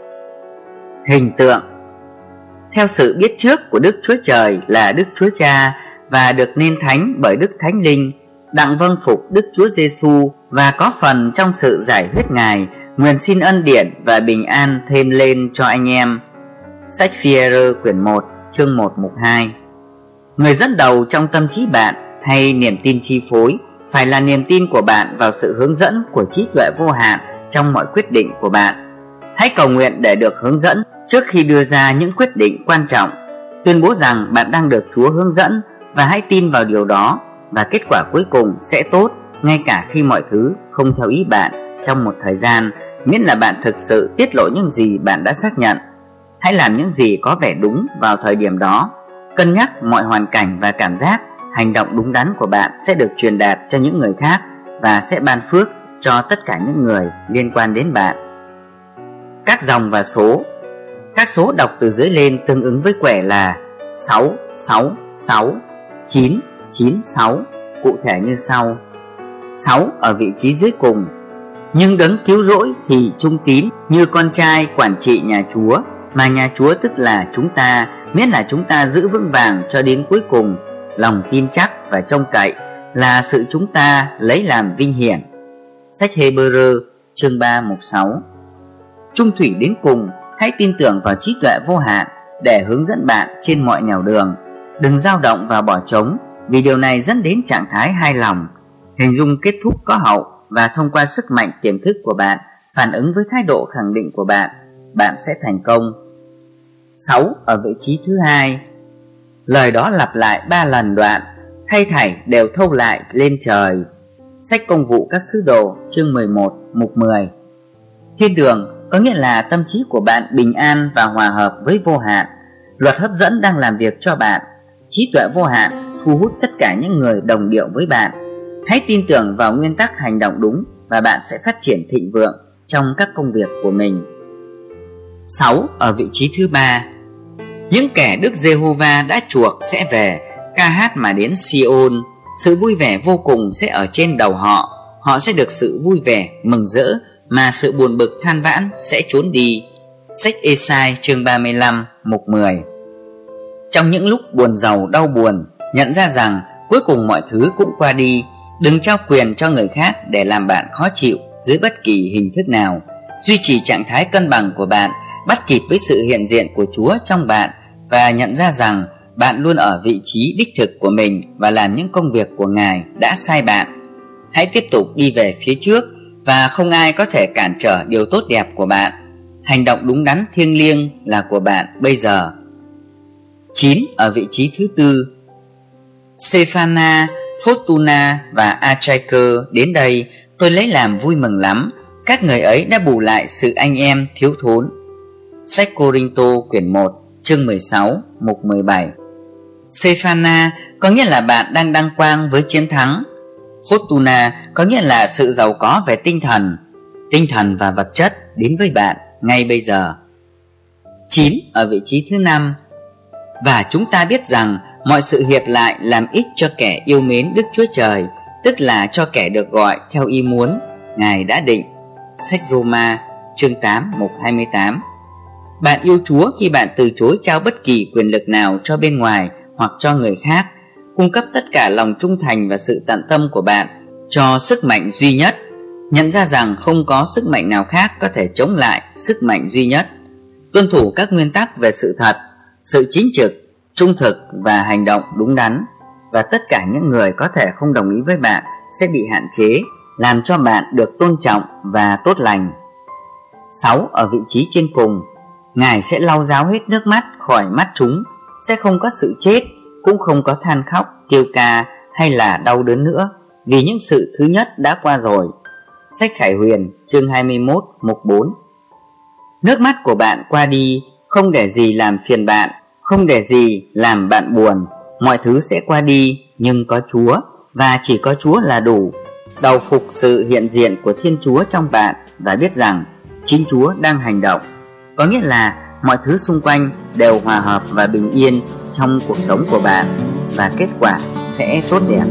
Hình tượng: theo sự biết trước của Đức Chúa Trời là Đức Chúa Cha và được nên thánh bởi Đức Thánh Linh, đặng vâng phục Đức Chúa Giêsu và có phần trong sự giải huyết Ngài, nguyện xin ân điển và bình an thêm lên cho anh em. Sách Phi-e-rơ quyển 1 chương 1 mục 2. Người dẫn đầu trong tâm trí bạn hay niềm tin chi phối phải là niềm tin của bạn vào sự hướng dẫn của trí tuệ vô hạn trong mọi quyết định của bạn. Hãy cầu nguyện để được hướng dẫn trước khi đưa ra những quyết định quan trọng. Tuyên bố rằng bạn đang được Chúa hướng dẫn và hãy tin vào điều đó, và kết quả cuối cùng sẽ tốt ngay cả khi mọi thứ không theo ý bạn trong một thời gian, miễn là bạn thực sự tiết lộ những gì bạn đã xác nhận. Hãy làm những gì có vẻ đúng vào thời điểm đó. Cân nhắc mọi hoàn cảnh và cảm giác. Hành động đúng đắn của bạn sẽ được truyền đạt cho những người khác và sẽ ban phước cho tất cả những người liên quan đến bạn. Các dòng và số. Các số đọc từ dưới lên tương ứng với quẻ là 666 996, cụ thể như sau. 6 ở vị trí dưới cùng. Nhưng đấng cứu rỗi thì trung tín như con trai quản trị nhà Chúa, mà nhà Chúa tức là chúng ta, miễn là chúng ta giữ vững vàng cho đến cuối cùng. Lòng tin chắc và trông cậy là sự chúng ta lấy làm vinh hiển. Sách Hê-bơ-rơ chương 3 mục 6. Trung thủy đến cùng, hãy tin tưởng vào trí tuệ vô hạn để hướng dẫn bạn trên mọi nẻo đường. Đừng dao động và bỏ trống, vì điều này dẫn đến trạng thái hài lòng. Hình dung kết thúc có hậu, và thông qua sức mạnh tiềm thức của bạn phản ứng với thái độ khẳng định của bạn, bạn sẽ thành công. 6 ở vị trí thứ hai. Lời đó lặp lại 3 lần đoạn, thay thảy đều thâu lại lên trời. Sách Công vụ các sứ đồ chương 11 mục 10. Thiên đường có nghĩa là tâm trí của bạn bình an và hòa hợp với vô hạn. Luật hấp dẫn đang làm việc cho bạn. Trí tuệ vô hạn thu hút tất cả những người đồng điệu với bạn. Hãy tin tưởng vào nguyên tắc hành động đúng và bạn sẽ phát triển thịnh vượng trong các công việc của mình. 6 ở vị trí thứ ba. Những kẻ Đức Giê-hô-va đã chuộc sẽ về, ca hát mà đến Si-ôn. Sự vui vẻ vô cùng sẽ ở trên đầu họ. Họ sẽ được sự vui vẻ, mừng rỡ, mà sự buồn bực than vãn sẽ trốn đi. Sách Ê-sai chương 35 mục 10. Trong những lúc buồn giàu đau buồn, nhận ra rằng cuối cùng mọi thứ cũng qua đi. Đừng trao quyền cho người khác để làm bạn khó chịu dưới bất kỳ hình thức nào. Duy trì trạng thái cân bằng của bạn, bắt kịp với sự hiện diện của Chúa trong bạn, và nhận ra rằng bạn luôn ở vị trí đích thực của mình và làm những công việc của Ngài đã sai bạn. Hãy tiếp tục đi về phía trước, và không ai có thể cản trở điều tốt đẹp của bạn. Hành động đúng đắn thiêng liêng là của bạn bây giờ. 9 ở vị trí thứ tư. Sephana, Fortuna và Achaker đến đây, tôi lấy làm vui mừng lắm. Các người ấy đã bù lại sự anh em thiếu thốn. Sách Cô-rinh-tô quyển 1 chương 16 mục 17. Sephana có nghĩa là bạn đang đăng quang với chiến thắng. Fortuna có nghĩa là sự giàu có về tinh thần và vật chất đến với bạn ngay bây giờ. 9 ở vị trí thứ 5. Và chúng ta biết rằng mọi sự hiệp lại làm ích cho kẻ yêu mến Đức Chúa Trời, tức là cho kẻ được gọi theo ý muốn Ngài đã định. Sách Roma chương 8 mục 28. Bạn yêu Chúa khi bạn từ chối trao bất kỳ quyền lực nào cho bên ngoài hoặc cho người khác, cung cấp tất cả lòng trung thành và sự tận tâm của bạn cho sức mạnh duy nhất. Nhận ra rằng không có sức mạnh nào khác có thể chống lại sức mạnh duy nhất. Tuân thủ các nguyên tắc về sự thật, sự chính trực, trung thực và hành động đúng đắn, và tất cả những người có thể không đồng ý với bạn sẽ bị hạn chế, làm cho bạn được tôn trọng và tốt lành. 6 ở vị trí trên cùng. Ngài sẽ lau ráo hết nước mắt khỏi mắt chúng, sẽ không có sự chết, cũng không có than khóc, kêu ca hay là đau đớn nữa, vì những sự thứ nhất đã qua rồi. Sách Khải Huyền chương 21 mục 4. Nước mắt của bạn qua đi, không để gì làm phiền bạn, không để gì làm bạn buồn. Mọi thứ sẽ qua đi, nhưng có Chúa, và chỉ có Chúa là đủ. Đầu phục sự hiện diện của Thiên Chúa trong bạn và biết rằng chính Chúa đang hành động. Có nghĩa là mọi thứ xung quanh đều hòa hợp và bình yên trong cuộc sống của bạn, và kết quả sẽ tốt đẹp.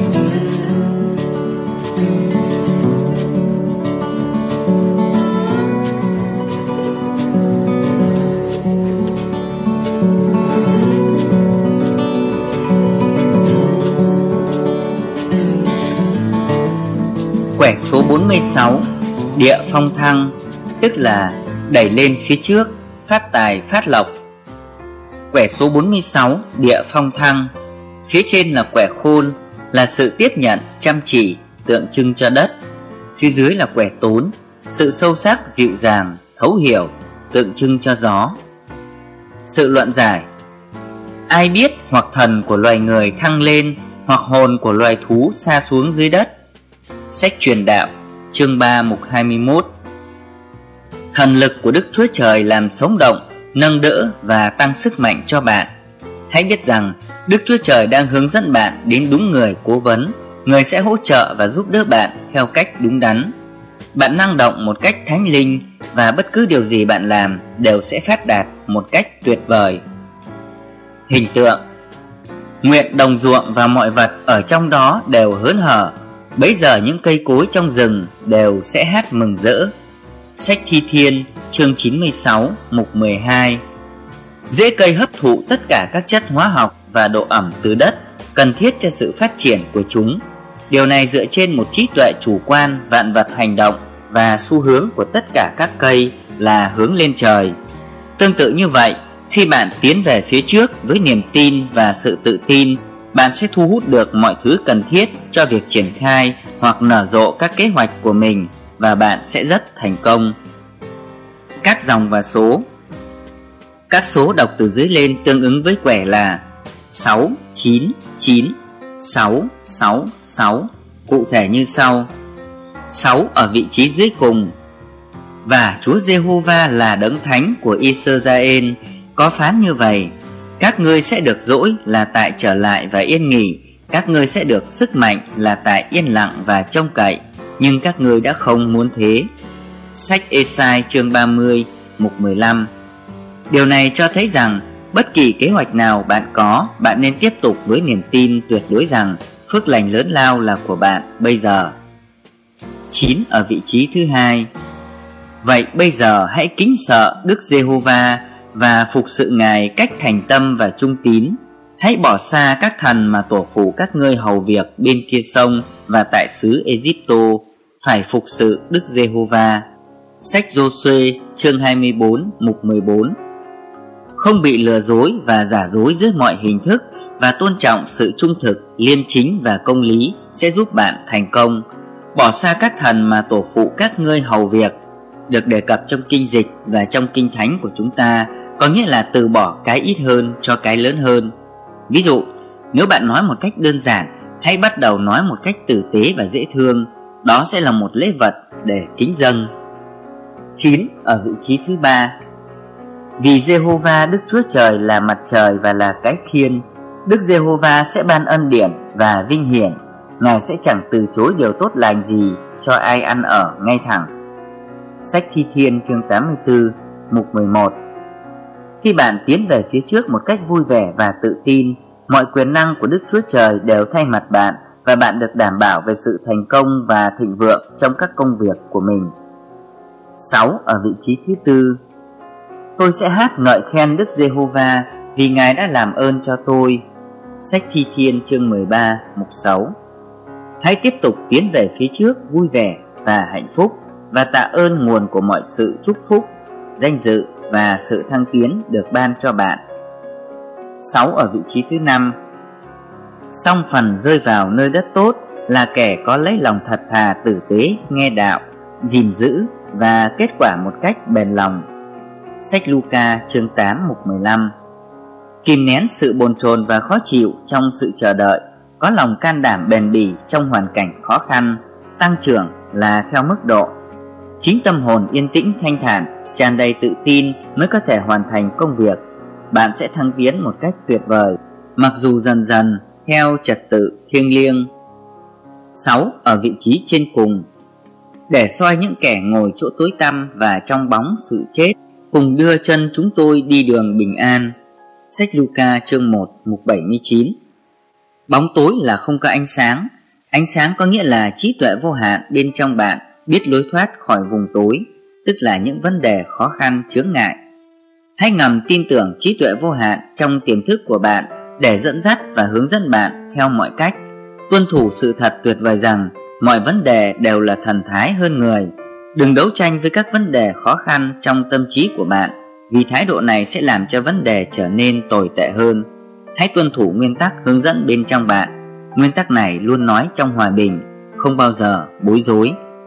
Quẻ số 46. Địa phong thăng, tức là đẩy lên phía trước, phát tài phát lộc. Quẻ số 46. Địa phong thăng. Phía trên là quẻ khôn, là sự tiếp nhận chăm chỉ, tượng trưng cho đất. Phía dưới là quẻ tốn, sự sâu sắc dịu dàng, thấu hiểu, tượng trưng cho gió. Sự luận giải: ai biết hoặc thần của loài người thăng lên, hoặc hồn của loài thú sa xuống dưới đất. Sách Truyền Đạo chương 3 mục 21. Thần lực của Đức Chúa Trời làm sống động, nâng đỡ và tăng sức mạnh cho bạn. Hãy biết rằng Đức Chúa Trời đang hướng dẫn bạn đến đúng người cố vấn, người sẽ hỗ trợ và giúp đỡ bạn theo cách đúng đắn. Bạn năng động một cách thánh linh, và bất cứ điều gì bạn làm đều sẽ phát đạt một cách tuyệt vời. Hình tượng: nguyện đồng ruộng và mọi vật ở trong đó đều hớn hở, bấy giờ những cây cối trong rừng đều sẽ hát mừng rỡ. Sách Thi Thiên chương 96 mục 12. Rễ cây hấp thụ tất cả các chất hóa học và độ ẩm từ đất cần thiết cho sự phát triển của chúng. Điều này dựa trên một trí tuệ chủ quan vạn vật hành động, và xu hướng của tất cả các cây là hướng lên trời. Tương tự như vậy, khi bạn tiến về phía trước với niềm tin và sự tự tin, bạn sẽ thu hút được mọi thứ cần thiết cho việc triển khai hoặc nở rộ các kế hoạch của mình, và bạn sẽ rất thành công. Các dòng và số. Các số đọc từ dưới lên tương ứng với quẻ là 6, 9, 9, 6, 6, 6, cụ thể như sau. 6 ở vị trí dưới cùng. Và Chúa Giê-hô-va là đấng thánh của Israel có phán như vậy: các ngươi sẽ được dỗi là tại trở lại và yên nghỉ, các ngươi sẽ được sức mạnh là tại yên lặng và trông cậy, nhưng các ngươi đã không muốn thế. Sách Ê-sai chương 30 mục 15. Điều này cho thấy rằng bất kỳ kế hoạch nào bạn có, bạn nên tiếp tục với niềm tin tuyệt đối rằng phước lành lớn lao là của bạn bây giờ. 9 ở vị trí thứ hai. Vậy bây giờ hãy kính sợ Đức Giê-hô-va và phục sự Ngài cách thành tâm và trung tín. Hãy bỏ xa các thần mà tổ phụ các ngươi hầu việc bên kia sông và tại xứ Ê-díp-tô, phải phục sự Đức Giê-hô-va. Sách Giô-suê chương 24 mục 14. Không bị lừa dối và giả dối dưới mọi hình thức, và tôn trọng sự trung thực, liêm chính và công lý sẽ giúp bạn thành công. Bỏ xa các thần mà tổ phụ các ngươi hầu việc được đề cập trong kinh dịch và trong kinh thánh của chúng ta, có nghĩa là từ bỏ cái ít hơn cho cái lớn hơn. Ví dụ, nếu bạn nói một cách đơn giản, hãy bắt đầu nói một cách tử tế và dễ thương. Đó sẽ là một lễ vật để kính dâng. 9 ở vị trí thứ ba. Vì Giê-hô-va Đức Chúa Trời là mặt trời và là cái khiên, Đức Giê-hô-va sẽ ban ân điển và vinh hiển. Ngài sẽ chẳng từ chối điều tốt lành gì cho ai ăn ở ngay thẳng. Sách Thi Thiên chương 84 mục 11. Khi bạn tiến về phía trước một cách vui vẻ và tự tin, mọi quyền năng của Đức Chúa Trời đều thay mặt bạn, và bạn được đảm bảo về sự thành công và thịnh vượng trong các công việc của mình. 6 ở vị trí thứ tư. Tôi sẽ hát ngợi khen Đức Giê-hô-va vì Ngài đã làm ơn cho tôi. Sách Thi Thiên chương 13 mục 6. Hãy tiếp tục tiến về phía trước vui vẻ và hạnh phúc, và tạ ơn nguồn của mọi sự chúc phúc, danh dự và sự thăng tiến được ban cho bạn. 6 ở vị trí thứ năm. Song phần rơi vào nơi đất tốt là kẻ có lấy lòng thật thà tử tế nghe đạo, gìn giữ và kết quả một cách bền lòng. Sách Luca chương 8 mục 15. Kìm nén sự bồn chồn và khó chịu trong sự chờ đợi, có lòng can đảm bền bỉ trong hoàn cảnh khó khăn, tăng trưởng là theo mức độ. Chính tâm hồn yên tĩnh thanh thản, tràn đầy tự tin mới có thể hoàn thành công việc. Bạn sẽ thăng tiến một cách tuyệt vời, mặc dù dần dần theo trật tự thiêng liêng. 6 ở vị trí trên cùng. Để soi những kẻ ngồi chỗ tối tăm và trong bóng sự chết, cùng đưa chân chúng tôi đi đường bình an. Sách Luca chương 1 mục 79. Bóng tối là không có ánh sáng. Ánh sáng có nghĩa là trí tuệ vô hạn bên trong bạn biết lối thoát khỏi vùng tối, tức là những vấn đề khó khăn chướng ngại. Hãy ngầm tin tưởng trí tuệ vô hạn trong tiềm thức của bạn để dẫn dắt và hướng dẫn bạn theo mọi cách. Tuân thủ sự thật tuyệt vời rằng mọi vấn đề đều là thần thái hơn người. Đừng đấu tranh với các vấn đề khó khăn trong tâm trí của bạn, vì thái độ này sẽ làm cho vấn đề trở nên tồi tệ hơn. Hãy tuân thủ nguyên tắc hướng dẫn bên trong bạn. Nguyên tắc này luôn nói trong hòa bình, không bao giờ bối rối.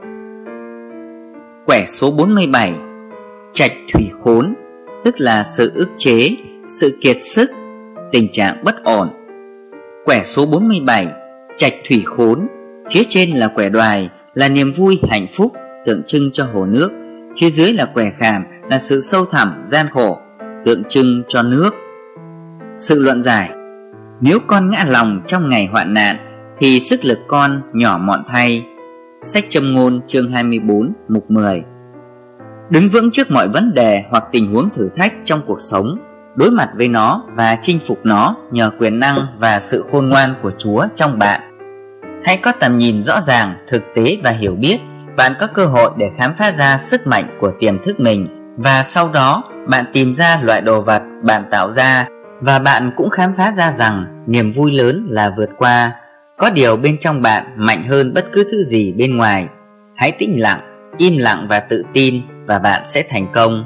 Quẻ số 47. Trạch thủy khốn, tức là sự ức chế, sự kiệt sức, tình trạng bất ổn. Quẻ số 47. Trạch thủy khốn. Phía trên là quẻ đoài, là niềm vui hạnh phúc, tượng trưng cho hồ nước. Phía dưới là quẻ khảm, là sự sâu thẳm gian khổ, tượng trưng cho nước. Sự luận giải. Nếu con ngã lòng trong ngày hoạn nạn, thì sức lực con nhỏ mọn thay. Sách Châm ngôn chương 24 mục 10. Đứng vững trước mọi vấn đề hoặc tình huống thử thách trong cuộc sống, đối mặt với nó và chinh phục nó nhờ quyền năng và sự khôn ngoan của Chúa trong bạn. Hãy có tầm nhìn rõ ràng, thực tế và hiểu biết. Bạn có cơ hội để khám phá ra sức mạnh của tiềm thức mình, và sau đó bạn tìm ra loại đồ vật bạn tạo ra, và bạn cũng khám phá ra rằng niềm vui lớn là vượt qua. Có điều bên trong bạn mạnh hơn bất cứ thứ gì bên ngoài. Hãy tĩnh lặng, im lặng và tự tin, và bạn sẽ thành công.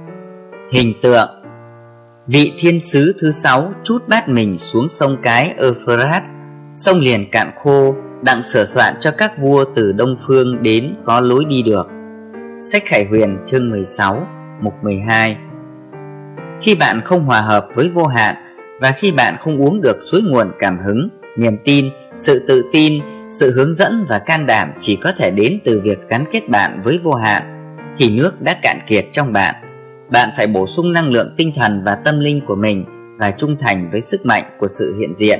Hình tượng: vị thiên sứ thứ 6 trút bát mình xuống sông cái Euphrates. Sông liền cạn khô, đặng sửa soạn cho các vua từ đông phương đến có lối đi được. Sách Khải Huyền chương 16, mục 12. Khi bạn không hòa hợp với vô hạn, và khi bạn không uống được suối nguồn cảm hứng, niềm tin, sự tự tin, sự hướng dẫn và can đảm chỉ có thể đến từ việc gắn kết bạn với vô hạn, thì nước đã cạn kiệt trong bạn. Bạn phải bổ sung năng lượng tinh thần và tâm linh của mình và trung thành với sức mạnh của sự hiện diện.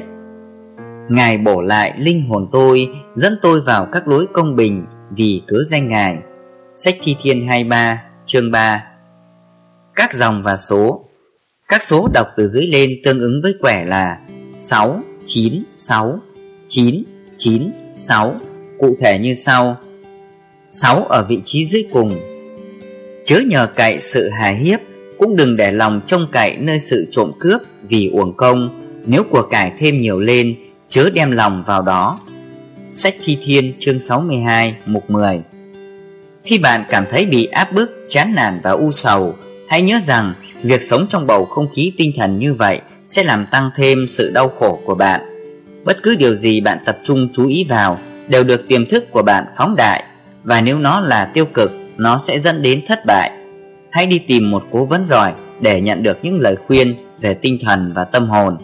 Ngài bổ lại linh hồn tôi, dẫn tôi vào các lối công bình vì cớ danh Ngài. Sách Thi Thiên 23, chương 3. Các dòng và số. Các số đọc từ dưới lên tương ứng với quẻ là 6, 9, 6, 9, 9, 6. Cụ thể như sau: 6 ở vị trí dưới cùng. Chớ nhờ cậy sự hài hiếp, cũng đừng để lòng trông cậy nơi sự trộm cướp vì uổng công. Nếu của cải thêm nhiều lên, chớ đem lòng vào đó. Sách Thi Thiên chương 62, mục 10. Khi bạn cảm thấy bị áp bức, chán nản và u sầu, hãy nhớ rằng việc sống trong bầu không khí tinh thần như vậy sẽ làm tăng thêm sự đau khổ của bạn. Bất cứ điều gì bạn tập trung chú ý vào đều được tiềm thức của bạn phóng đại, và nếu nó là tiêu cực, nó sẽ dẫn đến thất bại. Hãy đi tìm một cố vấn giỏi để nhận được những lời khuyên về tinh thần và tâm hồn.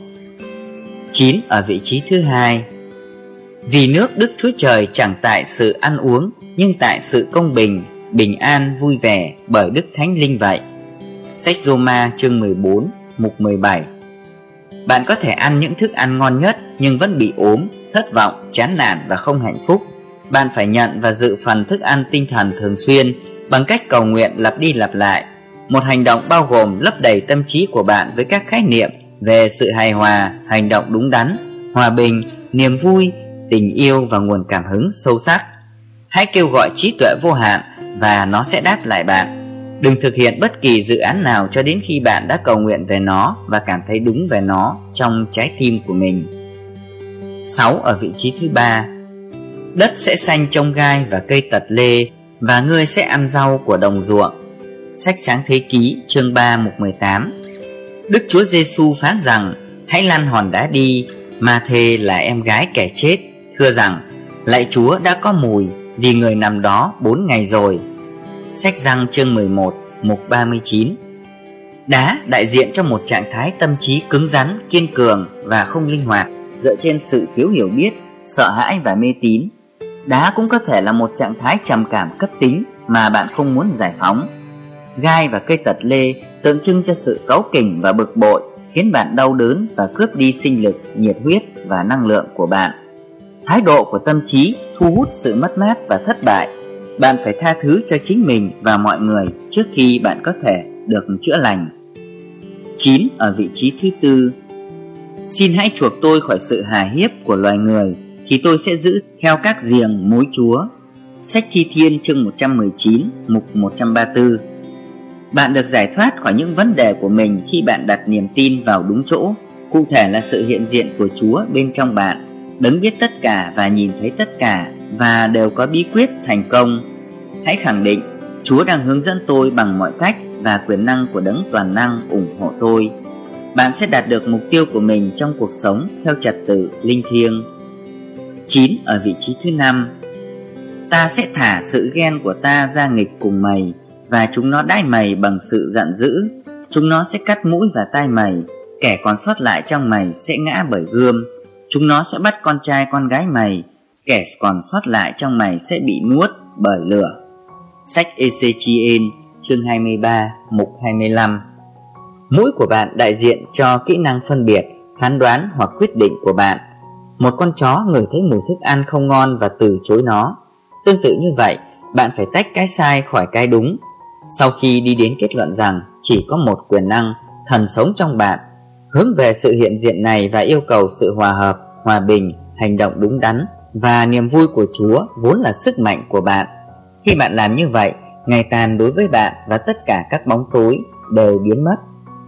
9 ở vị trí thứ 2. Vì nước Đức Chúa Trời chẳng tại sự ăn uống, nhưng tại sự công bình, bình an, vui vẻ bởi Đức Thánh Linh vậy. Sách Roma chương 14, mục 17. Bạn có thể ăn những thức ăn ngon nhất nhưng vẫn bị ốm, thất vọng, chán nản và không hạnh phúc. Bạn phải nhận và dự phần thức ăn tinh thần thường xuyên bằng cách cầu nguyện lặp đi lặp lại. Một hành động bao gồm lấp đầy tâm trí của bạn với các khái niệm về sự hài hòa, hành động đúng đắn, hòa bình, niềm vui, tình yêu và nguồn cảm hứng sâu sắc. Hãy kêu gọi trí tuệ vô hạn và nó sẽ đáp lại bạn. Đừng thực hiện bất kỳ dự án nào cho đến khi bạn đã cầu nguyện về nó và cảm thấy đúng về nó trong trái tim của mình. 6 ở vị trí thứ 3. Đất sẽ xanh trông gai và cây tật lê, và ngươi sẽ ăn rau của đồng ruộng. Sách Sáng Thế Ký chương 3, mục 18. Đức Chúa Giêsu phán rằng: hãy lăn hòn đá đi. Ma-thê là em gái kẻ chết thưa rằng: lạy Chúa, đã có mùi, vì người nằm đó 4 ngày rồi. Sách Giăng chương 11, mục 39. Đá đại diện cho một trạng thái tâm trí cứng rắn, kiên cường và không linh hoạt, dựa trên sự thiếu hiểu biết, sợ hãi và mê tín. Đá cũng có thể là một trạng thái trầm cảm cấp tính mà bạn không muốn giải phóng. Gai và cây tật lê tượng trưng cho sự cáu kỉnh và bực bội, khiến bạn đau đớn và cướp đi sinh lực, nhiệt huyết và năng lượng của bạn. Thái độ của tâm trí thu hút sự mất mát và thất bại. Bạn phải tha thứ cho chính mình và mọi người trước khi bạn có thể được chữa lành. 9 ở vị trí thứ 4. Xin hãy chuộc tôi khỏi sự hà hiếp của loài người, thì tôi sẽ giữ theo các giềng mối Chúa. Sách Thi Thiên chương 119, mục 134. Bạn được giải thoát khỏi những vấn đề của mình khi bạn đặt niềm tin vào đúng chỗ, cụ thể là sự hiện diện của Chúa bên trong bạn. Đấng biết tất cả và nhìn thấy tất cả, và đều có bí quyết thành công. Hãy khẳng định: Chúa đang hướng dẫn tôi bằng mọi cách, và quyền năng của Đấng toàn năng ủng hộ tôi. Bạn sẽ đạt được mục tiêu của mình trong cuộc sống theo trật tự linh thiêng. 9 ở vị trí thứ 5. Ta sẽ thả sự ghen của ta ra nghịch cùng mày, và chúng nó đãi mày bằng sự giận dữ. Chúng nó sẽ cắt mũi và tai mày, kẻ còn sót lại trong mày sẽ ngã bởi gươm. Chúng nó sẽ bắt con trai con gái mày, kẻ còn sót lại trong mày sẽ bị nuốt bởi lửa. Sách Ê-xê-chi-ên chương 23, mục 25. Mũi của bạn đại diện cho kỹ năng phân biệt, phán đoán hoặc quyết định của bạn. Một con chó ngửi thấy mùi thức ăn không ngon và từ chối nó. Tương tự như vậy, bạn phải tách cái sai khỏi cái đúng. Sau khi đi đến kết luận rằng chỉ có một quyền năng, thần sống trong bạn, hướng về sự hiện diện này và yêu cầu sự hòa hợp, hòa bình, hành động đúng đắn. Và niềm vui của Chúa vốn là sức mạnh của bạn. Khi bạn làm như vậy, ngày tàn đối với bạn và tất cả các bóng tối đều biến mất.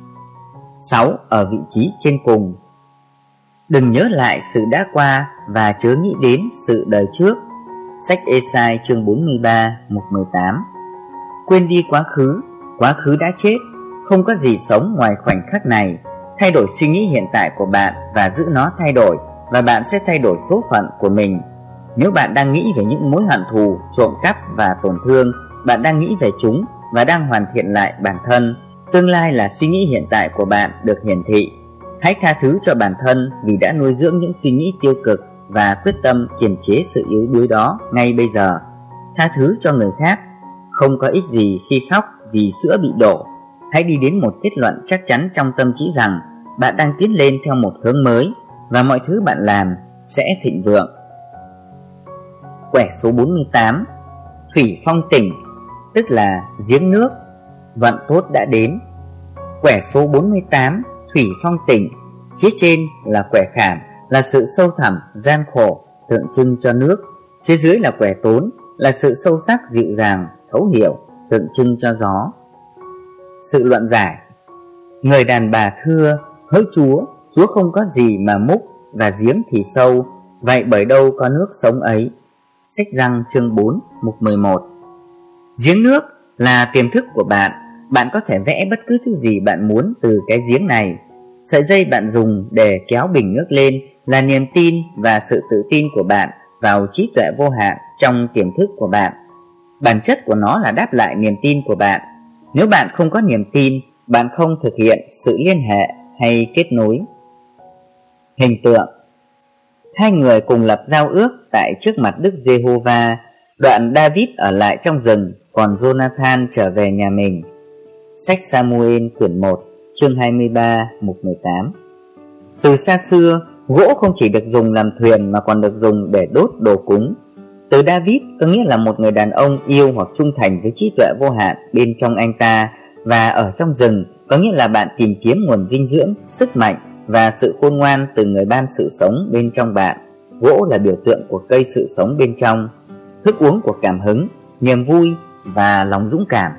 6. Ở vị trí trên cùng. Đừng nhớ lại sự đã qua và chớ nghĩ đến sự đời trước. Sách Ê-sai chương 43 mục 18. Quên đi quá khứ đã chết, không có gì sống ngoài khoảnh khắc này. Thay đổi suy nghĩ hiện tại của bạn và giữ nó thay đổi, và bạn sẽ thay đổi số phận của mình. Nếu bạn đang nghĩ về những mối hận thù, trộm cắp và tổn thương, bạn đang nghĩ về chúng và đang hoàn thiện lại bản thân. Tương lai là suy nghĩ hiện tại của bạn được hiển thị. Hãy tha thứ cho bản thân vì đã nuôi dưỡng những suy nghĩ tiêu cực và quyết tâm kiềm chế sự yếu đuối đó ngay bây giờ. Tha thứ cho người khác. Không có ích gì khi khóc vì sữa bị đổ. Hãy đi đến một kết luận chắc chắn trong tâm trí rằng bạn đang tiến lên theo một hướng mới và mọi thứ bạn làm sẽ thịnh vượng. Quẻ số 48. Thủy phong tỉnh, tức là giếng nước. Vận tốt đã đến. Quẻ số 48. Thủy phong tỉnh. Phía trên là quẻ khảm, là sự sâu thẳm, gian khổ, tượng trưng cho nước. Phía dưới là quẻ tốn, là sự sâu sắc, dịu dàng, thấu hiểu, tượng trưng cho gió. Sự luận giải. Người đàn bà thưa: hỡi Chúa không có gì mà múc, và giếng thì sâu, vậy bởi đâu có nước sống ấy. Sách Giăng chương 4 mục 11. Giếng nước là tiềm thức của bạn. Bạn có thể vẽ bất cứ thứ gì bạn muốn từ cái giếng này. Sợi dây bạn dùng để kéo bình nước lên là niềm tin và sự tự tin của bạn vào trí tuệ vô hạn trong tiềm thức của bạn. Bản chất của nó là đáp lại niềm tin của bạn. Nếu bạn không có niềm tin, bạn không thực hiện sự liên hệ hay kết nối. Hình tượng. Hai người cùng lập giao ước tại trước mặt Đức Giê-hô-va. Đoạn David ở lại trong rừng, còn Jonathan trở về nhà mình. Sách Sa-mu-ên quyển 1 chương 23 mục 18. Từ xa xưa, gỗ không chỉ được dùng làm thuyền mà còn được dùng để đốt đồ cúng. Từ David có nghĩa là một người đàn ông yêu hoặc trung thành với trí tuệ vô hạn bên trong anh ta, và ở trong rừng có nghĩa là bạn tìm kiếm nguồn dinh dưỡng, sức mạnh và sự khôn ngoan từ người ban sự sống bên trong bạn. Gỗ là biểu tượng của cây sự sống bên trong, thức uống của cảm hứng, niềm vui và lòng dũng cảm.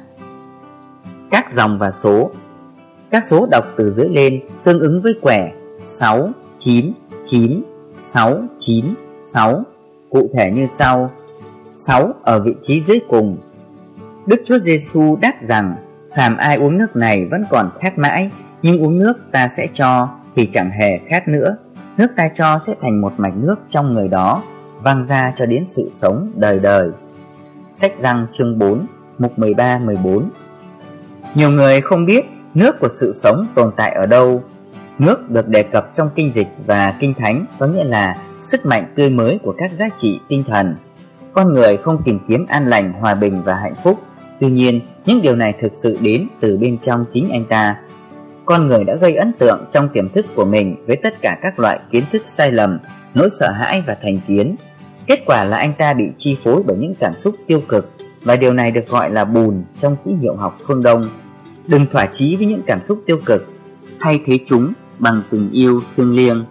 Các dòng và số. Các số đọc từ dưới lên tương ứng với quẻ 6, 9, 9, 6, 9, 6. Cụ thể như sau. 6 ở vị trí dưới cùng. Đức Chúa Giêsu đáp rằng: phàm ai uống nước này vẫn còn khát mãi, nhưng uống nước ta sẽ cho thì chẳng hề khát nữa. Nước ta cho sẽ thành một mạch nước trong người đó, văng ra cho đến sự sống đời đời. Sách Giăng chương 4 mục 13-14. Nhiều người không biết nước của sự sống tồn tại ở đâu. Nước được đề cập trong kinh dịch và kinh thánh có nghĩa là sức mạnh tươi mới của các giá trị tinh thần. Con người không tìm kiếm an lành, hòa bình và hạnh phúc. Tuy nhiên, những điều này thực sự đến từ bên trong chính anh ta. Con người đã gây ấn tượng trong tiềm thức của mình với tất cả các loại kiến thức sai lầm, nỗi sợ hãi và thành kiến. Kết quả là anh ta bị chi phối bởi những cảm xúc tiêu cực, và điều này được gọi là bùn trong ký hiệu học phương Đông. Đừng thỏa chí với những cảm xúc tiêu cực, thay thế chúng bằng tình yêu thiêng liêng.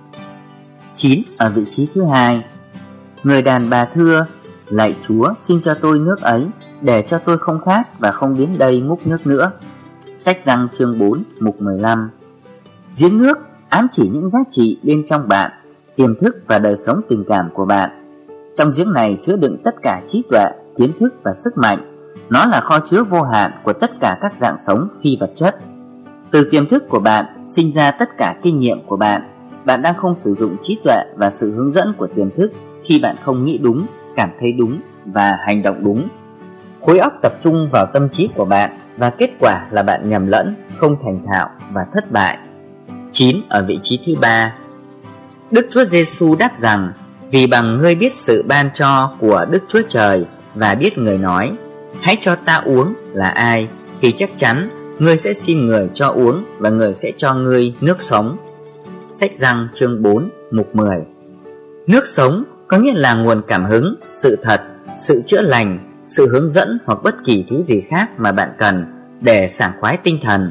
9 ở vị trí thứ hai. Người đàn bà thưa: lạy Chúa, xin cho tôi nước ấy, để cho tôi không khát và không đến đây múc nước nữa. Sách Giăng chương 4 mục 15. Giếng nước ám chỉ những giá trị bên trong bạn, tiềm thức và đời sống tình cảm của bạn. Trong giếng này chứa đựng tất cả trí tuệ, kiến thức và sức mạnh. Nó là kho chứa vô hạn của tất cả các dạng sống phi vật chất. Từ tiềm thức của bạn sinh ra tất cả kinh nghiệm của bạn. Bạn đang không sử dụng trí tuệ và sự hướng dẫn của tiềm thức khi bạn không nghĩ đúng, cảm thấy đúng và hành động đúng. Khối óc tập trung vào tâm trí của bạn, và kết quả là bạn nhầm lẫn, không thành thạo và thất bại. 9 ở vị trí thứ ba. Đức Chúa Giêsu đáp rằng: vì bằng ngươi biết sự ban cho của Đức Chúa Trời và biết người nói: hãy cho ta uống là ai, thì chắc chắn ngươi sẽ xin người cho uống, và người sẽ cho ngươi nước sống. Sách Giăng chương 4 mục 10. Nước sống có nghĩa là nguồn cảm hứng, sự thật, sự chữa lành, sự hướng dẫn hoặc bất kỳ thứ gì khác mà bạn cần để sảng khoái tinh thần.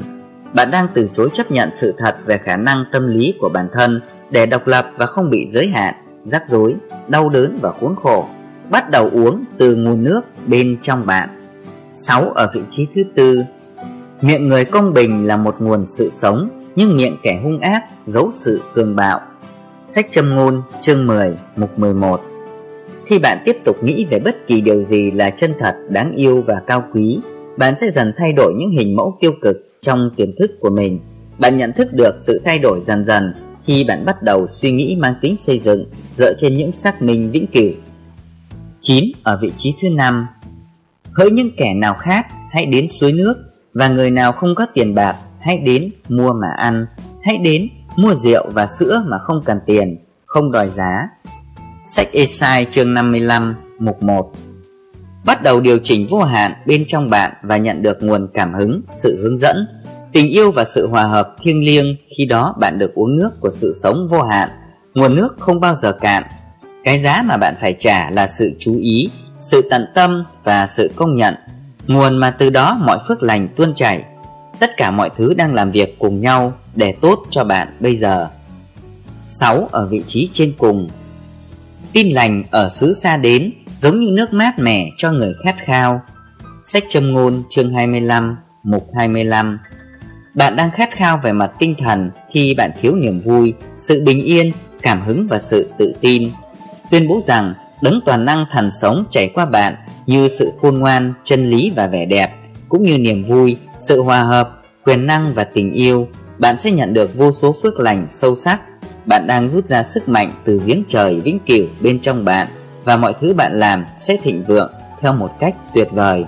bạn đang từ chối chấp nhận sự thật về khả năng tâm lý của bản thân để độc lập và không bị giới hạn, rắc rối, đau đớn và khốn khổ. Bắt đầu uống từ nguồn nước bên trong bạn. 6 ở vị trí thứ tư. Miệng người công bình là một nguồn sự sống, nhưng miệng kẻ hung ác giấu sự cường bạo. Sách Châm ngôn chương 10 mục 11. Khi bạn tiếp tục nghĩ về bất kỳ điều gì là chân thật, đáng yêu và cao quý, bạn sẽ dần thay đổi những hình mẫu tiêu cực trong tiềm thức của mình. Bạn nhận thức được sự thay đổi dần dần khi bạn bắt đầu suy nghĩ mang tính xây dựng, dựa trên những xác minh vĩnh cửu. 9 ở vị trí thứ 5. Hỡi những kẻ nào khát, hãy đến suối nước, và người nào không có tiền bạc, hãy đến mua mà ăn. Hãy đến mua rượu và sữa mà không cần tiền, không đòi giá. Sách Ê-sai chương 55 mục 1. Bắt đầu điều chỉnh vô hạn bên trong bạn và nhận được nguồn cảm hứng, sự hướng dẫn, tình yêu và sự hòa hợp thiêng liêng. Khi đó bạn được uống nước của sự sống vô hạn. Nguồn nước không bao giờ cạn. Cái giá mà bạn phải trả là sự chú ý, sự tận tâm và sự công nhận. Nguồn mà từ đó mọi phước lành tuôn chảy. Tất cả mọi thứ đang làm việc cùng nhau để tốt cho bạn bây giờ. 6 ở vị trí trên cùng. Tin lành ở xứ xa đến, giống như nước mát mẻ cho người khát khao. Sách Châm ngôn chương 25 mục 25. Bạn đang khát khao về mặt tinh thần khi bạn thiếu niềm vui, sự bình yên, cảm hứng và sự tự tin. Tuyên bố rằng đấng toàn năng thần sống chảy qua bạn như sự khôn ngoan, chân lý và vẻ đẹp, cũng như niềm vui, sự hòa hợp, quyền năng và tình yêu. Bạn sẽ nhận được vô số phước lành sâu sắc. Bạn đang rút ra sức mạnh từ giếng trời vĩnh cửu bên trong bạn, và mọi thứ bạn làm sẽ thịnh vượng theo một cách tuyệt vời.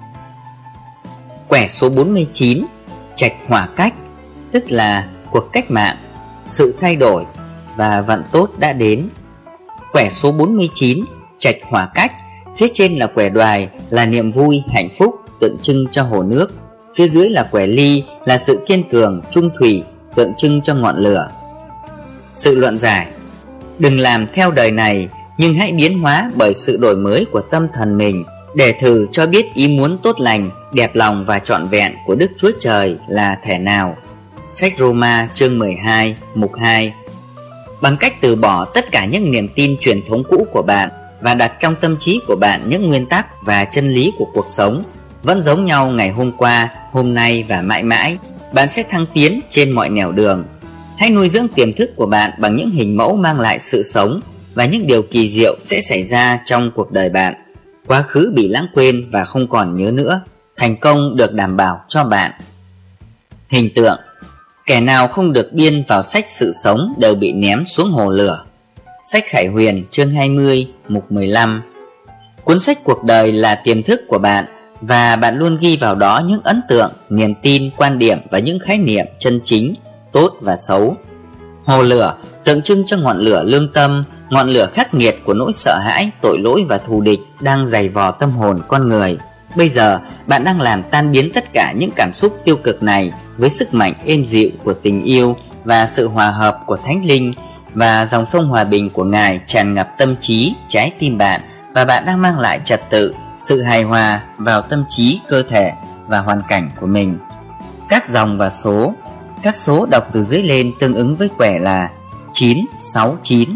Quẻ số 49. Trạch hỏa cách, tức là cuộc cách mạng, sự thay đổi và vận tốt đã đến. Quẻ số 49. Trạch hỏa cách. Phía trên là quẻ đoài, là niềm vui, hạnh phúc, tượng trưng cho hồ nước. Phía dưới là quẻ ly, là sự kiên cường, trung thủy, tượng trưng cho ngọn lửa. Sự luận giải. Đừng làm theo đời này, nhưng hãy biến hóa bởi sự đổi mới của tâm thần mình, để thử cho biết ý muốn tốt lành, đẹp lòng và trọn vẹn của Đức Chúa Trời là thể nào. Sách Roma chương 12 mục 2. Bằng cách từ bỏ tất cả những niềm tin truyền thống cũ của bạn và đặt trong tâm trí của bạn những nguyên tắc và chân lý của cuộc sống vẫn giống nhau ngày hôm qua, hôm nay và mãi mãi, bạn sẽ thăng tiến trên mọi nẻo đường. Hãy nuôi dưỡng tiềm thức của bạn bằng những hình mẫu mang lại sự sống, và những điều kỳ diệu sẽ xảy ra trong cuộc đời bạn. Quá khứ bị lãng quên và không còn nhớ nữa. Thành công được đảm bảo cho bạn. Hình tượng. Kẻ nào không được biên vào sách sự sống đều bị ném xuống hồ lửa. Sách Khải Huyền chương 20 mục 15. Cuốn sách cuộc đời là tiềm thức của bạn, và bạn luôn ghi vào đó những ấn tượng, niềm tin, quan điểm và những khái niệm chân chính, tốt và xấu. Hồ lửa tượng trưng cho ngọn lửa lương tâm, ngọn lửa khắc nghiệt của nỗi sợ hãi, tội lỗi và thù địch đang giày vò tâm hồn con người. Bây giờ bạn đang làm tan biến tất cả những cảm xúc tiêu cực này với sức mạnh êm dịu của tình yêu và sự hòa hợp của Thánh Linh, và dòng sông hòa bình của Ngài tràn ngập tâm trí, trái tim bạn, và bạn đang mang lại trật tự, sự hài hòa vào tâm trí, cơ thể và hoàn cảnh của mình. Các dòng và số. Các số đọc từ dưới lên tương ứng với quẻ là 969,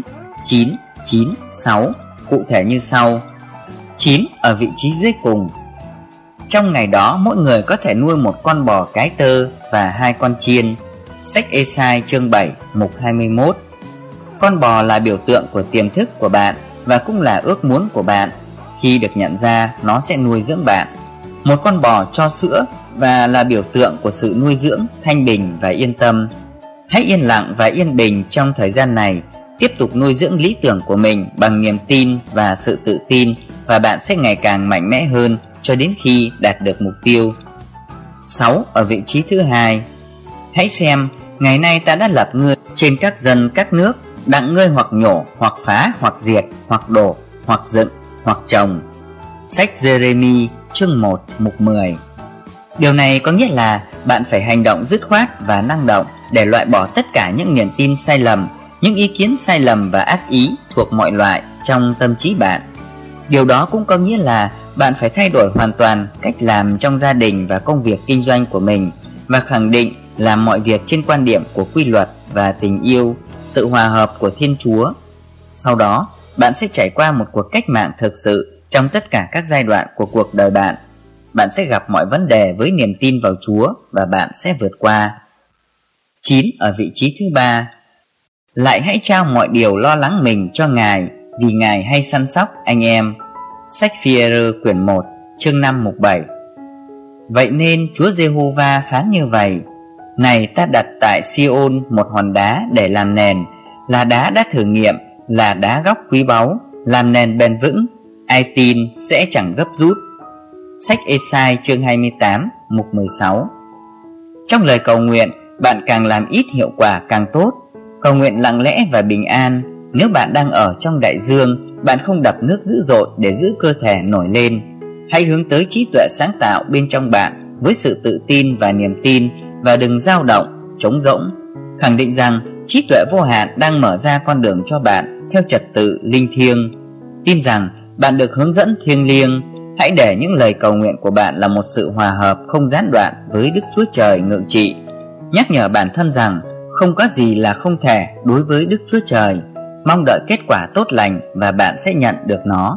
996, cụ thể như sau. 9 ở vị trí dưới cùng. Trong ngày đó, mỗi người có thể nuôi một con bò cái tơ và 2 con chiên. Sách Ê-sai chương 7 mục 21. Con bò là biểu tượng của tiềm thức của bạn và cũng là ước muốn của bạn. Khi được nhận ra, nó sẽ nuôi dưỡng bạn. Một con bò cho sữa và là biểu tượng của sự nuôi dưỡng, thanh bình và yên tâm. Hãy yên lặng và yên bình trong thời gian này. Tiếp tục nuôi dưỡng lý tưởng của mình bằng niềm tin và sự tự tin, và bạn sẽ ngày càng mạnh mẽ hơn cho đến khi đạt được mục tiêu. 6 ở vị trí thứ 2. Hãy xem, ngày nay ta đã lập ngươi trên các dân các nước, đặng ngươi hoặc nhổ, hoặc phá, hoặc diệt, hoặc đổ, hoặc dựng, hoặc trồng. Sách Giê-rê-mi chương 1 mục 10. Điều này có nghĩa là bạn phải hành động dứt khoát và năng động để loại bỏ tất cả những niềm tin sai lầm, những ý kiến sai lầm và ác ý thuộc mọi loại trong tâm trí bạn. Điều đó cũng có nghĩa là bạn phải thay đổi hoàn toàn cách làm trong gia đình và công việc kinh doanh của mình, và khẳng định làm mọi việc trên quan điểm của quy luật và tình yêu, sự hòa hợp của Thiên Chúa. Sau đó, bạn sẽ trải qua một cuộc cách mạng thực sự trong tất cả các giai đoạn của cuộc đời bạn. Bạn sẽ gặp mọi vấn đề với niềm tin vào Chúa và bạn sẽ vượt qua. 9 ở vị trí thứ 3. Lại hãy trao mọi điều lo lắng mình cho Ngài, vì Ngài hay săn sóc anh em. Sách Phi-e-rơ quyển 1, chương 5 mục 7. Vậy nên Chúa Giê-hô-va phán như vậy: Này, ta đặt tại Si-ôn một hòn đá để làm nền, là đá đã thử nghiệm, là đá góc quý báu, làm nền bền vững, ai tin sẽ chẳng gấp rút. Sách Ê-sai chương 28 mục 16. Trong lời cầu nguyện, bạn càng làm ít hiệu quả càng tốt. Cầu nguyện lặng lẽ và bình an. Nếu bạn đang ở trong đại dương, bạn không đập nước dữ dội để giữ cơ thể nổi lên. Hãy hướng tới trí tuệ sáng tạo bên trong bạn với sự tự tin và niềm tin, và đừng dao động, trống rỗng. Khẳng định rằng trí tuệ vô hạn đang mở ra con đường cho bạn theo trật tự linh thiêng. Tin rằng bạn được hướng dẫn thiêng liêng. Hãy để những lời cầu nguyện của bạn là một sự hòa hợp không gián đoạn với Đức Chúa Trời ngự trị. Nhắc nhở bản thân rằng không có gì là không thể đối với Đức Chúa Trời. Mong đợi kết quả tốt lành và bạn sẽ nhận được nó.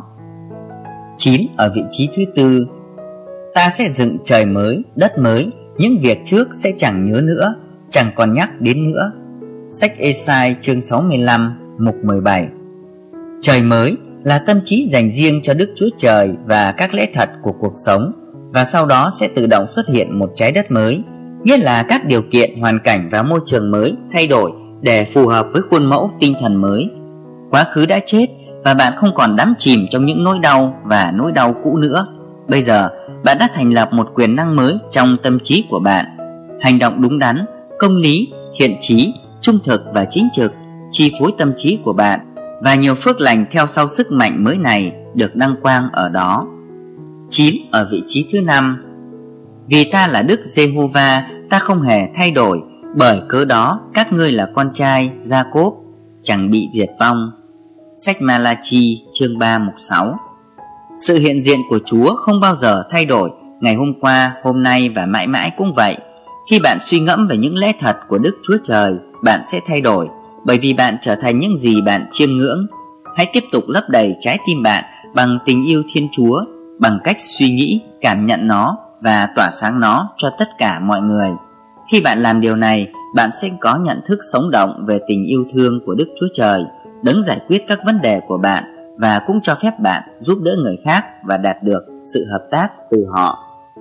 9 ở vị trí thứ 4. Ta sẽ dựng trời mới, đất mới, những việc trước sẽ chẳng nhớ nữa, chẳng còn nhắc đến nữa. Sách Ê-sai chương 65 mục 17. Trời mới là tâm trí dành riêng cho Đức Chúa Trời và các lẽ thật của cuộc sống, và sau đó sẽ tự động xuất hiện một trái đất mới, nghĩa là các điều kiện, hoàn cảnh và môi trường mới thay đổi để phù hợp với khuôn mẫu tinh thần mới. Quá khứ đã chết và bạn không còn đắm chìm trong những nỗi đau và nỗi đau cũ nữa. Bây giờ, bạn đã thành lập một quyền năng mới trong tâm trí của bạn. Hành động đúng đắn, công lý, thiện chí, trung thực và chính trực chi phối tâm trí của bạn, và nhiều phước lành theo sau sức mạnh mới này được đăng quang ở đó. 9 ở vị trí thứ 5. Vì ta là Đức Giê-hô-va, ta không hề thay đổi, bởi cớ đó các ngươi là con trai Gia-cốp, chẳng bị diệt vong. Sách Ma-la-chi chương 3 mục 6. Sự hiện diện của Chúa không bao giờ thay đổi, ngày hôm qua, hôm nay và mãi mãi cũng vậy. Khi bạn suy ngẫm về những lẽ thật của Đức Chúa Trời, bạn sẽ thay đổi, bởi vì bạn trở thành những gì bạn chiêm ngưỡng. Hãy tiếp tục lấp đầy trái tim bạn bằng tình yêu Thiên Chúa, bằng cách suy nghĩ, cảm nhận nó và tỏa sáng nó cho tất cả mọi người. Khi bạn làm điều này, bạn sẽ có nhận thức sống động về tình yêu thương của Đức Chúa Trời, đấng giải quyết các vấn đề của bạn, và cũng cho phép bạn giúp đỡ người khác và đạt được sự hợp tác từ họ.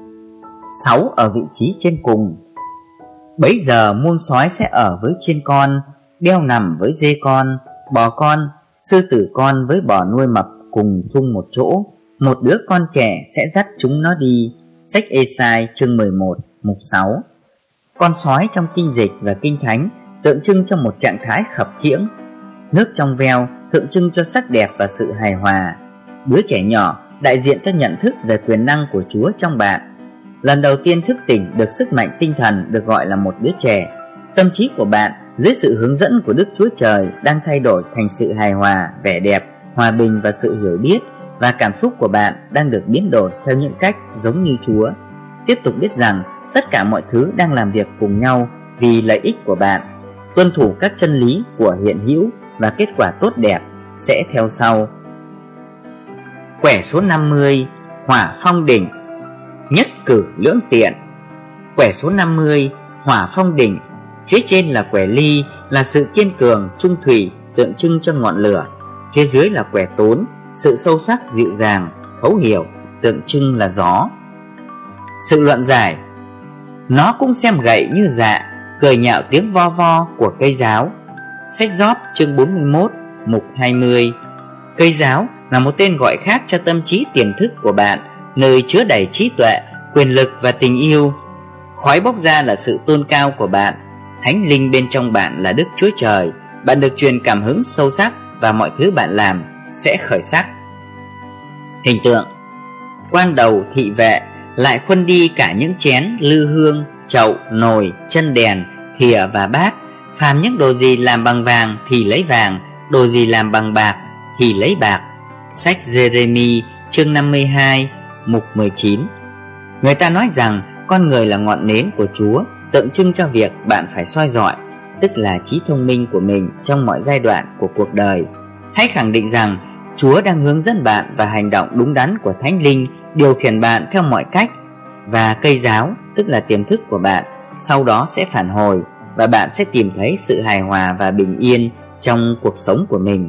6 ở vị trí trên cùng. Bấy giờ muôn sói sẽ ở với chiên con, beo nằm với dê con, bò con, sư tử con với bò nuôi mập cùng chung một chỗ. Một đứa con trẻ sẽ dắt chúng nó đi. Sách Ê-sai chương 11 mục 6. Con sói trong kinh dịch và kinh thánh tượng trưng cho một trạng thái khập khiễng. Nước trong veo tượng trưng cho sắc đẹp và sự hài hòa. Đứa trẻ nhỏ đại diện cho nhận thức về quyền năng của Chúa trong bạn. Lần đầu tiên thức tỉnh được sức mạnh tinh thần được gọi là một đứa trẻ. Tâm trí của bạn dưới sự hướng dẫn của Đức Chúa Trời đang thay đổi thành sự hài hòa, vẻ đẹp, hòa bình và sự hiểu biết, và cảm xúc của bạn đang được biến đổi theo những cách giống như Chúa. Tiếp tục biết rằng tất cả mọi thứ đang làm việc cùng nhau vì lợi ích của bạn. Tuân thủ các chân lý của hiện hữu và kết quả tốt đẹp sẽ theo sau. Quẻ số 50. Hỏa phong đỉnh. Nhất cử lưỡng tiện. Quẻ số 50. Hỏa phong đỉnh. Phía trên là quẻ ly, là sự kiên cường, trung thủy, tượng trưng cho ngọn lửa. Phía dưới là quẻ tốn, sự sâu sắc, dịu dàng, thấu hiểu, tượng trưng là gió. Sự luận giải. Nó cũng xem gậy như dạ, cười nhạo tiếng vo vo của cây giáo. Sách Gióp chương 41 mục 20. Cây giáo là một tên gọi khác cho tâm trí tiềm thức của bạn, nơi chứa đầy trí tuệ, quyền lực và tình yêu. Khói bốc ra là sự tôn cao của bạn. Thánh linh bên trong bạn là Đức Chúa Trời. Bạn được truyền cảm hứng sâu sắc và mọi thứ bạn làm sẽ khởi sắc. Hình tượng. Quan đầu thị vệ lại khuân đi cả những chén, lư hương, chậu, nồi, chân đèn, thìa và bát. Phàm những đồ gì làm bằng vàng thì lấy vàng, đồ gì làm bằng bạc thì lấy bạc. Sách Giê-rê-mi chương 52 mục 19. Người ta nói rằng con người là ngọn nến của Chúa, tượng trưng cho việc bạn phải soi dọi, tức là trí thông minh của mình trong mọi giai đoạn của cuộc đời. Hãy khẳng định rằng Chúa đang hướng dẫn bạn và hành động đúng đắn của Thánh Linh điều khiển bạn theo mọi cách, và cây giáo, tức là tiềm thức của bạn, sau đó sẽ phản hồi và bạn sẽ tìm thấy sự hài hòa và bình yên trong cuộc sống của mình.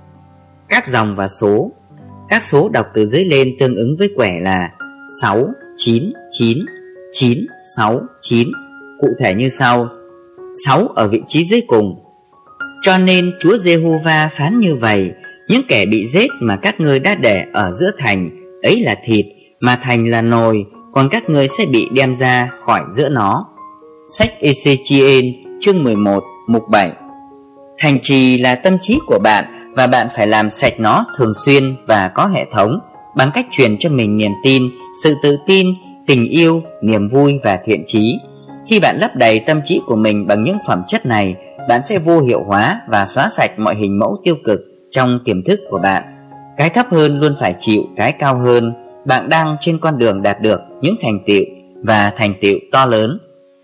Các dòng và số. Các số đọc từ dưới lên tương ứng với quẻ là 6, 9, 9, 9, 6, 9. Cụ thể như sau: 6 ở vị trí dưới cùng. Cho nên Chúa Giê-hô-va phán như vậy: những kẻ bị giết mà các ngươi đã để ở giữa thành, ấy là thịt, mà thành là nồi, còn các ngươi sẽ bị đem ra khỏi giữa nó. Sách Ê-xê-chi-ên chương 11 mục 7. Thành trì là tâm trí của bạn, và bạn phải làm sạch nó thường xuyên và có hệ thống bằng cách truyền cho mình niềm tin, sự tự tin, tình yêu, niềm vui và thiện chí. Khi bạn lấp đầy tâm trí của mình bằng những phẩm chất này, bạn sẽ vô hiệu hóa và xóa sạch mọi hình mẫu tiêu cực trong tiềm thức của bạn. Cái thấp hơn luôn phải chịu cái cao hơn. Bạn đang trên con đường đạt được những thành tựu và thành tựu to lớn.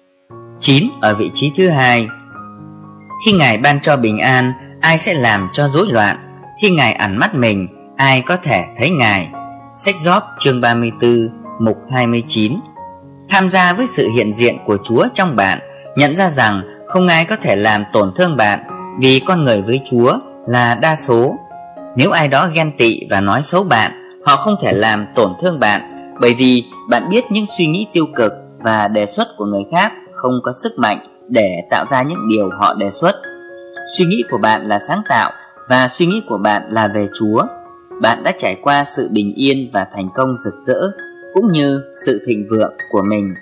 9 ở vị trí thứ hai. Khi Ngài ban cho bình an, ai sẽ làm cho rối loạn? Khi Ngài ẩn mắt mình, ai có thể thấy Ngài? Sách Gióp chương 34 mục 29. Tham gia với sự hiện diện của Chúa trong bạn, nhận ra rằng không ai có thể làm tổn thương bạn, vì con người với Chúa là đa số. Nếu ai đó ghen tị và nói xấu bạn, họ không thể làm tổn thương bạn, bởi vì bạn biết những suy nghĩ tiêu cực và đề xuất của người khác không có sức mạnh để tạo ra những điều họ đề xuất. Suy nghĩ của bạn là sáng tạo, và suy nghĩ của bạn là về Chúa. Bạn đã trải qua sự bình yên và thành công rực rỡ, cũng như sự thịnh vượng của mình.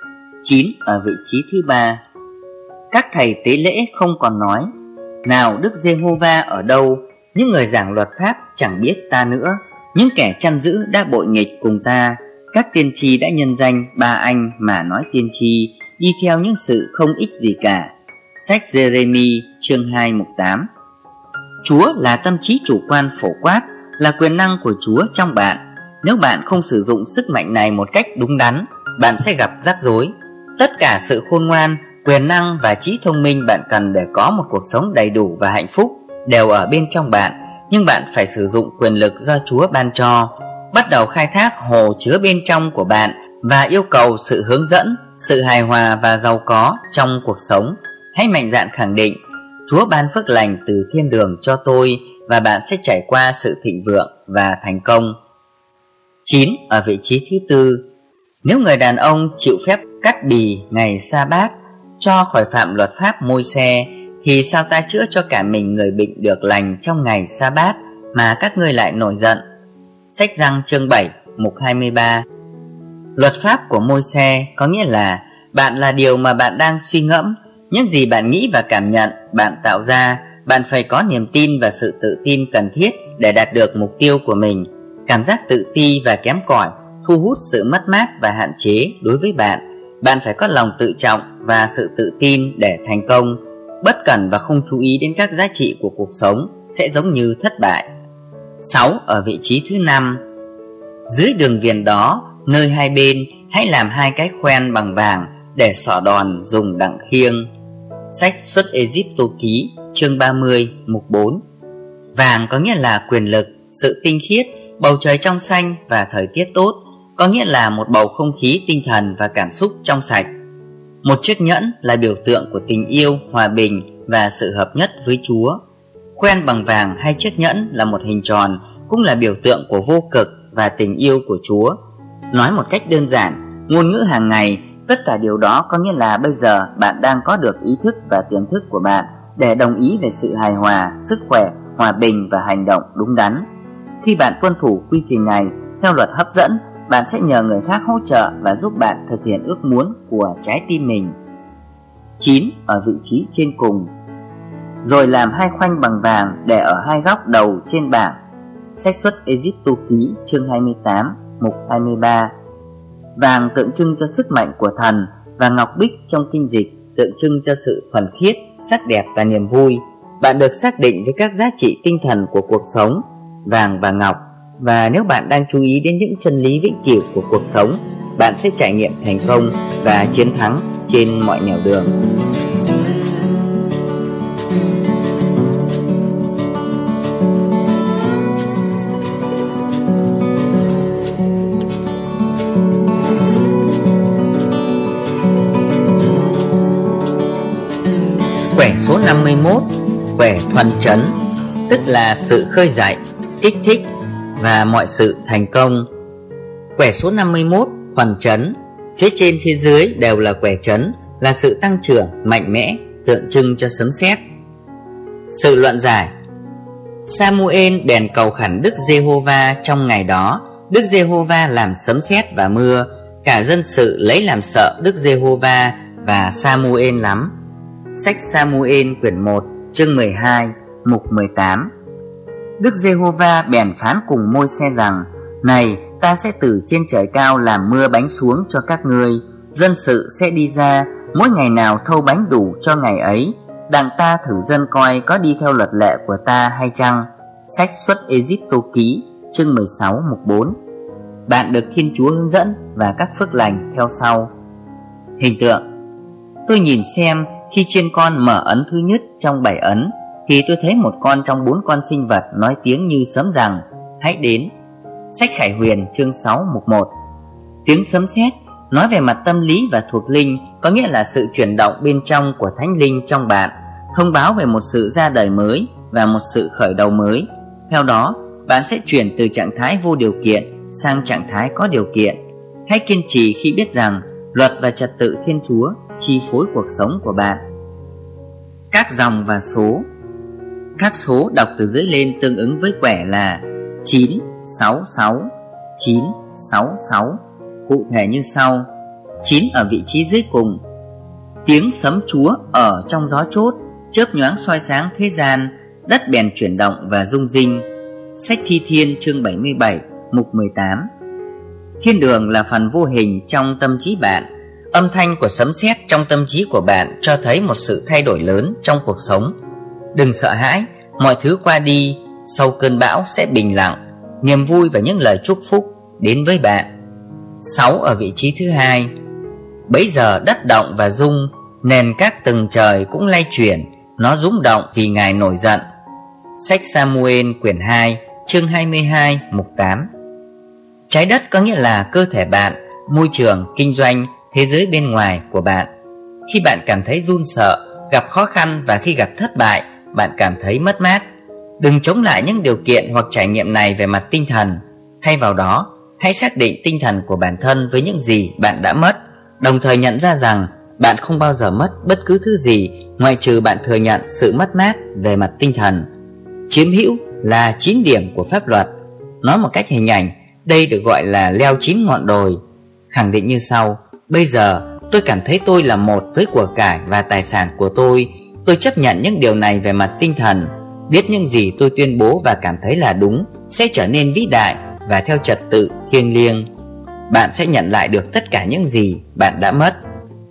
9 ở vị trí thứ ba. Các thầy tế lễ không còn nói: nào Đức Giê-hô-va ở đâu? Những người giảng luật pháp chẳng biết ta nữa. Những kẻ chăn giữ đã bội nghịch cùng ta. Các tiên tri đã nhân danh ba anh mà nói tiên tri, đi theo những sự không ích gì cả. Sách Giê-rê-mi chương 2 mục 8. Chúa là tâm trí chủ quan phổ quát, là quyền năng của Chúa trong bạn. Nếu bạn không sử dụng sức mạnh này một cách đúng đắn, bạn sẽ gặp rắc rối. Tất cả sự khôn ngoan, quyền năng và trí thông minh bạn cần để có một cuộc sống đầy đủ và hạnh phúc đều ở bên trong bạn, nhưng bạn phải sử dụng quyền lực do Chúa ban cho. Bắt đầu khai thác hồ chứa bên trong của bạn và yêu cầu sự hướng dẫn, sự hài hòa và giàu có trong cuộc sống. Hãy mạnh dạn khẳng định: Chúa ban phước lành từ thiên đường cho tôi, và bạn sẽ trải qua sự thịnh vượng và thành công. 9 ở vị trí thứ tư. Nếu người đàn ông chịu phép cắt bì ngày sa-bát, cho khỏi phạm luật pháp Môi-se, thì sao ta chữa cho cả mình người bệnh được lành trong ngày sa-bát mà các ngươi lại nổi giận? Sách Giăng chương 7 mục 23. Luật pháp của Môi-se có nghĩa là bạn là điều mà bạn đang suy ngẫm. Những gì bạn nghĩ và cảm nhận, bạn tạo ra. Bạn phải có niềm tin và sự tự tin cần thiết để đạt được mục tiêu của mình. Cảm giác tự ti và kém cỏi thu hút sự mất mát và hạn chế đối với bạn. Bạn phải có lòng tự trọng và sự tự tin để thành công. Bất cẩn và không chú ý đến các giá trị của cuộc sống sẽ giống như thất bại. 6 ở vị trí thứ 5. Dưới đường viền đó, nơi hai bên, hãy làm 2 cái khoen bằng vàng để xỏ đòn dùng đặng khiêng. Sách Xuất Ê-díp-tô ký chương 30 mục 4. Vàng có nghĩa là quyền lực, sự tinh khiết, bầu trời trong xanh và thời tiết tốt, có nghĩa là một bầu không khí tinh thần và cảm xúc trong sạch. Một chiếc nhẫn là biểu tượng của tình yêu, hòa bình và sự hợp nhất với Chúa. Khoen bằng vàng hay chiếc nhẫn là một hình tròn, cũng là biểu tượng của vô cực và tình yêu của Chúa. Nói một cách đơn giản, ngôn ngữ hàng ngày, tất cả điều đó có nghĩa là bây giờ bạn đang có được ý thức và tiềm thức của bạn để đồng ý về sự hài hòa, sức khỏe, hòa bình và hành động đúng đắn. Khi bạn tuân thủ quy trình này theo luật hấp dẫn, bạn sẽ nhờ người khác hỗ trợ và giúp bạn thực hiện ước muốn của trái tim mình. 9 ở vị trí trên cùng. Rồi làm 2 khoanh bằng vàng để ở 2 góc đầu trên bảng. Sách Xuất Ê-díp-tô ký chương 28 mục 23. Vàng tượng trưng cho sức mạnh của thần, và ngọc bích trong kinh dịch tượng trưng cho sự thuần khiết, sắc đẹp và niềm vui. Bạn được xác định với các giá trị tinh thần của cuộc sống, vàng và ngọc. Và nếu bạn đang chú ý đến những chân lý vĩnh cửu của cuộc sống, bạn sẽ trải nghiệm thành công và chiến thắng trên mọi nẻo đường. Quẻ số 51, quẻ thuần chấn, tức là sự khơi dậy, kích thích và mọi sự thành công. Quẻ số 51, thuần chấn, phía trên phía dưới đều là quẻ chấn, là sự tăng trưởng mạnh mẽ, tượng trưng cho sấm sét. Sự luận giải: Samuel bèn cầu khẩn Đức Giê-hô-va trong ngày đó. Đức Giê-hô-va làm sấm sét và mưa, cả dân sự lấy làm sợ Đức Giê-hô-va và Samuel lắm. Sách Samuel quyển 1 chương 12 mục 18. Đức Giê-hô-va bèn phán cùng Môi-se rằng: Này, ta sẽ từ trên trời cao làm mưa bánh xuống cho các ngươi. Dân sự sẽ đi ra, mỗi ngày nào thâu bánh đủ cho ngày ấy. Đặng ta thử dân coi có đi theo luật lệ của ta hay chăng. Sách Xuất Ê-díp-tô ký chương 16 mục 4. Bạn được Thiên Chúa hướng dẫn và các phước lành theo sau. Hình tượng: tôi nhìn xem, khi chiên con mở ấn thứ nhất trong 7 ấn, thì tôi thấy một con trong 4 con sinh vật nói tiếng như sấm rằng: Hãy đến. Sách Khải Huyền chương 6 mục 1. Tiếng sấm sét nói về mặt tâm lý và thuộc linh, có nghĩa là sự chuyển động bên trong của Thánh Linh trong bạn, thông báo về một sự ra đời mới và một sự khởi đầu mới. Theo đó, bạn sẽ chuyển từ trạng thái vô điều kiện sang trạng thái có điều kiện. Hãy kiên trì khi biết rằng luật và trật tự Thiên Chúa chi phối cuộc sống của bạn. Các dòng và số. Các số đọc từ dưới lên tương ứng với quẻ là 966, 966. Cụ thể như sau: 9 ở vị trí dưới cùng. Tiếng sấm Chúa ở trong gió chốt, chớp nhoáng soi sáng thế gian, đất bèn chuyển động và rung rinh. Sách Thi Thiên chương 77 mục 18. Thiên đường là phần vô hình trong tâm trí bạn. Âm thanh của sấm sét trong tâm trí của bạn cho thấy một sự thay đổi lớn trong cuộc sống. Đừng sợ hãi, mọi thứ qua đi, sau cơn bão sẽ bình lặng. Niềm vui và những lời chúc phúc đến với bạn. 6 ở vị trí thứ hai. Bấy giờ đất động và rung, nền các tầng trời cũng lay chuyển, nó rung động vì Ngài nổi giận. Sách Samuel quyển 2 chương 22 mục 8. Trái đất có nghĩa là cơ thể bạn, môi trường, kinh doanh, thế giới bên ngoài của bạn. Khi bạn cảm thấy run sợ, gặp khó khăn và khi gặp thất bại, bạn cảm thấy mất mát, đừng chống lại những điều kiện hoặc trải nghiệm này về mặt tinh thần. Thay vào đó, hãy xác định tinh thần của bản thân với những gì bạn đã mất, đồng thời nhận ra rằng bạn không bao giờ mất bất cứ thứ gì ngoại trừ bạn thừa nhận sự mất mát về mặt tinh thần. Chiếm hữu là 9 điểm của pháp luật. Nói một cách hình ảnh, đây được gọi là leo 9 ngọn đồi. Khẳng định như sau: bây giờ tôi cảm thấy tôi là một với của cải và tài sản của tôi. Tôi chấp nhận những điều này về mặt tinh thần, biết những gì tôi tuyên bố và cảm thấy là đúng sẽ trở nên vĩ đại và theo trật tự thiêng liêng. Bạn sẽ nhận lại được tất cả những gì bạn đã mất.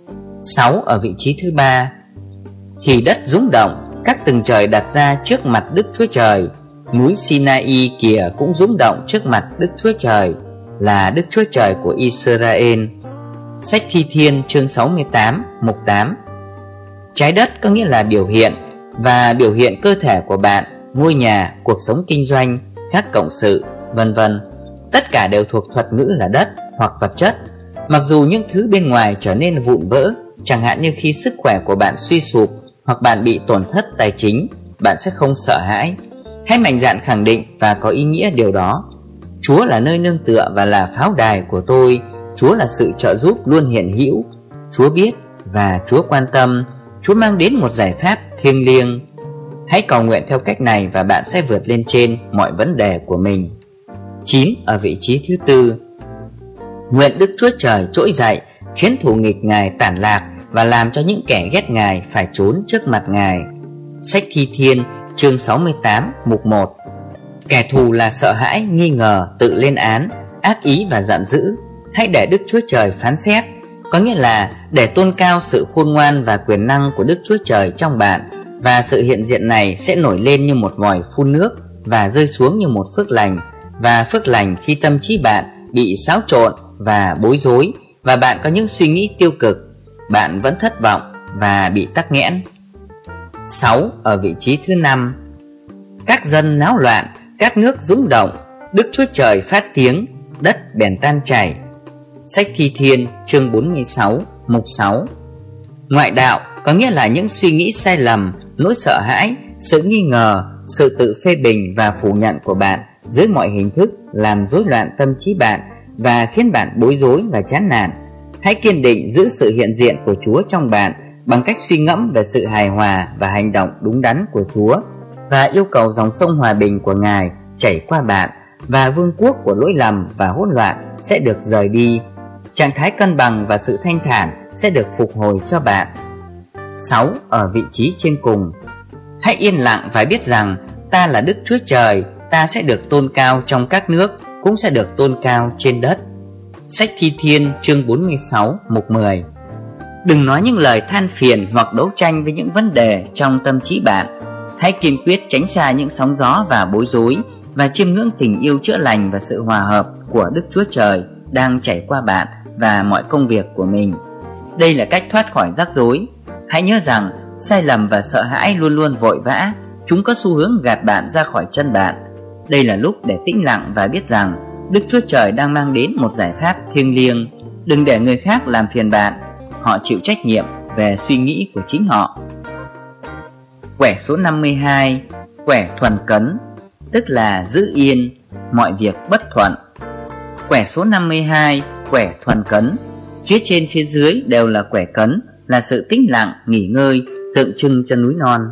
6 ở vị trí thứ ba. Thì đất rung động, các tầng trời đặt ra trước mặt Đức Chúa Trời. Núi Sinai kìa cũng rung động trước mặt Đức Chúa Trời, là Đức Chúa Trời của Israel. Sách Thi Thiên chương 68 mục 8. Trái đất có nghĩa là biểu hiện, và biểu hiện cơ thể của bạn, ngôi nhà, cuộc sống kinh doanh, các cộng sự, vân vân. Tất cả đều thuộc thuật ngữ là đất hoặc vật chất. Mặc dù những thứ bên ngoài trở nên vụn vỡ, chẳng hạn như khi sức khỏe của bạn suy sụp hoặc bạn bị tổn thất tài chính, bạn sẽ không sợ hãi. Hãy mạnh dạn khẳng định và có ý nghĩa điều đó: Chúa là nơi nương tựa và là pháo đài của tôi. Chúa là sự trợ giúp luôn hiện hữu. Chúa biết và Chúa quan tâm. Chúa mang đến một giải pháp thiêng liêng. Hãy cầu nguyện theo cách này và bạn sẽ vượt lên trên mọi vấn đề của mình. 9 ở vị trí thứ tư. Nguyện Đức Chúa Trời trỗi dậy, khiến thù nghịch Ngài tản lạc và làm cho những kẻ ghét Ngài phải trốn trước mặt Ngài. Sách Thi Thiên chương 68 mục 1. Kẻ thù là sợ hãi, nghi ngờ, tự lên án, ác ý và giận dữ. Hãy để Đức Chúa Trời phán xét, có nghĩa là để tôn cao sự khôn ngoan và quyền năng của Đức Chúa Trời trong bạn, và sự hiện diện này sẽ nổi lên như một vòi phun nước và rơi xuống như một phước lành. Và phước lành khi tâm trí bạn bị xáo trộn và bối rối, và bạn có những suy nghĩ tiêu cực. bạn vẫn thất vọng và bị tắc nghẽn. 6. Ở vị trí thứ 5. Các dân náo loạn, các nước rung động, Đức Chúa Trời phát tiếng, đất bèn tan chảy. Sách Thi Thiên chương 46 mục 6. Ngoại đạo có nghĩa là những suy nghĩ sai lầm, nỗi sợ hãi, sự nghi ngờ, sự tự phê bình và phủ nhận của bạn dưới mọi hình thức làm rối loạn tâm trí bạn và khiến bạn bối rối và chán nản. Hãy kiên định giữ sự hiện diện của Chúa trong bạn bằng cách suy ngẫm về sự hài hòa và hành động đúng đắn của Chúa, và yêu cầu dòng sông hòa bình của Ngài chảy qua bạn, và vương quốc của lỗi lầm và hỗn loạn sẽ được rời đi. Trạng thái cân bằng và sự thanh thản sẽ được phục hồi cho bạn. 6. Ở vị trí trên cùng. Hãy yên lặng và biết rằng ta là Đức Chúa Trời, ta sẽ được tôn cao trong các nước, cũng sẽ được tôn cao trên đất. Sách Thi Thiên chương 46 mục 10. Đừng nói những lời than phiền hoặc đấu tranh với những vấn đề trong tâm trí bạn. Hãy kiên quyết tránh xa những sóng gió và bối rối, và chiêm ngưỡng tình yêu chữa lành và sự hòa hợp của Đức Chúa Trời đang chảy qua bạn và mọi công việc của mình. Đây là cách thoát khỏi rắc rối. Hãy nhớ rằng sai lầm và sợ hãi luôn luôn vội vã, chúng có xu hướng gạt bạn ra khỏi chân bạn. Đây là lúc để tĩnh lặng và biết rằng Đức Chúa Trời đang mang đến một giải pháp thiêng liêng. Đừng để người khác làm phiền bạn, họ chịu trách nhiệm về suy nghĩ của chính họ. Quẻ số 52. Quẻ thuần cấn, tức là giữ yên, mọi việc bất thuận. Quẻ số 52. Quẻ thuần cấn, phía trên phía dưới đều là quẻ cấn, là sự tĩnh lặng, nghỉ ngơi, tượng trưng cho núi non.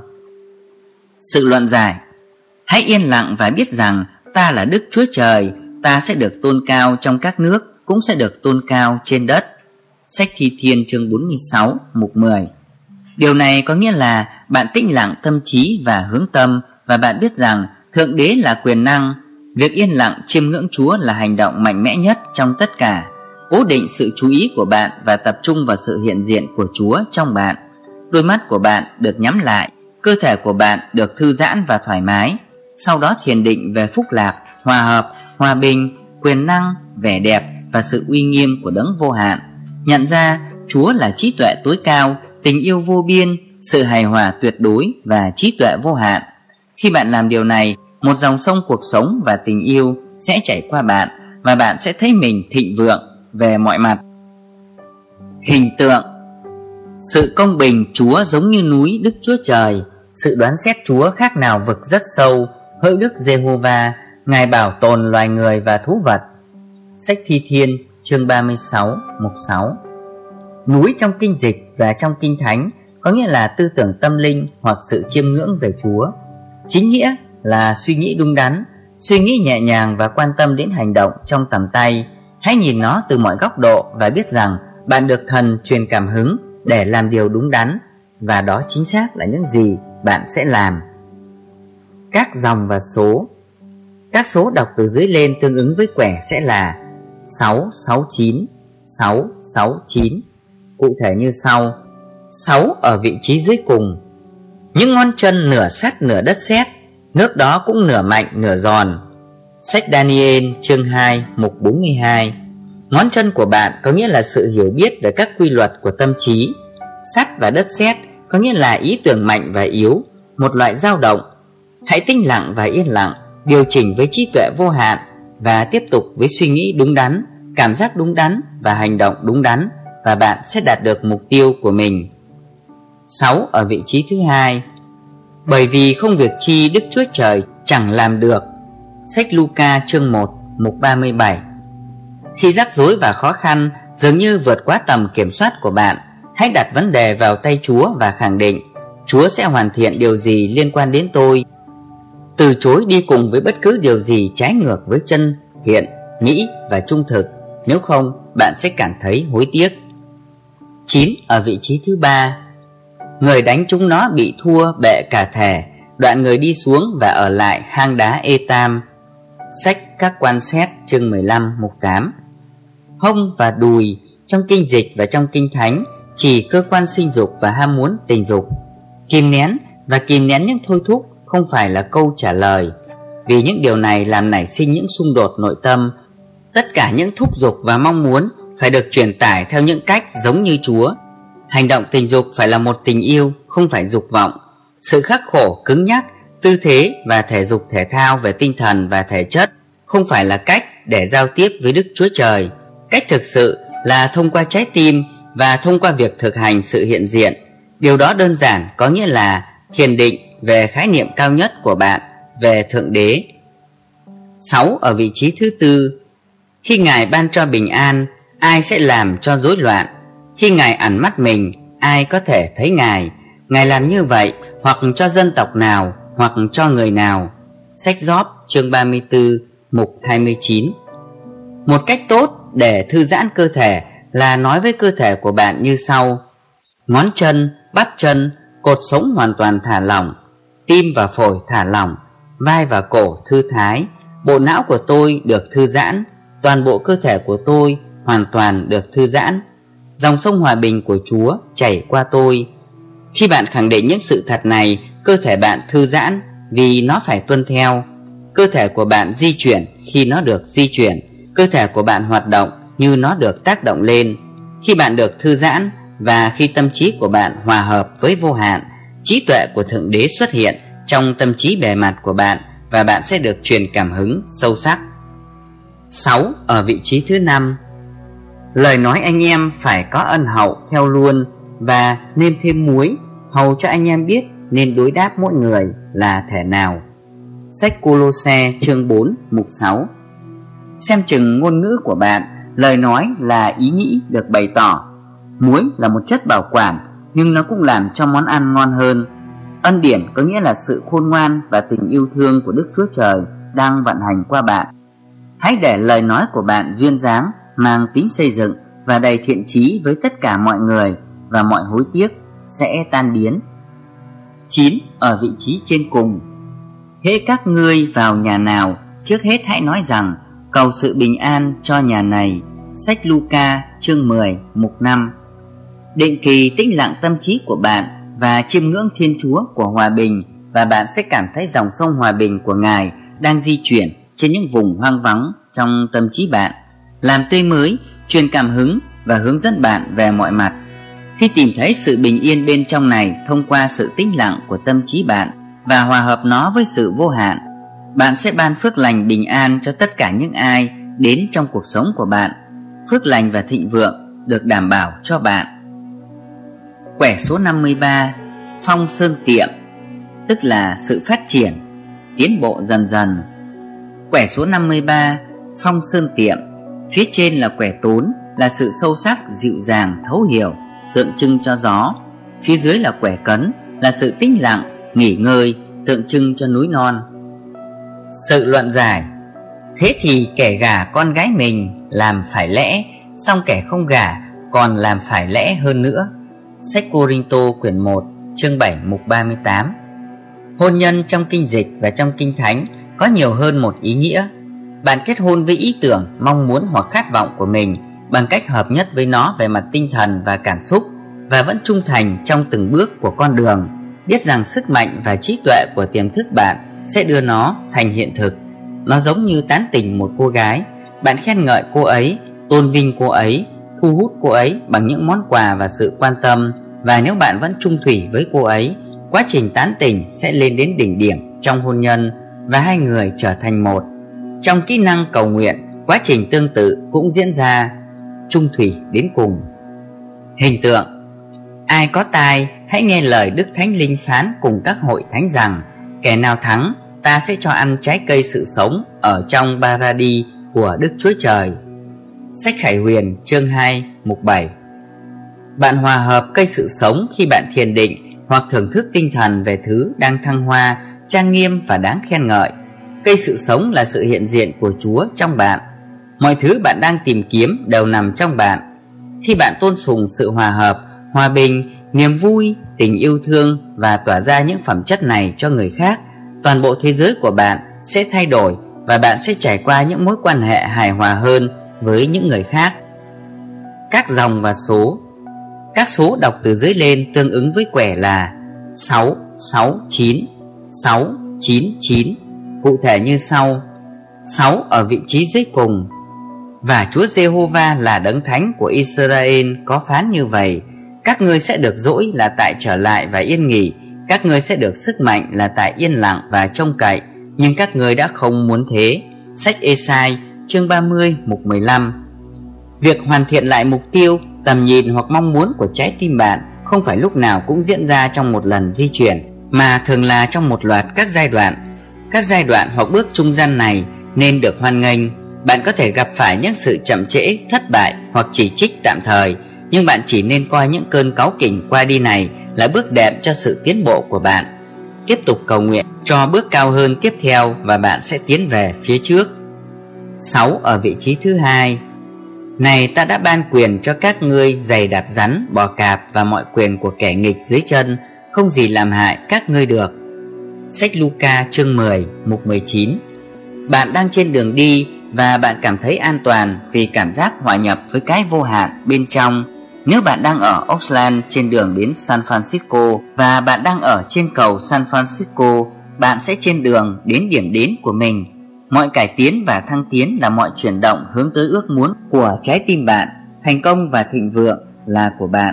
Sự luận giải. Hãy yên lặng và biết rằng ta là Đức Chúa Trời, ta sẽ được tôn cao trong các nước, cũng sẽ được tôn cao trên đất. Sách Thi Thiên chương 46 mục 10. Điều này có nghĩa là bạn tĩnh lặng tâm trí và hướng tâm, và bạn biết rằng Thượng Đế là quyền năng. Việc yên lặng chiêm ngưỡng Chúa là hành động mạnh mẽ nhất trong tất cả. Cố định sự chú ý của bạn và tập trung vào sự hiện diện của Chúa trong bạn. Đôi mắt của bạn được nhắm lại, cơ thể của bạn được thư giãn và thoải mái. Sau đó thiền định về phúc lạc, hòa hợp, hòa bình, quyền năng, vẻ đẹp và sự uy nghiêm của Đấng vô hạn. Nhận ra Chúa là trí tuệ tối cao, tình yêu vô biên, sự hài hòa tuyệt đối và trí tuệ vô hạn. Khi bạn làm điều này, một dòng sông cuộc sống và tình yêu sẽ chảy qua bạn, và bạn sẽ thấy mình thịnh vượng về mọi mặt. Hình tượng. Sự công bình Chúa giống như núi Đức Chúa Trời, sự đoán xét Chúa khác nào vực rất sâu, hỡi Đức Giê-hô-va, Ngài bảo tồn loài người và thú vật. Sách Thi Thiên chương 36 mục 6. Núi trong kinh dịch và trong kinh thánh có nghĩa là tư tưởng tâm linh hoặc sự chiêm ngưỡng về Chúa. Chính nghĩa là suy nghĩ đúng đắn, suy nghĩ nhẹ nhàng và quan tâm đến hành động trong tầm tay. Hãy nhìn nó từ mọi góc độ và biết rằng bạn được Thần truyền cảm hứng để làm điều đúng đắn, và đó chính xác là những gì bạn sẽ làm. Các dòng và số. Các số đọc từ dưới lên tương ứng với quẻ sẽ là 669, 669. Cụ thể như sau. 6 ở vị trí dưới cùng. Những ngón chân nửa sắt nửa đất sét, nước đó cũng nửa mạnh nửa giòn. Sách Daniel chương 2 mục 42. Ngón chân của bạn có nghĩa là sự hiểu biết về các quy luật của tâm trí. Sắt và đất sét có nghĩa là ý tưởng mạnh và yếu, một loại dao động. Hãy tĩnh lặng và yên lặng, điều chỉnh với trí tuệ vô hạn, và tiếp tục với suy nghĩ đúng đắn, cảm giác đúng đắn và hành động đúng đắn, và bạn sẽ đạt được mục tiêu của mình. 6 ở vị trí thứ hai. Bởi vì không việc chi Đức Chúa Trời chẳng làm được. Sách Luca chương 1 mục 37. Khi rắc rối và khó khăn dường như vượt quá tầm kiểm soát của bạn, hãy đặt vấn đề vào tay Chúa và khẳng định: Chúa sẽ hoàn thiện điều gì liên quan đến tôi. Từ chối đi cùng với bất cứ điều gì trái ngược với chân thiện, nghĩ và trung thực, nếu không bạn sẽ cảm thấy hối tiếc. 9 ở vị trí thứ ba. Người đánh chúng nó bị thua bệ cả thể, đoạn người đi xuống và ở lại hang đá Etam. Sách Các Quan Xét chương 15 mục 8. Hông và đùi trong kinh dịch và trong kinh thánh chỉ cơ quan sinh dục và ham muốn tình dục. Kìm nén và kìm nén những thôi thúc không phải là câu trả lời, vì những điều này làm nảy sinh những xung đột nội tâm. Tất cả những thúc giục và mong muốn phải được truyền tải theo những cách giống như Chúa. Hành động tình dục phải là một tình yêu, không phải dục vọng. Sự khắc khổ, cứng nhắc, tư thế và thể dục thể thao về tinh thần và thể chất không phải là cách để giao tiếp với Đức Chúa Trời. Cách thực sự là thông qua trái tim và thông qua việc thực hành sự hiện diện. Điều đó đơn giản có nghĩa là thiền định về khái niệm cao nhất của bạn về Thượng Đế. 6. Ở vị trí thứ tư. Khi Ngài ban cho bình an, ai sẽ làm cho rối loạn? Khi Ngài ẩn mắt mình, ai có thể thấy Ngài? Ngài làm như vậy hoặc cho dân tộc nào, hoặc cho người nào? Sách Gióp chương 34 mục 29. Một cách tốt để thư giãn cơ thể là nói với cơ thể của bạn như sau: ngón chân, bắp chân, cột sống hoàn toàn thả lỏng, tim và phổi thả lỏng, vai và cổ thư thái, bộ não của tôi được thư giãn, toàn bộ cơ thể của tôi hoàn toàn được thư giãn. Dòng sông hòa bình của Chúa chảy qua tôi. Khi bạn khẳng định những sự thật này, cơ thể bạn thư giãn vì nó phải tuân theo. Cơ thể của bạn di chuyển khi nó được di chuyển. Cơ thể của bạn hoạt động như nó được tác động lên. Khi bạn được thư giãn và khi tâm trí của bạn hòa hợp với vô hạn, trí tuệ của Thượng Đế xuất hiện trong tâm trí bề mặt của bạn và bạn sẽ được truyền cảm hứng sâu sắc. 6. Ở vị trí thứ năm. Lời nói anh em phải có ân hậu theo luôn và nên thêm muối, hầu cho anh em biết nên đối đáp mỗi người là thể nào. Sách Cô-lô-se chương 4 mục 6. Xem chừng ngôn ngữ của bạn, lời nói là ý nghĩ được bày tỏ. Muối là một chất bảo quản, nhưng nó cũng làm cho món ăn ngon hơn. Ân điển có nghĩa là sự khôn ngoan và tình yêu thương của Đức Chúa Trời đang vận hành qua bạn. Hãy để lời nói của bạn duyên dáng, mang tính xây dựng và đầy thiện chí với tất cả mọi người, và mọi hối tiếc sẽ tan biến. 9. Ở vị trí trên cùng. Hễ các ngươi vào nhà nào, trước hết hãy nói rằng: cầu sự bình an cho nhà này. Sách Luca chương 10 mục 5. Định kỳ tĩnh lặng tâm trí của bạn và chiêm ngưỡng Thiên Chúa của hòa bình, và bạn sẽ cảm thấy dòng sông hòa bình của Ngài đang di chuyển trên những vùng hoang vắng trong tâm trí bạn, làm tươi mới, truyền cảm hứng và hướng dẫn bạn về mọi mặt. Khi tìm thấy sự bình yên bên trong này thông qua sự tĩnh lặng của tâm trí bạn và hòa hợp nó với sự vô hạn, bạn sẽ ban phước lành bình an cho tất cả những ai đến trong cuộc sống của bạn. Phước lành và thịnh vượng được đảm bảo cho bạn. Quẻ số 53. Phong sơn tiệm, tức là sự phát triển, tiến bộ dần dần. Quẻ số 53. Phong sơn tiệm. Phía trên là quẻ tốn, là sự sâu sắc, dịu dàng, thấu hiểu, tượng trưng cho gió. Phía dưới là quẻ cấn, là sự tĩnh lặng, nghỉ ngơi, tượng trưng cho núi non. Sự luận giải. Thế thì kẻ gả con gái mình làm phải lẽ, song kẻ không gả còn làm phải lẽ hơn nữa. Sách Cô-rinh-tô quyển 1 chương 7 mục 38. Hôn nhân trong kinh dịch và trong kinh thánh có nhiều hơn một ý nghĩa. Bạn kết hôn với ý tưởng, mong muốn hoặc khát vọng của mình bằng cách hợp nhất với nó về mặt tinh thần và cảm xúc, và vẫn trung thành trong từng bước của con đường, biết rằng sức mạnh và trí tuệ của tiềm thức bạn sẽ đưa nó thành hiện thực. Nó giống như tán tỉnh một cô gái. Bạn khen ngợi cô ấy, tôn vinh cô ấy, thu hút cô ấy bằng những món quà và sự quan tâm. Và nếu bạn vẫn chung thủy với cô ấy, quá trình tán tỉnh sẽ lên đến đỉnh điểm trong hôn nhân và hai người trở thành một. Trong kỹ năng cầu nguyện, quá trình tương tự cũng diễn ra, chung thủy đến cùng. Hình tượng. Ai có tai hãy nghe lời Đức Thánh Linh phán cùng các hội thánh rằng: kẻ nào thắng, ta sẽ cho ăn trái cây sự sống ở trong Paradis của Đức Chúa Trời. Sách Khải Huyền chương 2 mục 7. Bạn hòa hợp cây sự sống khi bạn thiền định hoặc thưởng thức tinh thần về thứ đang thăng hoa, trang nghiêm và đáng khen ngợi. Cây sự sống là sự hiện diện của Chúa trong bạn. Mọi thứ bạn đang tìm kiếm đều nằm trong bạn. Khi bạn tôn sùng sự hòa hợp, hòa bình, niềm vui, tình yêu thương và tỏa ra những phẩm chất này cho người khác, toàn bộ thế giới của bạn sẽ thay đổi và bạn sẽ trải qua những mối quan hệ hài hòa hơn với những người khác. Các dòng và số. Các số đọc từ dưới lên tương ứng với quẻ là 669, 699, cụ thể như sau. 6 ở vị trí dưới cùng. Và Chúa Giê-hô-va là đấng thánh của Israel có phán như vậy: Các ngươi sẽ được dỗi là tại trở lại và yên nghỉ. Các ngươi sẽ được sức mạnh là tại yên lặng và trông cậy. Nhưng các ngươi đã không muốn thế. Sách Ê-sai chương 30 mục 15. Việc hoàn thiện lại mục tiêu, tầm nhìn hoặc mong muốn của trái tim bạn không phải lúc nào cũng diễn ra trong một lần di chuyển, mà thường là trong một loạt các giai đoạn. Các giai đoạn hoặc bước trung gian này nên được hoan nghênh. Bạn có thể gặp phải những sự chậm trễ, thất bại hoặc chỉ trích tạm thời, nhưng bạn chỉ nên coi những cơn cáu kỉnh qua đi này là bước đệm cho sự tiến bộ của bạn. Tiếp tục cầu nguyện cho bước cao hơn tiếp theo và bạn sẽ tiến về phía trước. 6 ở vị trí thứ hai. Này, ta đã ban quyền cho các ngươi giày đạp rắn, bò cạp và mọi quyền của kẻ nghịch dưới chân, không gì làm hại các ngươi được. Sách Luca chương 10 mục 19. Bạn đang trên đường đi và bạn cảm thấy an toàn vì cảm giác hòa nhập với cái vô hạn bên trong. Nếu bạn đang ở Oakland trên đường đến San Francisco và bạn đang ở trên cầu San Francisco, bạn sẽ trên đường đến điểm đến của mình. Mọi cải tiến và thăng tiến là mọi chuyển động hướng tới ước muốn của trái tim bạn. Thành công và thịnh vượng là của bạn.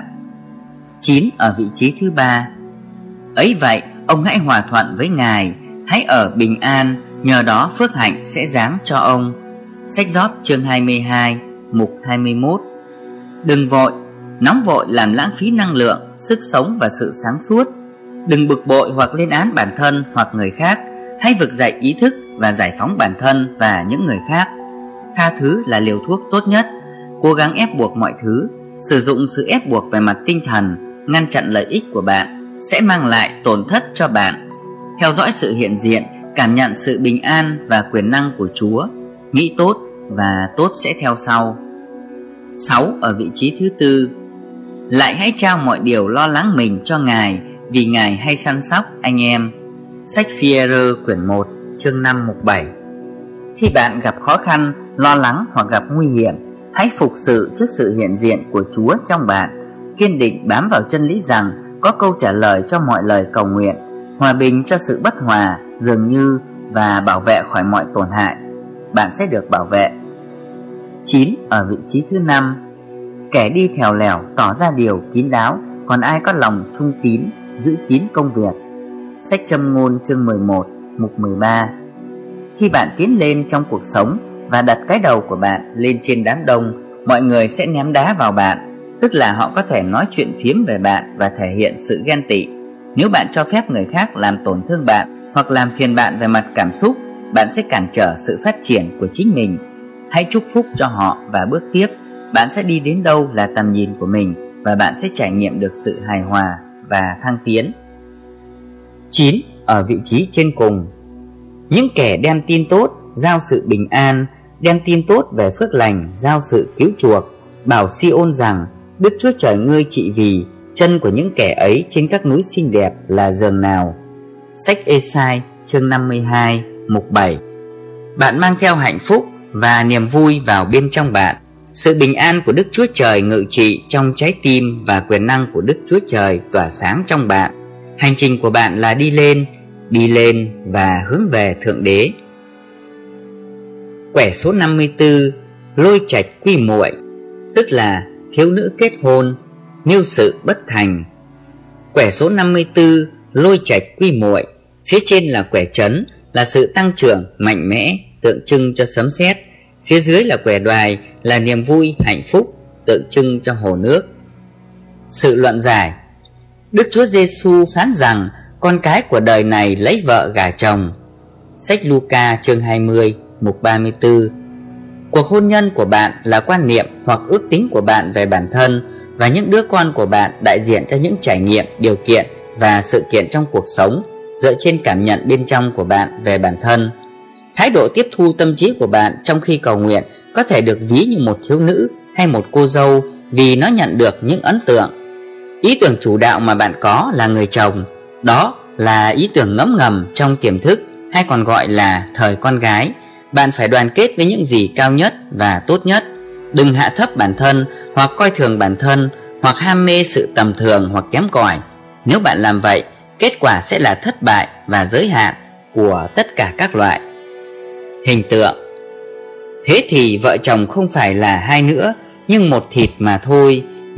9 ở vị trí thứ ba. Ấy vậy, ông hãy hòa thuận với Ngài, hãy ở bình an, nhờ đó phước hạnh sẽ giáng cho ông. Sách Gióp chương 22 mục 21. Đừng vội, nóng vội làm lãng phí năng lượng, sức sống và sự sáng suốt. Đừng bực bội hoặc lên án bản thân hoặc người khác. Hãy vực dậy ý thức và giải phóng bản thân và những người khác. Tha thứ là liều thuốc tốt nhất. Cố gắng ép buộc mọi thứ, sử dụng sự ép buộc về mặt tinh thần, ngăn chặn lợi ích của bạn sẽ mang lại tổn thất cho bạn. Theo dõi sự hiện diện, cảm nhận sự bình an và quyền năng của Chúa. Nghĩ tốt và tốt sẽ theo sau. 6 ở vị trí thứ tư. Lại hãy trao mọi điều lo lắng mình cho Ngài, vì Ngài hay săn sóc anh em. Sách Phi-e-rơ quyển 1 chương 5 mục 7. Khi bạn gặp khó khăn, lo lắng hoặc gặp nguy hiểm, hãy phục sự trước sự hiện diện của Chúa trong bạn. Kiên định bám vào chân lý rằng có câu trả lời cho mọi lời cầu nguyện, hòa bình cho sự bất hòa dường như, và bảo vệ khỏi mọi tổn hại. Bạn sẽ được bảo vệ. 9 ở vị trí thứ 5. Kẻ đi thèo lèo tỏ ra điều kín đáo, còn ai có lòng trung tín giữ kín công việc. Sách Châm ngôn chương 11 mục 13. Khi bạn tiến lên trong cuộc sống và đặt cái đầu của bạn lên trên đám đông, mọi người sẽ ném đá vào bạn, tức là họ có thể nói chuyện phiếm về bạn và thể hiện sự ghen tị. Nếu bạn cho phép người khác làm tổn thương bạn hoặc làm phiền bạn về mặt cảm xúc, bạn sẽ cản trở sự phát triển của chính mình. Hãy chúc phúc cho họ và bước tiếp. Bạn sẽ đi đến đâu là tầm nhìn của mình, và bạn sẽ trải nghiệm được sự hài hòa và thăng tiến. 9 ở vị trí trên cùng. Những kẻ đem tin tốt giao sự bình an, đem tin tốt về phước lành giao sự cứu chuộc, bảo Si-ôn rằng Đức Chúa Trời ngươi trị vì, chân của những kẻ ấy trên các núi xinh đẹp là giường nào. Sách Ê-sai chương 52 mục 7. Bạn mang theo hạnh phúc và niềm vui vào bên trong bạn. Sự bình an của Đức Chúa Trời ngự trị trong trái tim và quyền năng của Đức Chúa Trời tỏa sáng trong bạn. Hành trình của bạn là đi lên và hướng về Thượng Đế. Quẻ số 54. Lôi trạch quy muội, tức là thiếu nữ kết hôn, mưu sự bất thành. Quẻ số 54. Lôi trạch quy muội. Phía trên là quẻ trấn, là sự tăng trưởng mạnh mẽ, tượng trưng cho sấm sét. Phía dưới là quẻ đoài, là niềm vui hạnh phúc, tượng trưng cho hồ nước. Sự luận giải. Đức Chúa Giêsu phán rằng con cái của đời này lấy vợ gả chồng. Sách Luca chương 20 mục 34. Cuộc hôn nhân của bạn là quan niệm hoặc ước tính của bạn về bản thân, và những đứa con của bạn đại diện cho những trải nghiệm, điều kiện và sự kiện trong cuộc sống dựa trên cảm nhận bên trong của bạn về bản thân. Thái độ tiếp thu tâm trí của bạn trong khi cầu nguyện có thể được ví như một thiếu nữ hay một cô dâu, vì nó nhận được những ấn tượng. Ý tưởng chủ đạo mà bạn có là người chồng. Đó là ý tưởng ngấm ngầm trong tiềm thức, hay còn gọi là thời con gái. Bạn phải đoàn kết với những gì cao nhất và tốt nhất. Đừng hạ thấp bản thân, hoặc coi thường bản thân, hoặc ham mê sự tầm thường hoặc kém cỏi. Nếu bạn làm vậy, kết quả sẽ là thất bại và giới hạn của tất cả các loại. Hình tượng. Thế thì vợ chồng không phải là hai nữa, nhưng một thịt mà thôi. Vậy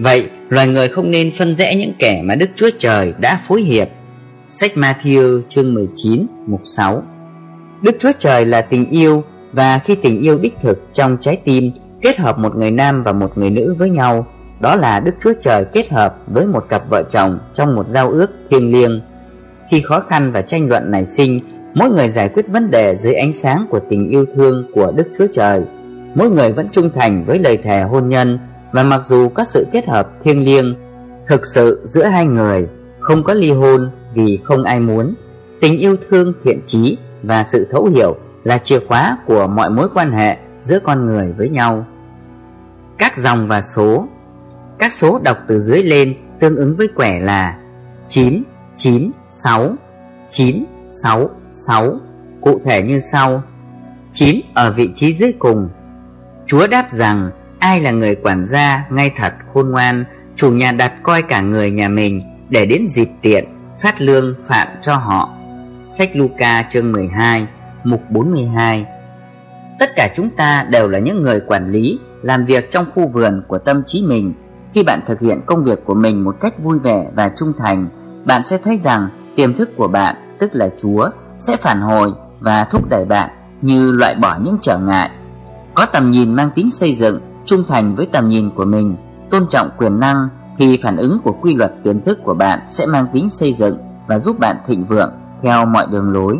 Loài người không nên phân rẽ những kẻ mà Đức Chúa Trời đã phối hiệp. Sách Ma-thi-ơ chương 19 mục 6. Đức Chúa Trời là tình yêu, và khi tình yêu đích thực trong trái tim kết hợp một người nam và một người nữ với nhau, đó là Đức Chúa Trời kết hợp với một cặp vợ chồng trong một giao ước thiêng liêng. Khi khó khăn và tranh luận nảy sinh, mỗi người giải quyết vấn đề dưới ánh sáng của tình yêu thương của Đức Chúa Trời. Mỗi người vẫn trung thành với lời thề hôn nhân, và mặc dù có sự kết hợp thiêng liêng thực sự giữa hai người, không có ly hôn vì không ai muốn. Tình yêu thương, thiện chí và sự thấu hiểu là chìa khóa của mọi mối quan hệ giữa con người với nhau. Các dòng và số. Các số đọc từ dưới lên tương ứng với quẻ là 9, 9, 6, 9, 6, 6. Cụ thể như sau. 9 ở vị trí dưới cùng. Chúa đáp rằng: ai là người quản gia ngay thật khôn ngoan, chủ nhà đặt coi cả người nhà mình, để đến dịp tiện phát lương phạm cho họ. Sách Luca chương 12 mục 42. Tất cả chúng ta đều là những người quản lý, làm việc trong khu vườn của tâm trí mình. Khi bạn thực hiện công việc của mình một cách vui vẻ và trung thành, bạn sẽ thấy rằng tiềm thức của bạn, tức là Chúa, sẽ phản hồi và thúc đẩy bạn như loại bỏ những trở ngại. Có tầm nhìn mang tính xây dựng, trung thành với tầm nhìn của mình, tôn trọng quyền năng, thì phản ứng của quy luật tiềm thức của bạn sẽ mang tính xây dựng và giúp bạn thịnh vượng theo mọi đường lối.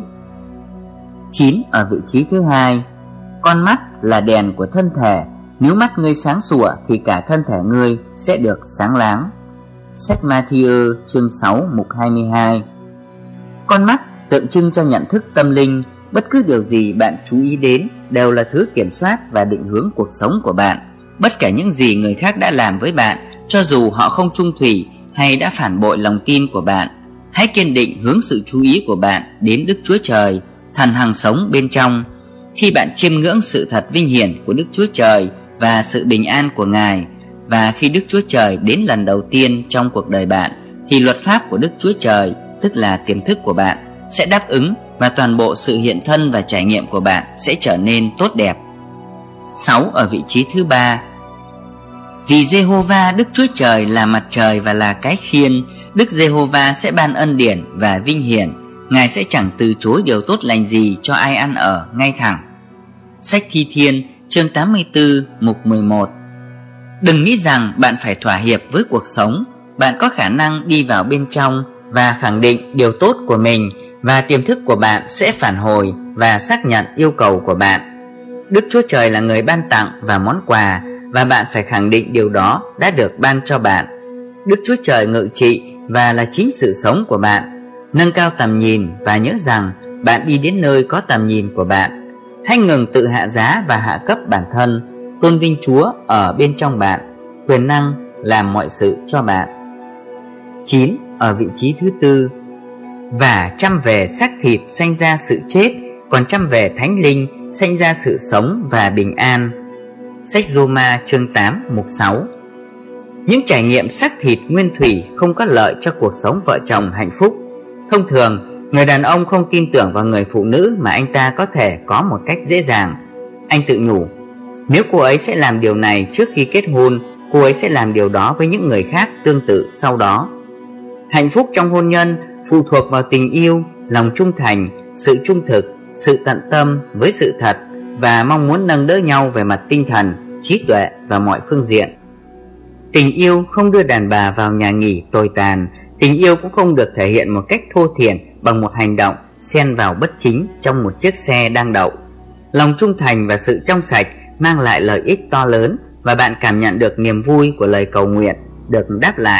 9 ở vị trí thứ hai. Con mắt là đèn của thân thể, nếu mắt ngươi sáng sủa thì cả thân thể ngươi sẽ được sáng láng. Sách Ma-thi-ơ chương 6 mục 22. Con mắt tượng trưng cho nhận thức tâm linh. Bất cứ điều gì bạn chú ý đến đều là thứ kiểm soát và định hướng cuộc sống của bạn. Bất kể những gì người khác đã làm với bạn, cho dù họ không trung thủy hay đã phản bội lòng tin của bạn, hãy kiên định hướng sự chú ý của bạn đến Đức Chúa Trời, thần hằng sống bên trong. Khi bạn chiêm ngưỡng sự thật vinh hiển của Đức Chúa Trời và sự bình an của Ngài, và khi Đức Chúa Trời đến lần đầu tiên trong cuộc đời bạn, thì luật pháp của Đức Chúa Trời, tức là tiềm thức của bạn, sẽ đáp ứng, và toàn bộ sự hiện thân và trải nghiệm của bạn sẽ trở nên tốt đẹp. 6 ở vị trí thứ ba. Vì Giê-hô-va Đức Chúa Trời là mặt trời và là cái khiên, Đức Giê-hô-va sẽ ban ân điển và vinh hiển. Ngài sẽ chẳng từ chối điều tốt lành gì cho ai ăn ở ngay thẳng. Sách Thi Thiên chương 84 mục 11. Đừng nghĩ rằng bạn phải thỏa hiệp với cuộc sống. Bạn có khả năng đi vào bên trong và khẳng định điều tốt của mình, và tiềm thức của bạn sẽ phản hồi và xác nhận yêu cầu của bạn. Đức Chúa Trời là người ban tặng và món quà, và bạn phải khẳng định điều đó đã được ban cho bạn. Đức Chúa Trời ngự trị và là chính sự sống của bạn. Nâng cao tầm nhìn và nhớ rằng bạn đi đến nơi có tầm nhìn của bạn. Hãy ngừng tự hạ giá và hạ cấp bản thân. Tôn vinh Chúa ở bên trong bạn, quyền năng làm mọi sự cho bạn. 9 ở vị trí thứ tư. Và trăm về xác thịt sanh ra sự chết, còn trăm về thánh linh sanh ra sự sống và bình an. Sách Roma chương 8 mục 6. Những trải nghiệm xác thịt nguyên thủy không có lợi cho cuộc sống vợ chồng hạnh phúc. Thông thường, người đàn ông không tin tưởng vào người phụ nữ mà anh ta có thể có một cách dễ dàng. Anh tự nhủ, nếu cô ấy sẽ làm điều này trước khi kết hôn, cô ấy sẽ làm điều đó với những người khác tương tự sau đó. Hạnh phúc trong hôn nhân phụ thuộc vào tình yêu, lòng trung thành, sự trung thực, sự tận tâm với sự thật, và mong muốn nâng đỡ nhau về mặt tinh thần, trí tuệ và mọi phương diện. Tình yêu không đưa đàn bà vào nhà nghỉ tồi tàn. Tình yêu cũng không được thể hiện một cách thô thiển bằng một hành động xen vào bất chính trong một chiếc xe đang đậu. Lòng trung thành và sự trong sạch mang lại lợi ích to lớn, và bạn cảm nhận được niềm vui của lời cầu nguyện được đáp lại.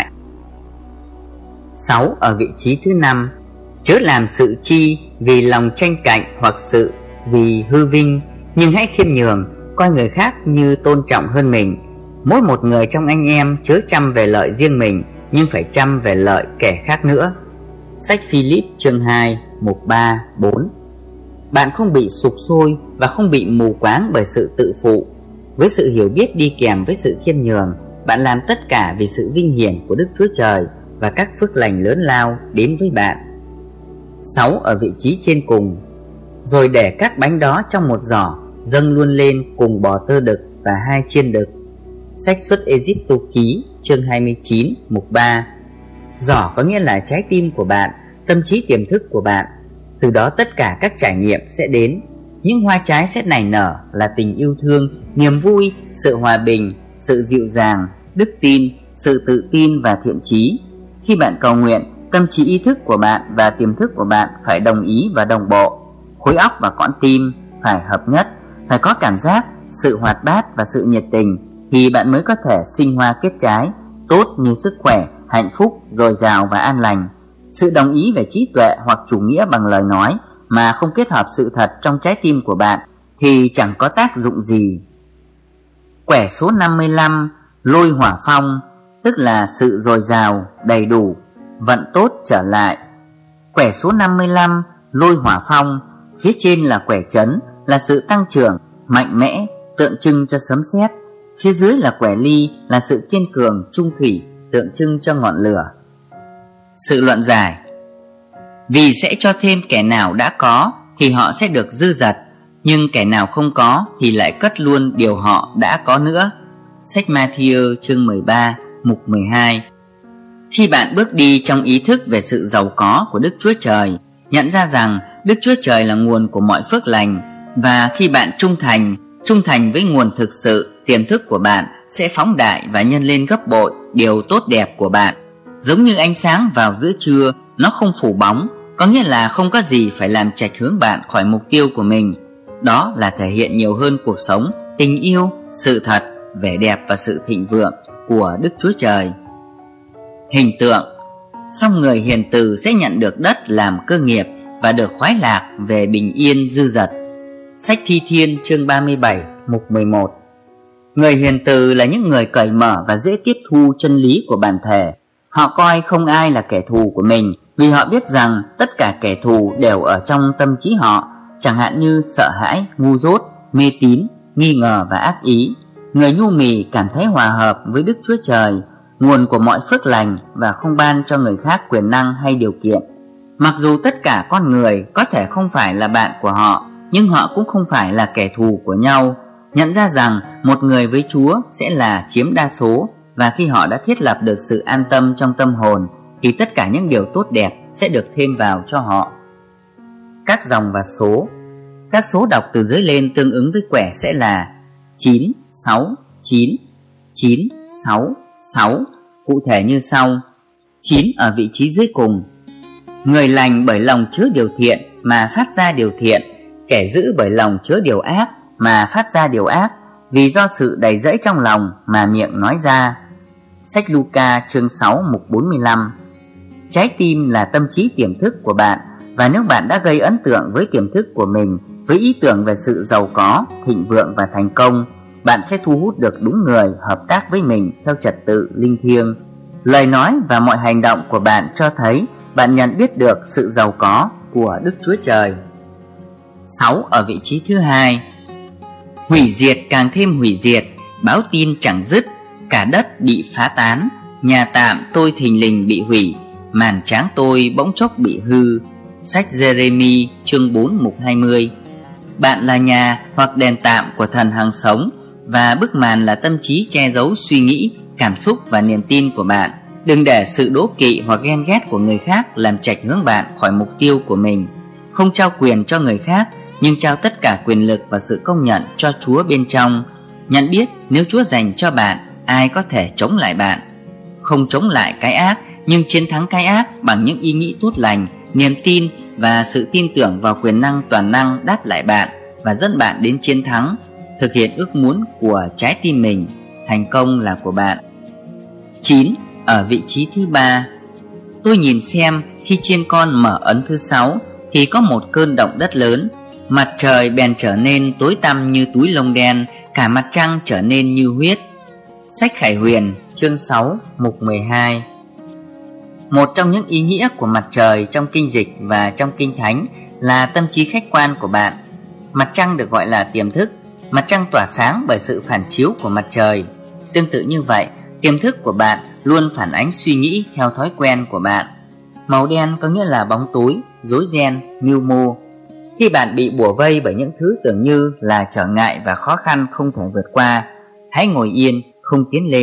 6 ở vị trí thứ năm. Chớ làm sự chi vì lòng tranh cạnh hoặc sự vì hư vinh, nhưng hãy khiêm nhường, coi người khác như tôn trọng hơn mình. Mỗi một người trong anh em chớ chăm về lợi riêng mình, nhưng phải chăm về lợi kẻ khác nữa. Sách Philip chương 2 mục 3, 4. Bạn không bị sục sôi và không bị mù quáng bởi sự tự phụ. Với sự hiểu biết đi kèm với sự khiêm nhường, bạn làm tất cả vì sự vinh hiển của Đức Chúa Trời và các phước lành lớn lao đến với bạn. 6 ở vị trí trên cùng. Rồi để các bánh đó trong một giỏ, dâng luôn lên cùng bò tơ đực và 2 chiên đực. Sách Xuất Ê-díp-tô ký chương 29 mục 3. Giỏ có nghĩa là trái tim của bạn, tâm trí tiềm thức của bạn. Từ đó tất cả các trải nghiệm sẽ đến. Những hoa trái sẽ nảy nở là tình yêu thương, niềm vui, sự hòa bình, sự dịu dàng, đức tin, sự tự tin và thiện chí. Khi bạn cầu nguyện, tâm trí ý thức của bạn và tiềm thức của bạn phải đồng ý và đồng bộ. Khối óc và con tim phải hợp nhất, phải có cảm giác, sự hoạt bát và sự nhiệt tình, thì bạn mới có thể sinh hoa kết trái tốt như sức khỏe, hạnh phúc, dồi dào và an lành. Sự đồng ý về trí tuệ hoặc chủ nghĩa bằng lời nói mà không kết hợp sự thật trong trái tim của bạn thì chẳng có tác dụng gì. Quẻ số 55, lôi hỏa phong, tức là sự dồi dào, đầy đủ, vận tốt trở lại. Quẻ số 55, lôi hỏa phong, phía trên là quẻ trấn, là sự tăng trưởng, mạnh mẽ, tượng trưng cho sấm sét. Phía dưới là quẻ ly, là sự kiên cường, trung thủy, tượng trưng cho ngọn lửa. Sự luận giải: vì sẽ cho thêm kẻ nào đã có thì họ sẽ được dư dật, nhưng kẻ nào không có thì lại cất luôn điều họ đã có nữa. Sách Ma-thi-ơ chương 13 mục 12. Khi bạn bước đi trong ý thức về sự giàu có của Đức Chúa Trời, nhận ra rằng Đức Chúa Trời là nguồn của mọi phước lành, và khi bạn trung thành với nguồn thực sự, tiềm thức của bạn sẽ phóng đại và nhân lên gấp bội điều tốt đẹp của bạn. Giống như ánh sáng vào giữa trưa, nó không phủ bóng, có nghĩa là không có gì phải làm chệch hướng bạn khỏi mục tiêu của mình. Đó là thể hiện nhiều hơn cuộc sống, tình yêu, sự thật, vẻ đẹp và sự thịnh vượng của Đức Chúa Trời. Hình tượng: song người hiền từ sẽ nhận được đất làm cơ nghiệp và được khoái lạc về bình yên dư dật. Sách Thi Thiên chương 37 mục 11. Người hiền từ là những người cởi mở và dễ tiếp thu chân lý của bản thể. Họ coi không ai là kẻ thù của mình, vì họ biết rằng tất cả kẻ thù đều ở trong tâm trí họ, chẳng hạn như sợ hãi, ngu dốt, mê tín, nghi ngờ và ác ý. Người nhu mì cảm thấy hòa hợp với Đức Chúa Trời, nguồn của mọi phước lành, và không ban cho người khác quyền năng hay điều kiện. Mặc dù tất cả con người có thể không phải là bạn của họ, nhưng họ cũng không phải là kẻ thù của nhau. Nhận ra rằng một người với Chúa sẽ là chiếm đa số, và khi họ đã thiết lập được sự an tâm trong tâm hồn thì tất cả những điều tốt đẹp sẽ được thêm vào cho họ. Các dòng và số. Các số đọc từ dưới lên tương ứng với quẻ sẽ là 9, 6, 9, 9, 6, 6, cụ thể như sau. 9 ở vị trí dưới cùng. Người lành bởi lòng chứa điều thiện mà phát ra điều thiện, kẻ dữ bởi lòng chứa điều ác mà phát ra điều ác, vì do sự đầy dẫy trong lòng mà miệng nói ra. Sách Luca chương 6 mục 45. Trái tim là tâm trí tiềm thức của bạn, và nếu bạn đã gây ấn tượng với tiềm thức của mình với ý tưởng về sự giàu có, thịnh vượng và thành công, bạn sẽ thu hút được đúng người hợp tác với mình theo trật tự linh thiêng. Lời nói và mọi hành động của bạn cho thấy bạn nhận biết được sự giàu có của Đức Chúa Trời. 6 ở vị trí thứ hai. Hủy diệt càng thêm hủy diệt, báo tin chẳng dứt, cả đất bị phá tán, nhà tạm tôi thình lình bị hủy, màn tráng tôi bỗng chốc bị hư. Sách Giê-rê-mi chương 4 mục 20. Bạn là nhà hoặc đèn tạm của thần hằng sống, và bức màn là tâm trí che giấu suy nghĩ, cảm xúc và niềm tin của bạn. Đừng để sự đố kỵ hoặc ghen ghét của người khác làm chệch hướng bạn khỏi mục tiêu của mình. Không trao quyền cho người khác, nhưng trao tất cả quyền lực và sự công nhận cho Chúa bên trong. Nhận biết nếu Chúa dành cho bạn, ai có thể chống lại bạn. Không chống lại cái ác, nhưng chiến thắng cái ác bằng những ý nghĩ tốt lành, niềm tin và sự tin tưởng vào quyền năng toàn năng đáp lại bạn và dẫn bạn đến chiến thắng, thực hiện ước muốn của trái tim mình. Thành công là của bạn. 9 ở vị trí thứ ba. Tôi nhìn xem khi chiên con mở ấn thứ 6 thì có một cơn động đất lớn. Mặt trời bèn trở nên tối tăm như túi lông đen, cả mặt trăng trở nên như huyết. Sách Khải Huyền chương 6 mục 12. Một trong những ý nghĩa của mặt trời trong kinh dịch và trong kinh thánh là tâm trí khách quan của bạn. Mặt trăng được gọi là tiềm thức. Mặt trăng tỏa sáng bởi sự phản chiếu của mặt trời. Tương tự như vậy, tiềm thức của bạn luôn phản ánh suy nghĩ theo thói quen của bạn. Màu đen có nghĩa là bóng tối, rối ren, mưu mô. Khi bạn bị bủa vây bởi những thứ tưởng như là trở ngại và khó khăn không thể vượt qua, hãy ngồi yên, không tiến lên,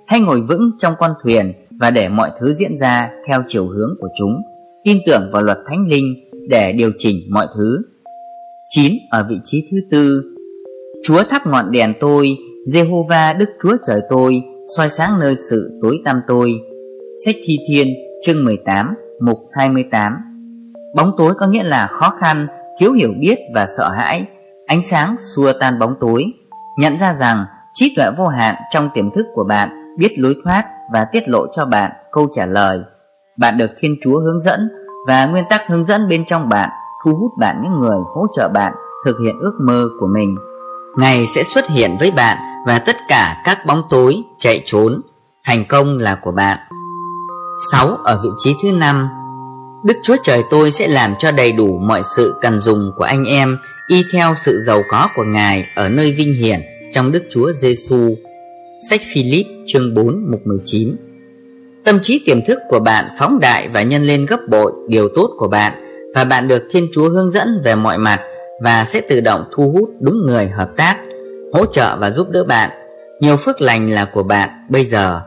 Hãy ngồi vững trong con thuyền và để mọi thứ diễn ra theo chiều hướng của chúng. Tin tưởng vào luật thánh linh để điều chỉnh mọi thứ. 9. Ở vị trí thứ tư, Chúa thắp ngọn đèn tôi, Giê-hô-va Đức Chúa Trời tôi soi sáng nơi sự tối tăm tôi. Sách Thi Thiên chương 18 mục 28. Bóng tối có nghĩa là khó khăn, thiếu hiểu biết và sợ hãi. Ánh sáng xua tan bóng tối. Nhận ra rằng trí tuệ vô hạn trong tiềm thức của bạn biết lối thoát và tiết lộ cho bạn câu trả lời. Bạn được Thiên Chúa hướng dẫn, và nguyên tắc hướng dẫn bên trong bạn thu hút bạn những người hỗ trợ bạn thực hiện ước mơ của mình. Ngài sẽ xuất hiện với bạn và tất cả các bóng tối chạy trốn. Thành công là của bạn. 6. Ở vị trí thứ năm, Đức Chúa Trời tôi sẽ làm cho đầy đủ mọi sự cần dùng của anh em y theo sự giàu có của Ngài ở nơi vinh hiển trong Đức Chúa Giêsu. Sách Philip chương 4 mục 19. Tâm trí tiềm thức của bạn phóng đại và nhân lên gấp bội điều tốt của bạn, và bạn được Thiên Chúa hướng dẫn về mọi mặt và sẽ tự động thu hút đúng người hợp tác, hỗ trợ và giúp đỡ bạn. Nhiều phước lành là của bạn bây giờ.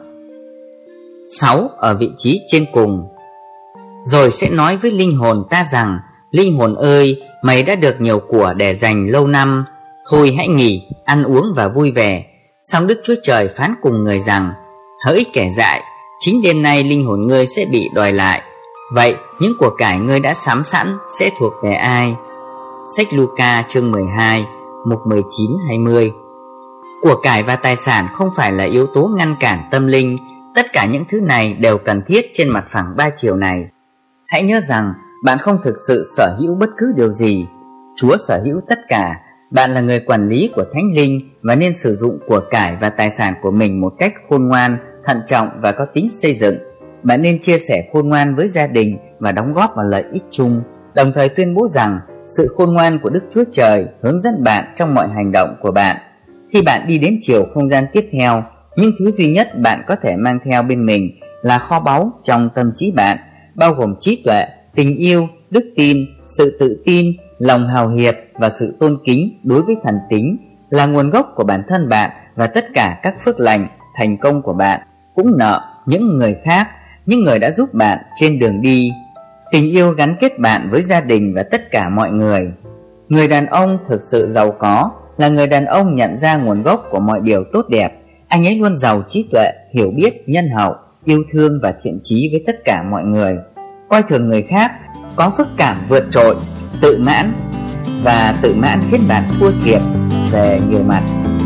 6. Ở vị trí trên cùng, rồi sẽ nói với linh hồn ta rằng: linh hồn ơi, mày đã được nhiều của để dành lâu năm, thôi hãy nghỉ, ăn uống và vui vẻ. Song Đức Chúa Trời phán cùng người rằng: hỡi kẻ dại, chính đêm nay linh hồn ngươi sẽ bị đòi lại. Vậy những của cải ngươi đã sắm sẵn sẽ thuộc về ai? Sách Luca chương 12 mục 19-20. Của cải và tài sản không phải là yếu tố ngăn cản tâm linh. Tất cả những thứ này đều cần thiết trên mặt phẳng ba chiều này. Hãy nhớ rằng bạn không thực sự sở hữu bất cứ điều gì. Chúa sở hữu tất cả. Bạn là người quản lý của Thánh Linh và nên sử dụng của cải và tài sản của mình một cách khôn ngoan, thận trọng và có tính xây dựng. Bạn nên chia sẻ khôn ngoan với gia đình và đóng góp vào lợi ích chung, đồng thời tuyên bố rằng sự khôn ngoan của Đức Chúa Trời hướng dẫn bạn trong mọi hành động của bạn. Khi bạn đi đến chiều không gian tiếp theo, những thứ duy nhất bạn có thể mang theo bên mình là kho báu trong tâm trí bạn, bao gồm trí tuệ, tình yêu, đức tin, sự tự tin, lòng hào hiệp và sự tôn kính đối với thần tính, là nguồn gốc của bản thân bạn và tất cả các phước lành, thành công của bạn, cũng nợ những người khác, những người đã giúp bạn trên đường đi. Tình yêu gắn kết bạn với gia đình và tất cả mọi người. Người đàn ông thực sự giàu có là người đàn ông nhận ra nguồn gốc của mọi điều tốt đẹp. Anh ấy luôn giàu trí tuệ, hiểu biết, nhân hậu, yêu thương và thiện chí với tất cả mọi người. Coi thường người khác, có phước cảm vượt trội, tự mãn, và tự mãn khiến bạn thua thiệt về nhiều mặt.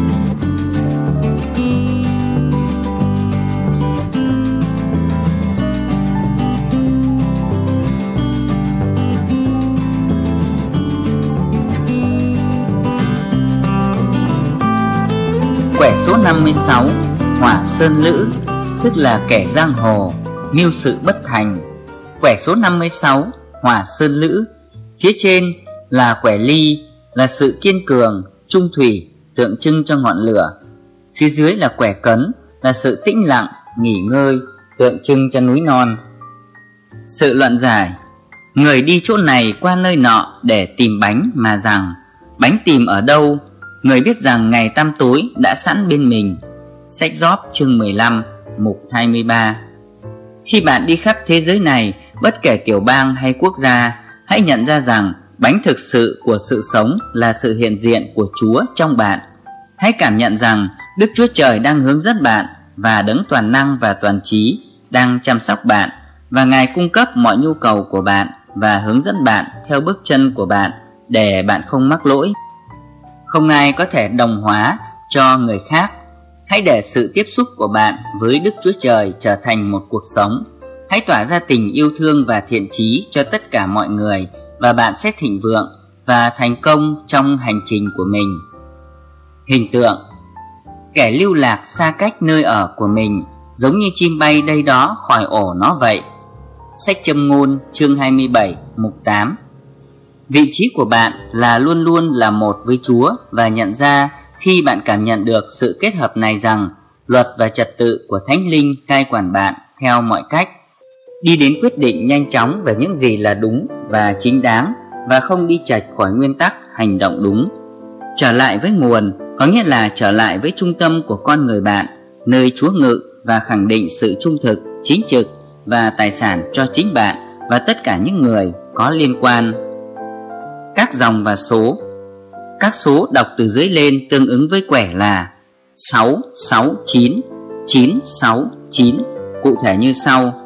Quẻ số 56, Hỏa Sơn Lữ, tức là kẻ giang hồ, mưu sự bất thành. Quẻ số 56, Hỏa Sơn Lữ, phía trên là quẻ ly, là sự kiên cường, trung thủy, tượng trưng cho ngọn lửa. Phía dưới là quẻ cấn, là sự tĩnh lặng, nghỉ ngơi, tượng trưng cho núi non. Sự luận giải: người đi chỗ này qua nơi nọ để tìm bánh mà rằng: bánh tìm ở đâu? Người biết rằng ngày tăm tối đã sẵn bên mình. Sách Gióp chương 15 mục 23. Khi bạn đi khắp thế giới này, bất kể tiểu bang hay quốc gia, hãy nhận ra rằng bánh thực sự của sự sống là sự hiện diện của Chúa trong bạn. Hãy cảm nhận rằng Đức Chúa Trời đang hướng dẫn bạn, và Đấng toàn năng và toàn trí đang chăm sóc bạn, và Ngài cung cấp mọi nhu cầu của bạn và hướng dẫn bạn theo bước chân của bạn để bạn không mắc lỗi. Không ai có thể đồng hóa cho người khác. Hãy để sự tiếp xúc của bạn với Đức Chúa Trời trở thành một cuộc sống. Hãy tỏa ra tình yêu thương và thiện chí cho tất cả mọi người, và bạn sẽ thịnh vượng và thành công trong hành trình của mình. Hình tượng: kẻ lưu lạc xa cách nơi ở của mình, giống như chim bay đây đó khỏi ổ nó vậy. Sách Châm Ngôn chương 27 mục 8. Vị trí của bạn là luôn luôn là một với Chúa, và nhận ra khi bạn cảm nhận được sự kết hợp này rằng luật và trật tự của Thánh Linh cai quản bạn theo mọi cách, đi đến quyết định nhanh chóng về những gì là đúng và chính đáng, và không đi chệch khỏi nguyên tắc hành động đúng. Trở lại với nguồn có nghĩa là trở lại với trung tâm của con người bạn, nơi Chúa ngự và khẳng định sự trung thực, chính trực và tài sản cho chính bạn và tất cả những người có liên quan. Các dòng và số. Các số đọc từ dưới lên tương ứng với quẻ là 669, 969, cụ thể như sau: